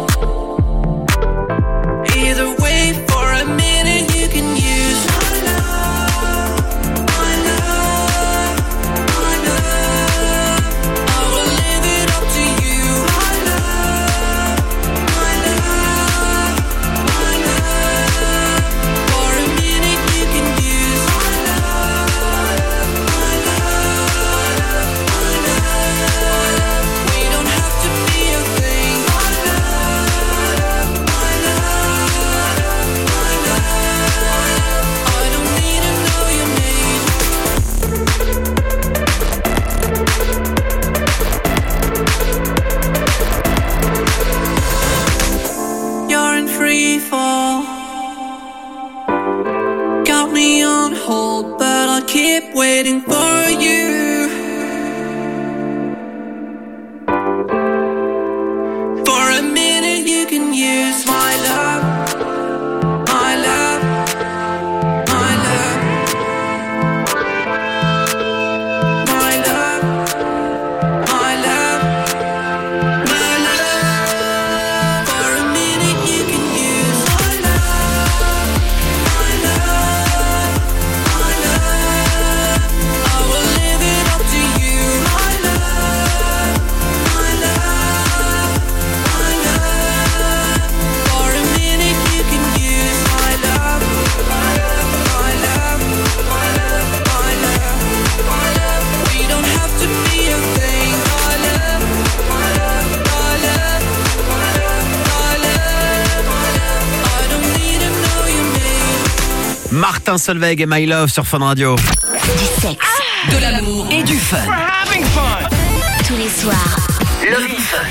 Either way, for a minute you can use my love, my love, my love. I will live it up to you. My love, my love, my love. For a minute you can use my love, my love, my love. We don't have to be a thing. My love, my love, my love. I don't need to know your name. You're in free fall. Got me on hold, but I'll keep waiting for you. For a minute you can use my love, my love, my love, my love, my love, my love. For a minute you can use my love, my love, my love. I will live it up to you. My love, my love, my love. For a minute you can use my love, my love, my love, my love, my love, my love. We don't have to be a thing. My love, my love, my love, my love, my love, my love. I don't need to know your name. Martin Solveig et My Love sur Fun Radio. Du sexe, De l'amour et du fun. tous les soirs. Love in Fun.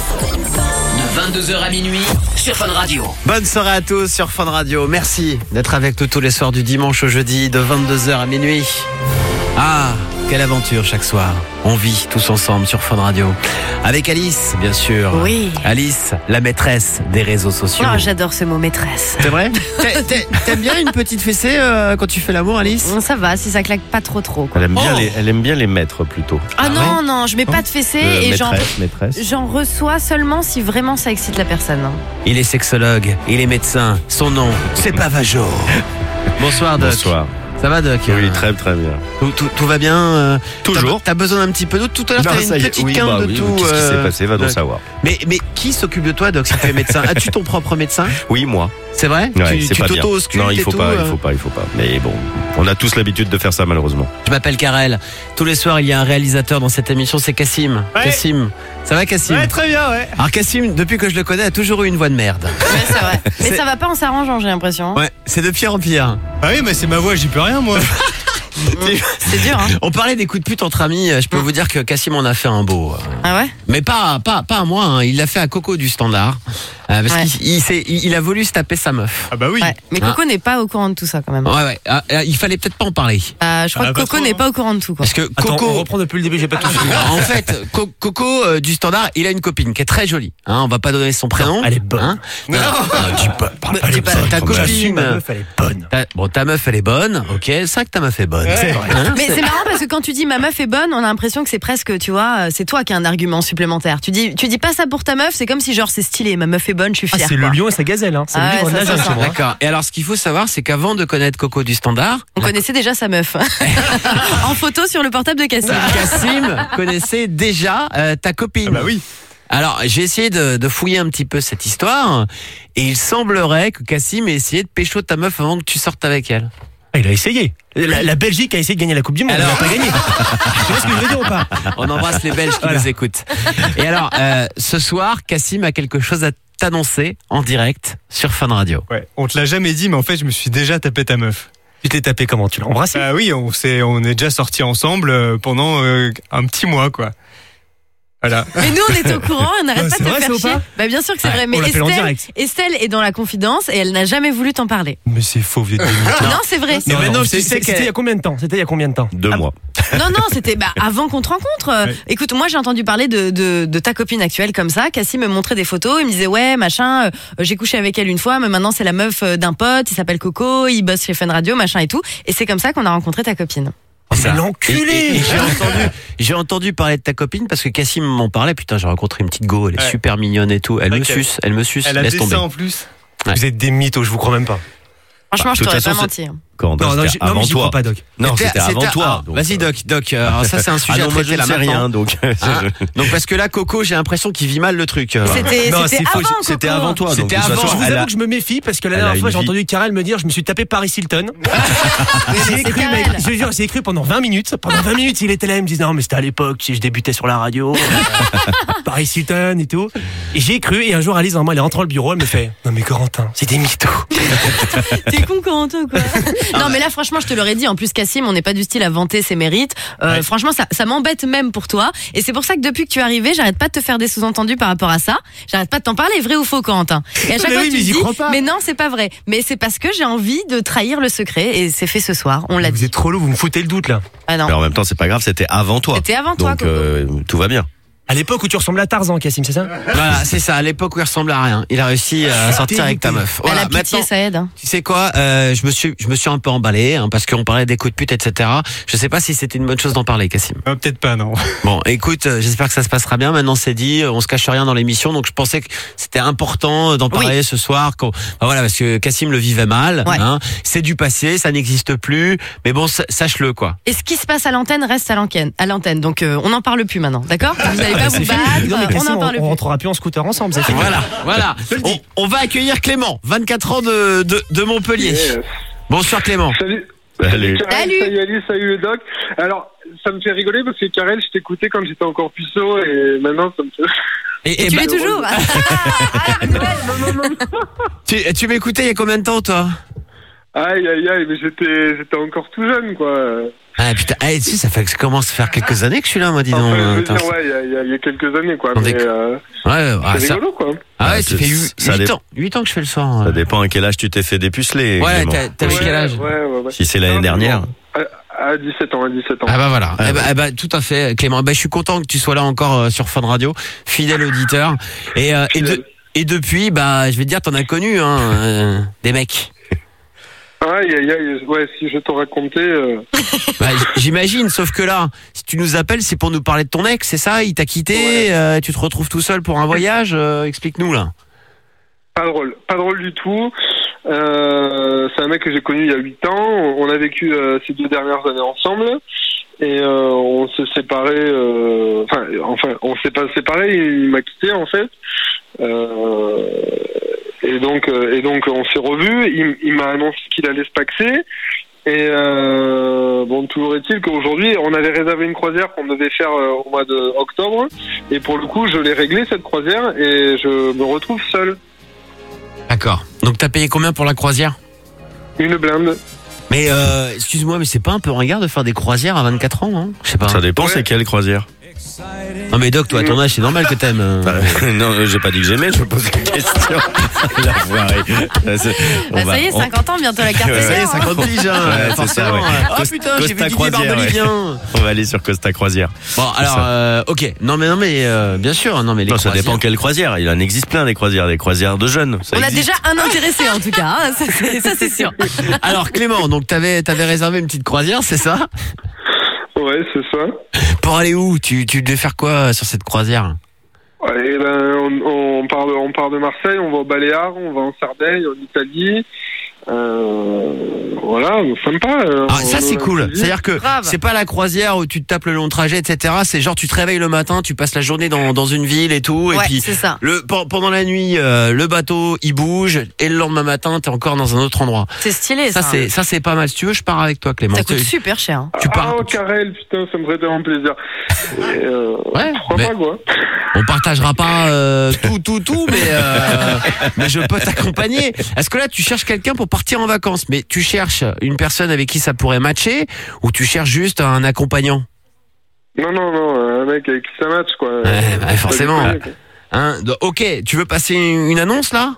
De 22h à minuit sur Fun Radio. Bonne soirée à tous sur Fun Radio. Merci d'être avec nous tous les soirs du dimanche au jeudi de 22h à minuit. Ah, quelle aventure chaque soir. On vit tous ensemble sur Fun Radio. Avec Alice, bien sûr. Oui. Alice, la maîtresse des réseaux sociaux. Oh, j'adore ce mot maîtresse. C'est vrai? T'aimes bien une petite fessée quand tu fais l'amour, Alice? Ça va, si ça claque pas trop. Quoi. Elle aime bien les maîtres plutôt. Ah non, non, je mets pas de fessée et maîtresse. j'en reçois seulement si vraiment ça excite la personne. Il est sexologue, il est médecin. Son nom, c'est Pavageau. Bonsoir, Doc. Bonsoir. Ça va, Doc? Oui, très très bien. Tout va bien? Toujours. T'as besoin d'un petit peu d'eau? Tout à l'heure, t'avais une petite quinte de tout. Qu'est-ce qui s'est passé? Va donc savoir. Mais qui s'occupe de toi, Doc, si tu es médecin? As-tu ton propre médecin? Oui, moi. C'est vrai? Ouais, Tu t'auto-auscultes? Non, il faut et pas, tout, il faut pas. Mais bon, on a tous l'habitude de faire ça, malheureusement. Je m'appelle Karel. Tous les soirs, il y a un réalisateur dans cette émission, c'est Cassim. Ouais. Cassim. Ça va, Cassim? Ouais, très bien, ouais. Alors, Cassim, depuis que je le connais, a toujours eu une voix de merde. Ouais, c'est vrai. Mais ça va pas en s'arrangeant, j'ai l'impression. Ouais, c'est de pire en pire. Ah oui, mais c'est ma voix, j'y peux rien, moi. C'est dur, hein. On parlait des coups de pute entre amis. Je peux vous dire que Cassim en a fait un beau. Ah ouais? Mais pas à moi. Hein. Il l'a fait à Coco du Standard. Parce qu'il a voulu se taper sa meuf. Ah bah oui. Ouais. Mais Coco n'est pas au courant de tout ça quand même. Ouais. Il fallait peut-être pas en parler. Je crois que Coco n'est pas au courant de tout. Quoi. Parce que Coco. Attends, on reprend depuis le début. J'ai pas tout suivi. En fait, Coco du Standard, il a une copine qui est très jolie. Hein, on va pas donner son prénom. Elle est bonne. Hein non, dis pas. Elle est bonne. Ta copine. Ma meuf, elle est bonne. Ta meuf, elle est bonne. Ok, c'est ça que ta meuf est bonne. C'est vrai. Hein, mais c'est marrant parce que quand tu dis ma meuf est bonne, on a l'impression que c'est presque, tu vois, c'est toi qui as un argument supplémentaire. Tu dis pas ça pour ta meuf, c'est comme si genre c'est stylé, ma meuf est bonne, je suis fière. C'est le lion et sa gazelle, hein. C'est le livre de la jungle chez moi. D'accord. Et alors, ce qu'il faut savoir, c'est qu'avant de connaître Coco du Standard, on connaissait déjà sa meuf en photo sur le portable de Cassim. Cassim connaissait déjà ta copine. Ah bah oui. Alors, j'ai essayé de fouiller un petit peu cette histoire, et il semblerait que Cassim ait essayé de pécho ta meuf avant que tu sortes avec elle. Ah, il a essayé. La Belgique a essayé de gagner la Coupe du Monde. Elle n'a pas gagné. Tu vois ce que je veux dire ou pas? On embrasse les Belges qui nous écoutent. Et alors, ce soir, Cassim a quelque chose à t'annoncer en direct sur Fun Radio. Ouais, on te l'a jamais dit, mais en fait, je me suis déjà tapé ta meuf. Tu t'es tapé comment? Tu l'as embrassé? Oui, on est déjà sortis ensemble pendant un petit mois, quoi. Voilà. Mais nous, on était au courant, on n'arrête pas de te faire chier. Bah, bien sûr que c'est vrai, mais Estelle est dans la confidence et elle n'a jamais voulu t'en parler. Mais c'est faux, vous êtes des mythos. Non, c'est vrai. Mais maintenant, c'était il y a combien de temps? 2 mois. Non, c'était avant qu'on te rencontre. Ouais. Écoute, moi j'ai entendu parler de ta copine actuelle comme ça. Cassim me montrait des photos, il me disait ouais machin, j'ai couché avec elle une fois, mais maintenant c'est la meuf d'un pote, il s'appelle Coco, il bosse chez Fun Radio, machin et tout. Et c'est comme ça qu'on a rencontré ta copine. C'est l'enculé. Et j'ai entendu parler de ta copine parce que Cassim m'en parlait. Putain, j'ai rencontré une petite go, elle est super mignonne et tout. Elle me suce. Elle a laisse des tomber. seins en plus. Ouais. Vous êtes des mythos, je vous crois même pas. Franchement, je t'aurais pas menti. Non, mais j'y crois pas, Doc. Non, c'était avant toi. Vas-y, Doc. Alors ça, c'est un sujet à moi, je traiter ne sais rien, donc. Donc parce que là, Coco, j'ai l'impression qu'il vit mal le truc. C'était avant toi. C'était avant. Je vous avoue que je me méfie parce que la dernière fois, j'ai entendu Karel me dire, je me suis tapé Paris Hilton. J'ai écrit, mec. Je te jure, j'ai écrit pendant 20 minutes. Pendant 20 minutes, il était là, il me disait, non, mais c'était à l'époque, si je débutais sur la radio. Paris Hilton et tout. Et j'ai cru, et un jour, Alice, vraiment, elle est rentrée dans le bureau, elle me fait, non, mais Corentin, c'est des mythos. T'es con, Corentin, quoi. Non, mais là, franchement, je te l'aurais dit. En plus, Cassim, on n'est pas du style à vanter ses mérites. Franchement, ça m'embête même pour toi. Et c'est pour ça que depuis que tu es arrivé, j'arrête pas de te faire des sous-entendus par rapport à ça. J'arrête pas de t'en parler, vrai ou faux, Corentin. Et à chaque fois, tu me dis, mais non, c'est pas vrai. Mais c'est parce que j'ai envie de trahir le secret. Et c'est fait ce soir. On l'a dit. Vous êtes trop lourd, vous me foutez le doute, là. Ah non. Mais en même temps, c'est pas grave, c'était avant toi. C'était avant toi, donc tout va bien. À l'époque où tu ressembles à Tarzan, Cassim, c'est ça? Voilà, c'est ça. À l'époque où il ressemble à rien. Il a réussi à sortir avec ta meuf. Voilà, la pitié, ça aide. Tu sais quoi? Je me suis un peu emballé parce qu'on parlait des coups de pute, etc. Je sais pas si c'était une bonne chose d'en parler, Cassim. Peut-être pas, non. Bon, écoute, j'espère que ça se passera bien. Maintenant, c'est dit. On se cache rien dans l'émission, donc je pensais que c'était important d'en parler ce soir. Voilà, parce que Cassim le vivait mal. Ouais. Hein. C'est du passé, ça n'existe plus. Mais bon, sache-le, quoi. Et ce qui se passe à l'antenne reste à l'antenne. Donc, on n'en parle plus maintenant, d'accord? Vous n'allez pas vous battre. On rentrera plus en scooter ensemble, c'est fini. Voilà. On va accueillir Clément, 24 ans de Montpellier. Yes. Bonsoir Clément. Salut. Salut. Salut Alice, salut le doc. Alors, ça me fait rigoler parce que Karel, je t'écoutais quand j'étais encore puceau et maintenant ça me fait... Et tu l'es toujours. Non. Tu m'écoutais il y a combien de temps, toi? Aïe, mais j'étais encore tout jeune, quoi. Ah putain, tu sais, ça commence à faire quelques années que je suis là, moi, dis donc. Il y a quelques années, quoi. Mais, c'est rigolo, quoi. Ah ouais, ça fait 8 ans que je fais le soir. Ça dépend à quel âge tu t'es fait dépuceler. Ouais, t'avais quel âge? Ouais. Si c'est l'année dernière. À 17 ans. Ah bah voilà. Tout à fait, Clément. Je suis content que tu sois là encore sur Fun Radio, fidèle auditeur. Et depuis, je vais te dire, t'en as connu, des mecs. Aïe, si je te racontais... j'imagine, sauf que là, si tu nous appelles, c'est pour nous parler de ton ex, c'est ça? Il t'a quitté, tu te retrouves tout seul pour un voyage, explique-nous, là. Pas drôle du tout. C'est un mec que j'ai connu il y a 8 ans, on a vécu ces 2 dernières années ensemble, et on s'est séparés, on s'est pas séparés, il m'a quitté, en fait. Et donc on s'est revus, il m'a annoncé qu'il allait se paxer, et toujours est-il qu'aujourd'hui on avait réservé une croisière qu'on devait faire au mois d'octobre, et pour le coup je l'ai réglé cette croisière et je me retrouve seul. D'accord. Donc t'as payé combien pour la croisière? Une blinde. Mais excuse-moi, mais c'est pas un peu ringard de faire des croisières à 24 ans, hein? Je sais pas. Ça dépend, c'est quelle croisière? Non mais Doc, toi à ton âge c'est normal que t'aimes. Non, j'ai pas dit que j'aimais, je pose une question. Ça y est, 50 ans bientôt la carte. Ça y est, 50 piges, hein, forcément. Ah putain, j'ai vu Didier Barbelivien. On va aller sur Costa Croisière. Bon, alors, ok. Non mais bien sûr, non mais les ça dépend quelle croisière. Il en existe plein des croisières de jeunes. On a déjà un intéressé en tout cas, hein, ça c'est sûr. Alors Clément, donc t'avais réservé une petite croisière, c'est ça? Ouais, c'est ça. Pour aller où? Tu devais faire quoi sur cette croisière? Ouais, on part de Marseille, on va aux Baléares, on va en Sardaigne, en Italie. Voilà, sympa. Ça c'est cool. C'est-à-dire que c'est pas la croisière où tu te tapes le long trajet, etc. C'est genre tu te réveilles le matin, tu passes la journée dans une ville et tout, et puis c'est ça. Pendant la nuit, le bateau il bouge et le lendemain matin t'es encore dans un autre endroit. C'est stylé ça. Ça c'est pas mal. Si tu veux, je pars avec toi, Clément. Ça coûte super cher. Tu pars. Oh Karel, putain, ça me ferait tellement plaisir. Ouais. Pourquoi pas quoi. On partagera pas tout, mais je peux t'accompagner. Est-ce que là tu cherches quelqu'un pour partir en vacances, mais tu cherches une personne avec qui ça pourrait matcher, ou tu cherches juste un accompagnant? Non, un mec avec qui ça match quoi. Forcément. Ok, tu veux passer une annonce là?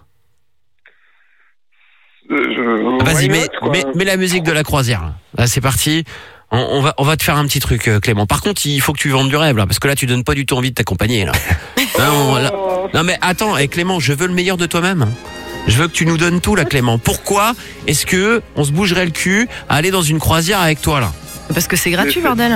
Vas-y, mets la musique de la croisière. Là, c'est parti. On va te faire un petit truc, Clément. Par contre, il faut que tu vendes du rêve là, parce que là, tu donnes pas du tout envie de t'accompagner là. Non mais attends, Clément, je veux le meilleur de toi-même. Je veux que tu nous donnes tout là, Clément. Pourquoi est-ce que on se bougerait le cul à aller dans une croisière avec toi là? Parce que c'est gratuit, bordel.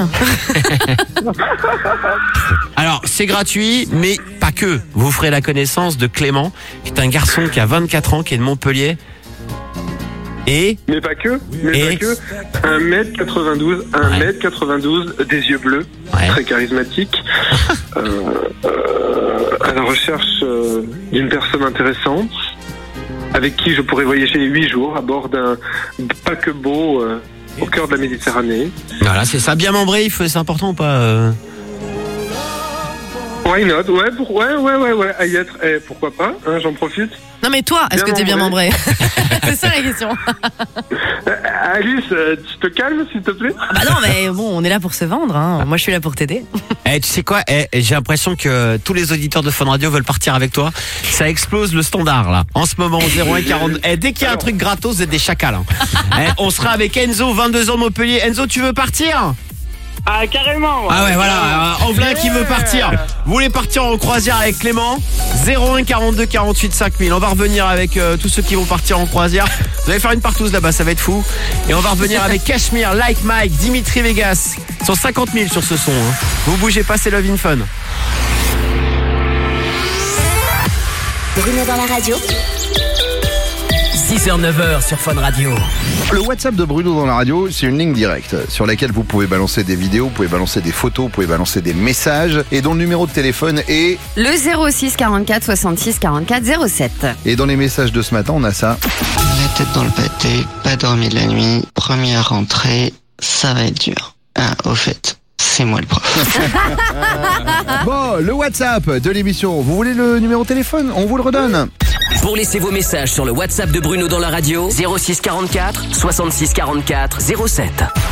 Alors, c'est gratuit, mais pas que. Vous ferez la connaissance de Clément, qui est un garçon qui a 24 ans, qui est de Montpellier. Mais pas que. 1m92, des yeux bleus, très charismatique, à la recherche d'une personne intéressante, avec qui je pourrais voyager 8 jours à bord d'un paquebot au cœur de la Méditerranée. Voilà, c'est ça. Bien membré, c'est important ou pas? Why not? Ouais, à y être. Pourquoi pas, hein, j'en profite. Non mais toi, est-ce que t'es bien membré? C'est ça la question. Alice, tu te calmes s'il te plaît? Bah non mais bon, on est là pour se vendre, hein. Moi je suis là pour t'aider. Tu sais quoi, j'ai l'impression que tous les auditeurs de Fun Radio veulent partir avec toi. Ça explose le standard là. En ce moment, 0140. Dès qu'il y a un truc gratos, vous êtes des chacals. Hein. On sera avec Enzo, 22 ans de Montpellier. Enzo, tu veux partir? Ah carrément. Ah ouais, voilà, Anvelin qui veut partir. Vous voulez partir en croisière avec Clément? 01 42 48 5000. On va revenir avec tous ceux qui vont partir en croisière. Vous allez faire une partouze là-bas, ça va être fou. Et on va revenir avec Cachemire, Like Mike, Dimitri Vegas. Ils sont 50 000 sur ce son. Hein. Vous bougez pas, c'est Love in Fun. Bruno dans la radio. 6h, 9h sur Fun Radio. Le WhatsApp de Bruno dans la radio, c'est une ligne directe sur laquelle vous pouvez balancer des vidéos, vous pouvez balancer des photos, vous pouvez balancer des messages et dont le numéro de téléphone est... Le 06 44 66 44 07. Et dans les messages de ce matin, on a ça. La tête dans le pâté, pas dormi de la nuit, première rentrée, ça va être dur. Ah, au fait... c'est moi le prof. Bon, le WhatsApp de l'émission. Vous voulez le numéro de téléphone? On vous le redonne. Pour laisser vos messages sur le WhatsApp de Bruno dans la radio, 06 44 66 44 07.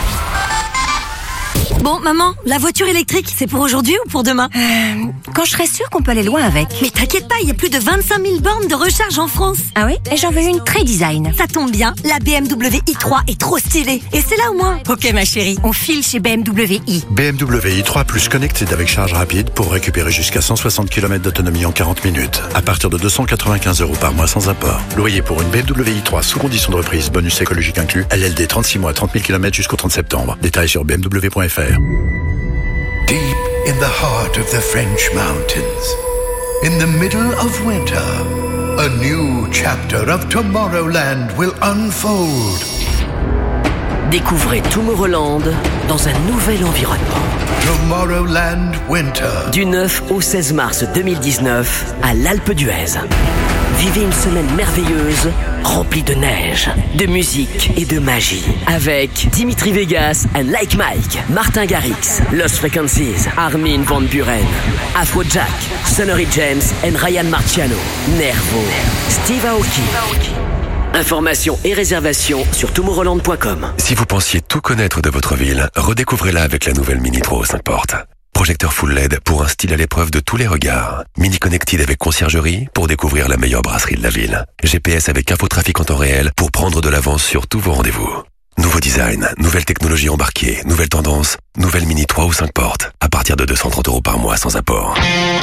Bon, maman, la voiture électrique, c'est pour aujourd'hui ou pour demain? Quand je serai sûre qu'on peut aller loin avec. Mais t'inquiète pas, il y a plus de 25 000 bornes de recharge en France. Ah oui? Et j'en veux une très design. Ça tombe bien, la BMW i3 est trop stylée. Et c'est là au moins. Ok ma chérie, on file chez BMW i. BMW i3 Plus Connected avec charge rapide pour récupérer jusqu'à 160 km d'autonomie en 40 minutes. À partir de 295 € par mois sans apport. Loyer pour une BMW i3 sous condition de reprise, bonus écologique inclus. LLD 36 mois, 30 000 km jusqu'au 30 septembre. Détails sur bmw.fr. Deep in the heart of the French mountains, in the middle of winter, a new chapter of Tomorrowland will unfold. Découvrez Tomorrowland dans un nouvel environnement. Tomorrowland Winter. Du 9 au 16 mars 2019 à l'Alpe d'Huez. Vivez une semaine merveilleuse, remplie de neige, de musique et de magie. Avec Dimitri Vegas and Like Mike, Martin Garrix, Lost Frequencies, Armin van Buren, Afrojack, Sonnery James and Ryan Marciano, Nervo, Steve Aoki. Informations et réservations sur tomorrowland.com. Si vous pensiez tout connaître de votre ville, redécouvrez-la avec la nouvelle Mini 3 5 portes. Projecteur full LED pour un style à l'épreuve de tous les regards. Mini Connected avec conciergerie pour découvrir la meilleure brasserie de la ville. GPS avec infotrafic en temps réel pour prendre de l'avance sur tous vos rendez-vous. Nouveau design, nouvelle technologie embarquée, nouvelle tendance, nouvelle Mini 3 ou 5 portes. À partir de 230 € par mois sans apport.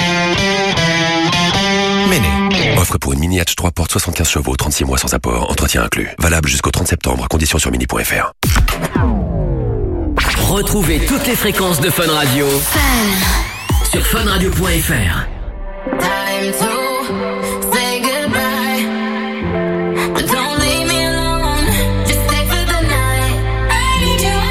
Mini. Offre pour une Mini Hatch 3 portes 75 chevaux, 36 mois sans apport, entretien inclus. Valable jusqu'au 30 septembre, conditions sur mini.fr. Retrouvez toutes les fréquences de Fun Radio sur funradio.fr. Time to say goodbye. But don't leave me alone. Just stay for the night. I need you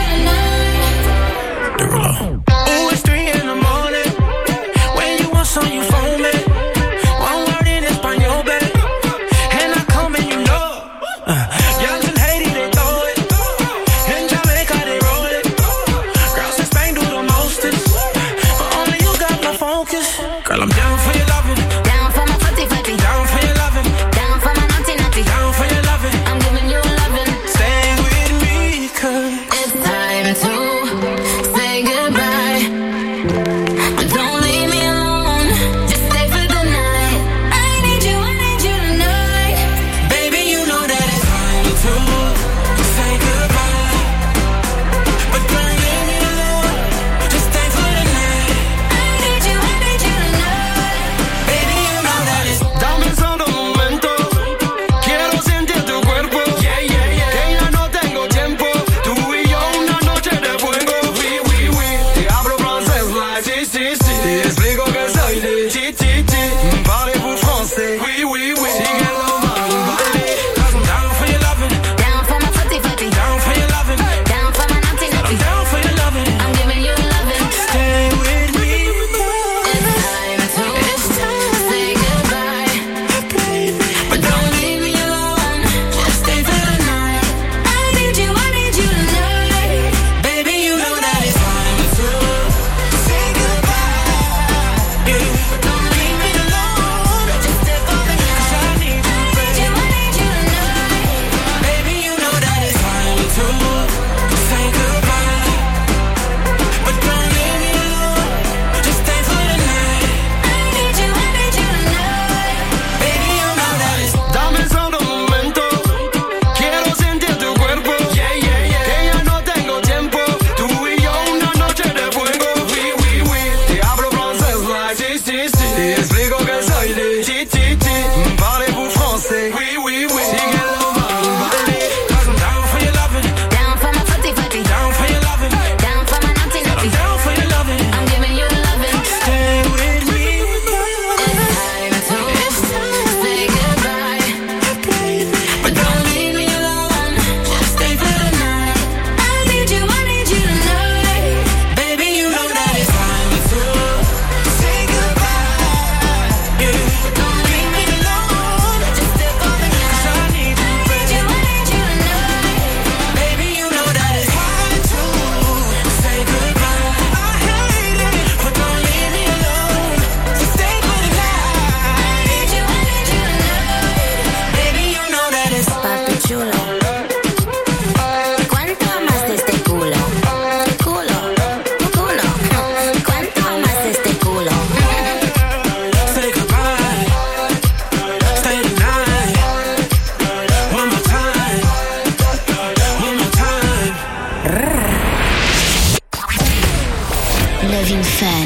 tonight. Oh, it's 3 in the morning. When you want some, you phone me. One word in Espanol, babe. And I come and you know. Young and Haiti, they throw it. In Jamaica, they roll it. Girls in Spain do the mostest. But only you got my focus. Girl, I'm down for your loving. Down for my fatty fatty. Down for your loving. Down for my naughty naughty. Down for your loving. I'm giving you loving. Stay with me, cause it's time to say goodbye. But don't leave me alone. Just stay for the night. I need you tonight. baby, you know that it's time to say goodbye. But don't leave me alone. Just stay for the night. I need you tonight. Baby, you know that it's dame un solo momento. Quiero sentir tu cuerpo. Yeah, yeah, yeah. Que ya no tengo tiempo. Tú y yo una noche de fuego. Oui, oui, oui. Te hablo francés, like si, si, si. Te explico que soy de ti, ti, ti. Parlez-vous français? Oui, oui, oui. Síguelo, mami, vale. 'Cause I'm down for your loving. Down for my fatty fatty. Down for your loving. Down for my naughty naughty. I'm down for your loving. I'm giving you loving. Stay with me. It's time to say goodbye. But don't leave me alone. Just stay for the night. I need you tonight. Baby, you know that it's time to say goodbye. Yeah. Don't leave me alone. Just stay for the night. 'Cause I need you, baby. I need you tonight. Baby, you know that it's time to say goodbye. But don't leave me alone. Just stay for the night. I need you tonight. Baby, you know that it's dame solo un momento. Quiero sentir tu cuerpo. Yeah, yeah, yeah. Que ya no tengo tiempo. Tú y yo una noche de fuego. Oui, oui, oui. Te hablo francés, like si, si, si. Te explico que soy de ti, ti, ti. Parlez-vous français? Oui, oui, oui. Síguelo, mami, vale. 'Cause I'm down for your loving. Down for my fatty fatty. Down for your loving. Down for my naughty naughty. I'm down for your loving. I'm giving you loving. Stay with me. It's time to say goodbye. But don't leave me alone. Just stay for the night. I need you tonight. Baby, you know that it's time to say goodbye. Yeah. Don't leave me alone. Just stay for the night. 'Cause I need you, baby. I need you tonight. Baby, you know that it's time to say goodbye. I hate it, but don't leave me alone. Just stay for the night. I need you tonight. Baby, you know that it's Papi chulo, ¿cuánto amas este culo? Culo, tu culo. ¿Cuánto amas este culo? say goodbye. Stay tonight. One more time. One more time. Love in Fun.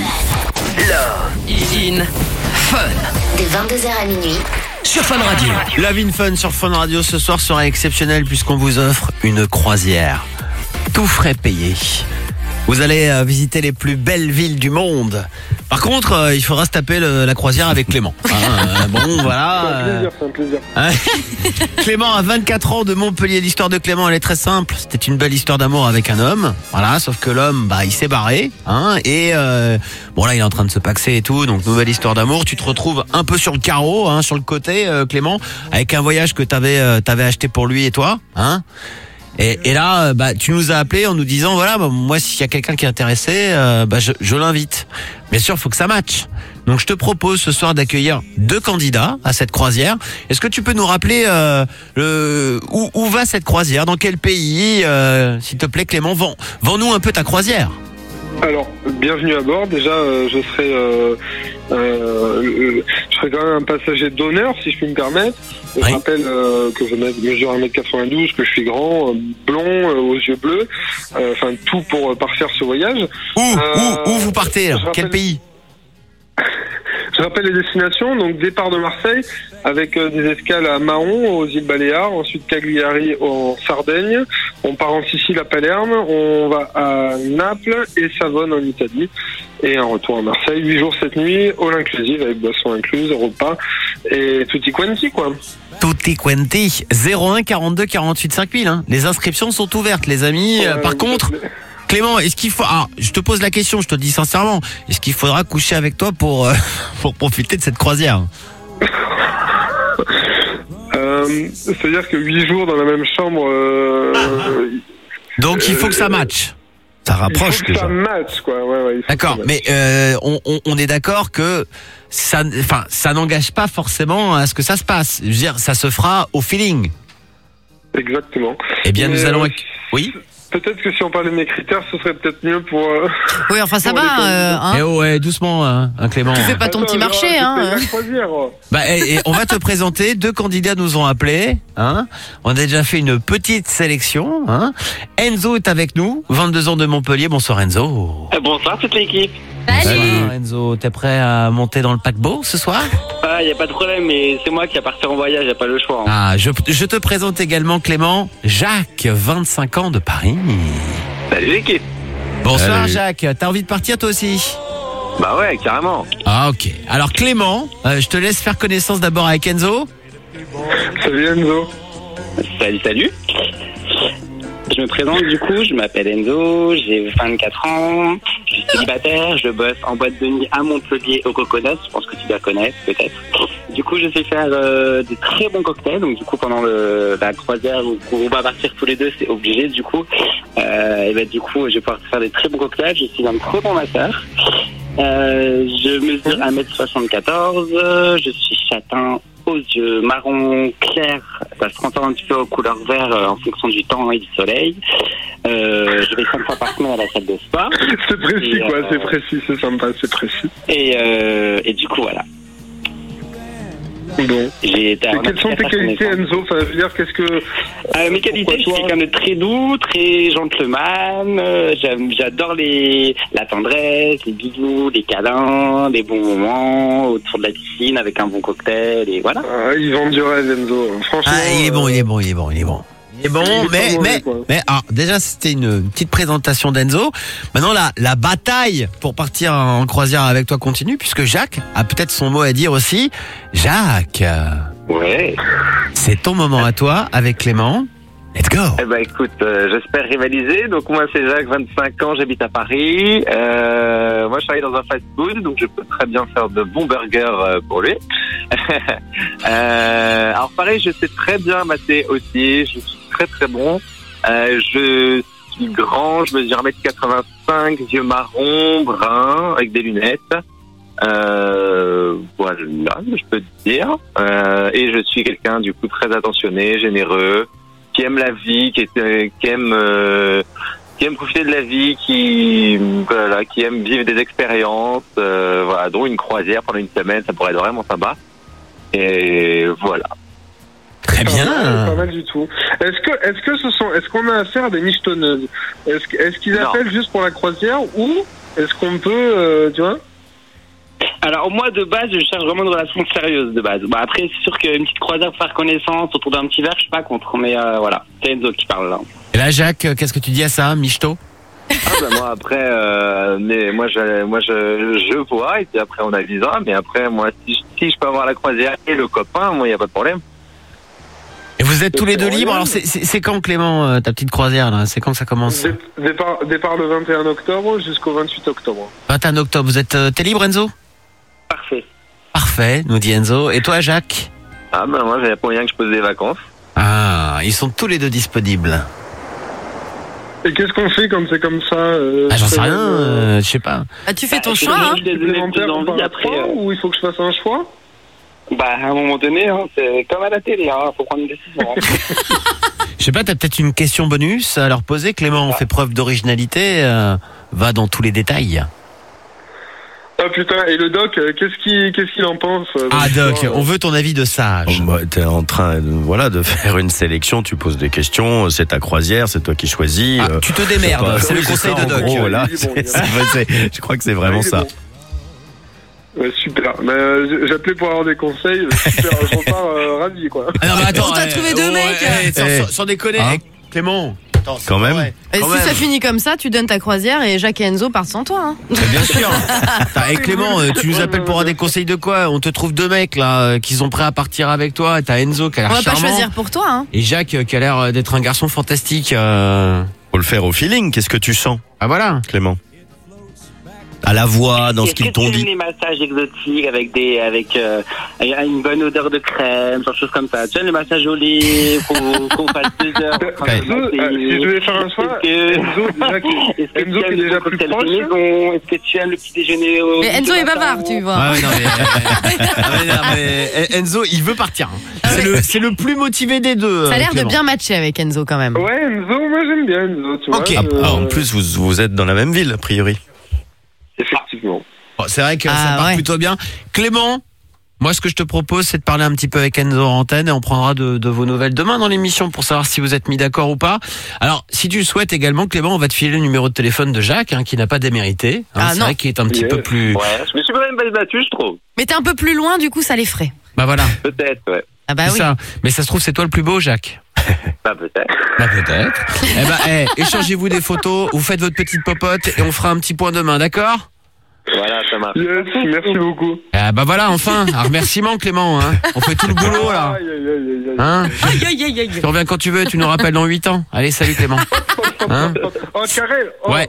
In Fun De 22h à minuit. sur Fun Radio. Love in Fun sur Fun Radio ce soir sera exceptionnel puisqu'on vous offre une croisière. Tout frais payé. Vous allez visiter les plus belles villes du monde. Par contre, il faudra se taper la croisière avec Clément. Bon, voilà. C'est un plaisir. Clément a 24 ans de Montpellier. L'histoire de Clément, elle est très simple. C'était une belle histoire d'amour avec un homme. Voilà, sauf que l'homme, il s'est barré. Et bon, là, il est en train de se paxer et tout. Donc, nouvelle histoire d'amour. Tu te retrouves un peu sur le carreau, sur le côté, Clément, avec un voyage que t'avais acheté pour lui et toi. Et là, tu nous as appelé en nous disant, voilà, moi, s'il y a quelqu'un qui est intéressé, je l'invite. Bien sûr, il faut que ça matche. Donc, je te propose ce soir d'accueillir 2 candidats à cette croisière. Est-ce que tu peux nous rappeler où va cette croisière? Dans quel pays? S'il te plaît, Clément, vends-nous un peu ta croisière. Alors, bienvenue à bord. Déjà, je serai quand même un passager d'honneur, si je puis me permettre. Je rappelle que je mesure 1m92, que je suis grand, blond, aux yeux bleus. Enfin, tout pour parfaire ce voyage. Où vous partez? Quel pays? Je rappelle les destinations, donc départ de Marseille avec des escales à Mahon aux îles Baléares, ensuite Cagliari en Sardaigne, on part en Sicile à Palerme, on va à Naples et Savone en Italie et un retour à Marseille, 8 jours 7 nuits, all inclusive avec boissons incluses, repas et tutti quanti quoi. Tutti quanti. 01 42 48 5000 hein. Les inscriptions sont ouvertes les amis. Par contre Clément, est-ce qu'il faut... Ah, je te pose la question, je te dis sincèrement. Est-ce qu'il faudra coucher avec toi pour profiter de cette croisière? C'est-à-dire que 8 jours dans la même chambre... Donc il faut que ça matche. Ça rapproche il faut que ça matche, quoi. Ouais, d'accord, mais on est d'accord que ça n'engage pas forcément à ce que ça se passe. Je veux dire, ça se fera au feeling. Exactement. Eh bien, nous allons... Oui. Peut-être que si on parlait de mes critères, ce serait peut-être mieux pour... Oui, enfin ça va. Hein. Ouais, doucement, hein, Clément. Tu fais pas ton petit marché, hein. Et on va te présenter. 2 candidats nous ont appelés. Hein. On a déjà fait une petite sélection. Hein. Enzo est avec nous, 22 ans de Montpellier. Bonsoir Enzo. Bonsoir toute l'équipe. Salut Enzo, t'es prêt à monter dans le paquebot ce soir? Y a pas de problème, mais c'est moi qui vais partir en voyage, y a pas le choix. Hein. Ah, je te présente également Clément, Jacques, 25 ans de Paris. Salut l'équipe. Bonsoir Salut. Jacques, t'as envie de partir toi aussi? Bah ouais, carrément. Ah ok. Alors Clément, je te laisse faire connaissance d'abord avec Enzo. Salut Enzo. Salut. Je me présente du coup, je m'appelle Enzo, j'ai 24 ans, je suis célibataire, je bosse en boîte de nuit à Montpellier au Coconut, je pense que tu la connais peut-être. Du coup je sais faire des très bons cocktails, donc du coup pendant la croisière où on va partir tous les deux, c'est obligé du coup. Du coup je vais pouvoir faire des très bons cocktails, je suis un très bon masseur. Je mesure 1m74, je suis châtain aux yeux marron clair, ça se transforme un petit peu aux couleurs vert en fonction du temps et du soleil. Je vais 5 fois par semaine à la salle de sport. C'est précis c'est précis, c'est sympa, c'est précis. Et du coup voilà. Bon. Et quelles sont tes qualités Enzo? Enfin, je veux dire, qu'est-ce que... mes qualités, je suis quelqu'un de très doux, très gentleman, j'adore la tendresse, les bisous, les câlins, les bons moments autour de la piscine avec un bon cocktail et voilà. Ils vendent du rêve Enzo, franchement. Il est bon. Il est bon, mais déjà c'était une petite présentation d'Enzo. Maintenant la bataille pour partir en croisière avec toi continue puisque Jacques a peut-être son mot à dire aussi. Jacques. Ouais. C'est ton moment à toi avec Clément. Let's go. Écoute, j'espère rivaliser. Donc moi c'est Jacques, 25 ans, j'habite à Paris. Moi je travaille dans un fast-food, donc je peux très bien faire de bons burgers pour lui. Alors pareil, je sais très bien masser aussi. Je suis très très bon. Je suis grand, je mesure 1m85, yeux marron, brun, avec des lunettes. Voilà, je peux te dire. Et je suis quelqu'un du coup très attentionné, généreux, qui aime la vie, qui aime profiter de la vie, qui aime vivre des expériences, dont une croisière pendant une semaine, ça pourrait être vraiment sympa. Et voilà. Très bien. Pas mal du tout. Est-ce qu'on a affaire à des michetonneuses? Est-ce qu'ils appellent juste pour la croisière ou est-ce qu'on peut, tu vois? Alors moi de base je cherche vraiment une relation sérieuse de base. Après c'est sûr qu'une petite croisière pour faire connaissance autour d'un petit verre je suis pas contre, mais voilà, c'est Enzo qui parle là. Et là Jacques, qu'est-ce que tu dis à ça, michto? Moi après moi je vois et puis après on avisera, mais après moi si je peux avoir la croisière et le copain, moi il y a pas de problème. Et vous êtes tous les deux libres? Alors c'est quand Clément ta petite croisière là? C'est quand que ça commence? Départ le 21 octobre jusqu'au 28 octobre. 21 octobre, t'es libre Enzo? Parfait, nous dit Enzo. Et toi Jacques? Moi j'avais pas rien que je pose des vacances. Ah, ils sont tous les deux disponibles. Et qu'est-ce qu'on fait quand c'est comme ça J'en sais rien, je sais pas. Ah, tu fais ton choix, hein. Ou il faut que je fasse un choix? Bah, à un moment donné, hein, c'est comme à la télé, hein, faut prendre une décision. Je sais pas, t'as peut-être une question bonus à leur poser. Clément, on fait preuve d'originalité, va dans tous les détails. Ah putain, et le doc, qu'est-ce qu'il en pense Doc, on veut ton avis de sage. T'es en train de faire une sélection, tu poses des questions, c'est ta croisière, c'est toi qui choisis. Tu te démerdes, c'est le conseil de Doc. Gros, là, je crois que c'est vraiment ça. Ouais, super. J'appelais pour avoir des conseils. Super, je repars ravi, quoi. Ah non, mais attends, on t'a trouvé deux mecs. Sans déconner, Clément. Attends, quand même. Et si ça finit comme ça, tu donnes ta croisière et Jacques et Enzo partent sans toi. Hein. Bien sûr. Et Clément, tu nous appelles pour avoir des conseils de quoi? On te trouve deux mecs là qui sont prêts à partir avec toi. T'as Enzo qui a l'air charmant. On va pas choisir pour toi. Hein. Et Jacques qui a l'air d'être un garçon fantastique. Faut le faire au feeling. Qu'est-ce que tu sens? Ah voilà, Clément. À la voix, dans ce qu'ils t'ont dit. Les massages exotiques avec une bonne odeur de crème, quelque chose comme ça. Tu vois, le massage au lit, qu'on fasse 2 heures. Si je devais faire un choix, Enzo qui est déjà plus proche. Est-ce que tu aimes le petit déjeuner au... Mais Enzo est bavard, tu vois. mais Enzo, il veut partir. C'est le plus motivé des deux. Ça a l'air de bien matcher avec Enzo quand même. Ouais, Enzo, moi j'aime bien Enzo, tu vois. Ok. En plus, vous êtes dans la même ville, a priori. Effectivement. Bon, c'est vrai que ça part plutôt bien. Clément, moi ce que je te propose, c'est de parler un petit peu avec Enzo en antenne et on prendra de vos nouvelles demain dans l'émission pour savoir si vous êtes mis d'accord ou pas. Alors, si tu le souhaites également, Clément, on va te filer le numéro de téléphone de Jacques, qui n'a pas démérité. C'est vrai qu'il est un petit peu plus... Ouais, je me suis quand même battu, je trouve. Mais t'es un peu plus loin, du coup, ça les ferait. Bah voilà. Peut-être, ouais. Ah bah oui. Ça. Mais ça se trouve, c'est toi le plus beau, Jacques. Bah peut-être. Bah peut-être. Échangez-vous des photos, vous faites votre petite popote et on fera un petit point demain, d'accord? Voilà, ça marche. Yes, merci beaucoup. Ah bah voilà, enfin, un remerciement Clément, on fait tout le boulot là. Tu reviens quand tu veux, tu nous rappelles dans 8 ans. Allez, salut Clément. Oh Karel. Ouais.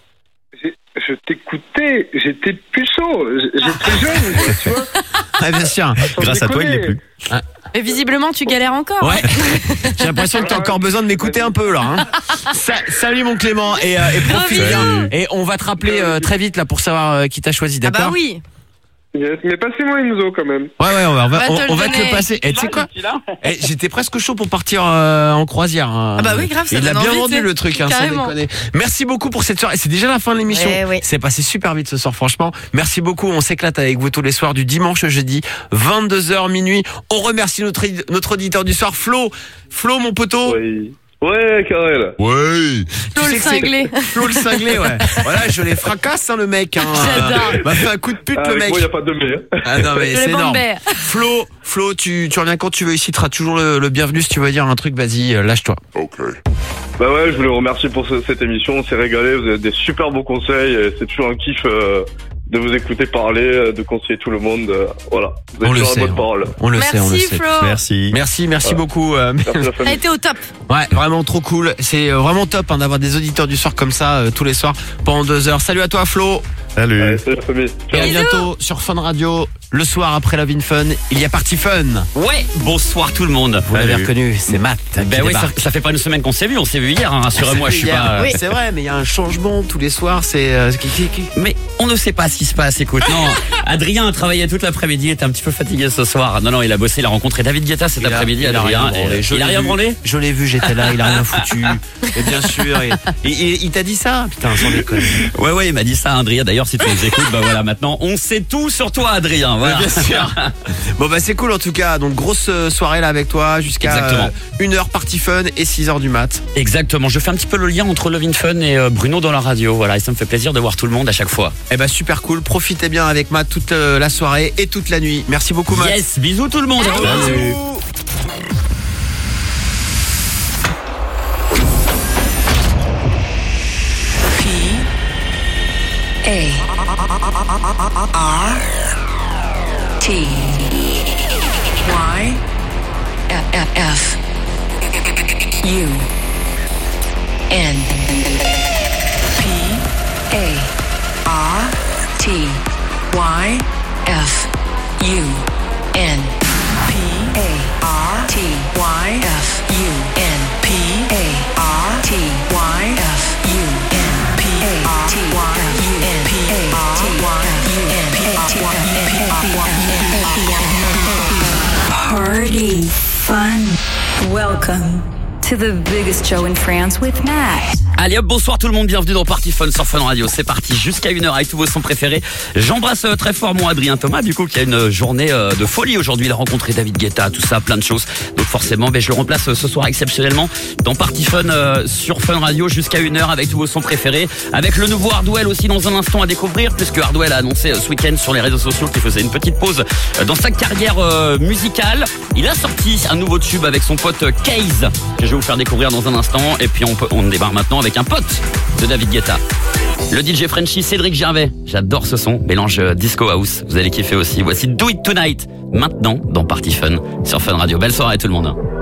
Je t'écoutais, j'étais puceau, j'étais jeune, tu vois. Ah bien sûr. Grâce à toi, il l'est plus. Mais visiblement, tu galères encore. Ouais. J'ai l'impression que t'as encore besoin de m'écouter un peu là. Salut mon Clément et profite bien. Et on va te rappeler très vite là pour savoir qui t'a choisi, d'accord? Ah bah oui. Yes, mais passez-moi Enzo quand même. Ouais, on va te le passer. Et tu sais quoi? J'étais presque chaud pour partir en croisière. Ah bah oui, grave, ça il a donne bien envie, vendu le truc, sans déconner. Merci beaucoup pour cette soirée. C'est déjà la fin de l'émission. C'est passé super vite ce soir, franchement. Merci beaucoup. On s'éclate avec vous tous les soirs du dimanche au jeudi, 22h minuit. On remercie notre auditeur du soir, Flo. Flo, mon poteau. Oui. Ouais, Karel. Ouais. Flo le cinglé. Flo le cinglé, ouais. Voilà, je les fracasse, le mec. J'adore. M'a fait un coup de pute, le mec. Moi, y a pas de mais. Ah non, mais c'est énorme. Flo, tu reviens quand tu veux ici, tu seras toujours le bienvenu. Si tu veux dire un truc, vas-y, lâche-toi. Ok. Bah ouais, je voulais vous remercier pour cette émission. On s'est régalé. Vous avez des super beaux conseils. C'est toujours un kiff de vous écouter parler, de conseiller tout le monde. Voilà. Vous avez toujours la bonne parole. On le sait, on le Merci sait. Flo. Merci beaucoup. T'as été au top. Ouais, vraiment trop cool. C'est vraiment top d'avoir des auditeurs du soir comme ça tous les soirs pendant 2 heures. Salut à toi Flo. Salut. Allez, salut la famille. Et à bientôt sur Fun Radio. Le soir après la Vin Fun, il y a Party Fun. Ouais, bonsoir tout le monde. Vous l'avez reconnu, c'est Matt. Ben oui, ça fait pas une semaine qu'on s'est vu, on s'est vu hier, rassurez-moi, je suis pas... Oui, c'est vrai, mais il y a un changement tous les soirs, c'est... Mais on ne sait pas ce qui se passe, écoute, non. Adrien a travaillé toute l'après-midi, il était un petit peu fatigué ce soir. Non, il a bossé, il a rencontré David Guetta cet après-midi, Adrien. Il a rien branlé. Je l'ai vu, j'étais là, il a rien foutu. Et bien sûr, il t'a dit ça? Putain, sans déconner. Ouais, il m'a dit ça, Adrien. D'ailleurs, si tu nous écoutes, bah voilà, maintenant, on sait tout sur toi, Adrien. Voilà. Bien sûr. Bon bah c'est cool en tout cas. Donc grosse soirée là avec toi jusqu'à 1h Party Fun et 6h du mat. Exactement. Je fais un petit peu le lien entre Love in Fun et Bruno dans la radio. Voilà, et ça me fait plaisir de voir tout le monde à chaque fois. Eh bah super cool. Profitez bien avec Matt toute la soirée et toute la nuit. Merci beaucoup Matt. Yes, bisous tout le monde. Salut. T Y F U N P A R T Y F U N P A R T Y F U N P A R T Y F Party fun. Welcome to the biggest show in France with Matt. Allez hop, bonsoir tout le monde, bienvenue dans Party Fun sur Fun Radio. C'est parti jusqu'à 1h avec tous vos sons préférés. J'embrasse très fort mon Adrien Thomas, du coup, qui a une journée de folie aujourd'hui. Il a rencontré David Guetta, tout ça, plein de choses. Donc forcément, je le remplace ce soir exceptionnellement dans Party Fun sur Fun Radio jusqu'à 1h avec tous vos sons préférés. Avec le nouveau Hardwell aussi dans un instant à découvrir, puisque Hardwell a annoncé ce week-end sur les réseaux sociaux qu'il faisait une petite pause dans sa carrière musicale. Il a sorti un nouveau tube avec son pote Case, que je vais vous faire découvrir dans un instant. Et puis on démarre maintenant avec un pote de David Guetta, le DJ Frenchy Cédric Gervais. J'adore ce son, mélange disco house, vous allez kiffer aussi. Voici Do It Tonight, maintenant dans Party Fun sur Fun Radio. Belle soirée à tout le monde.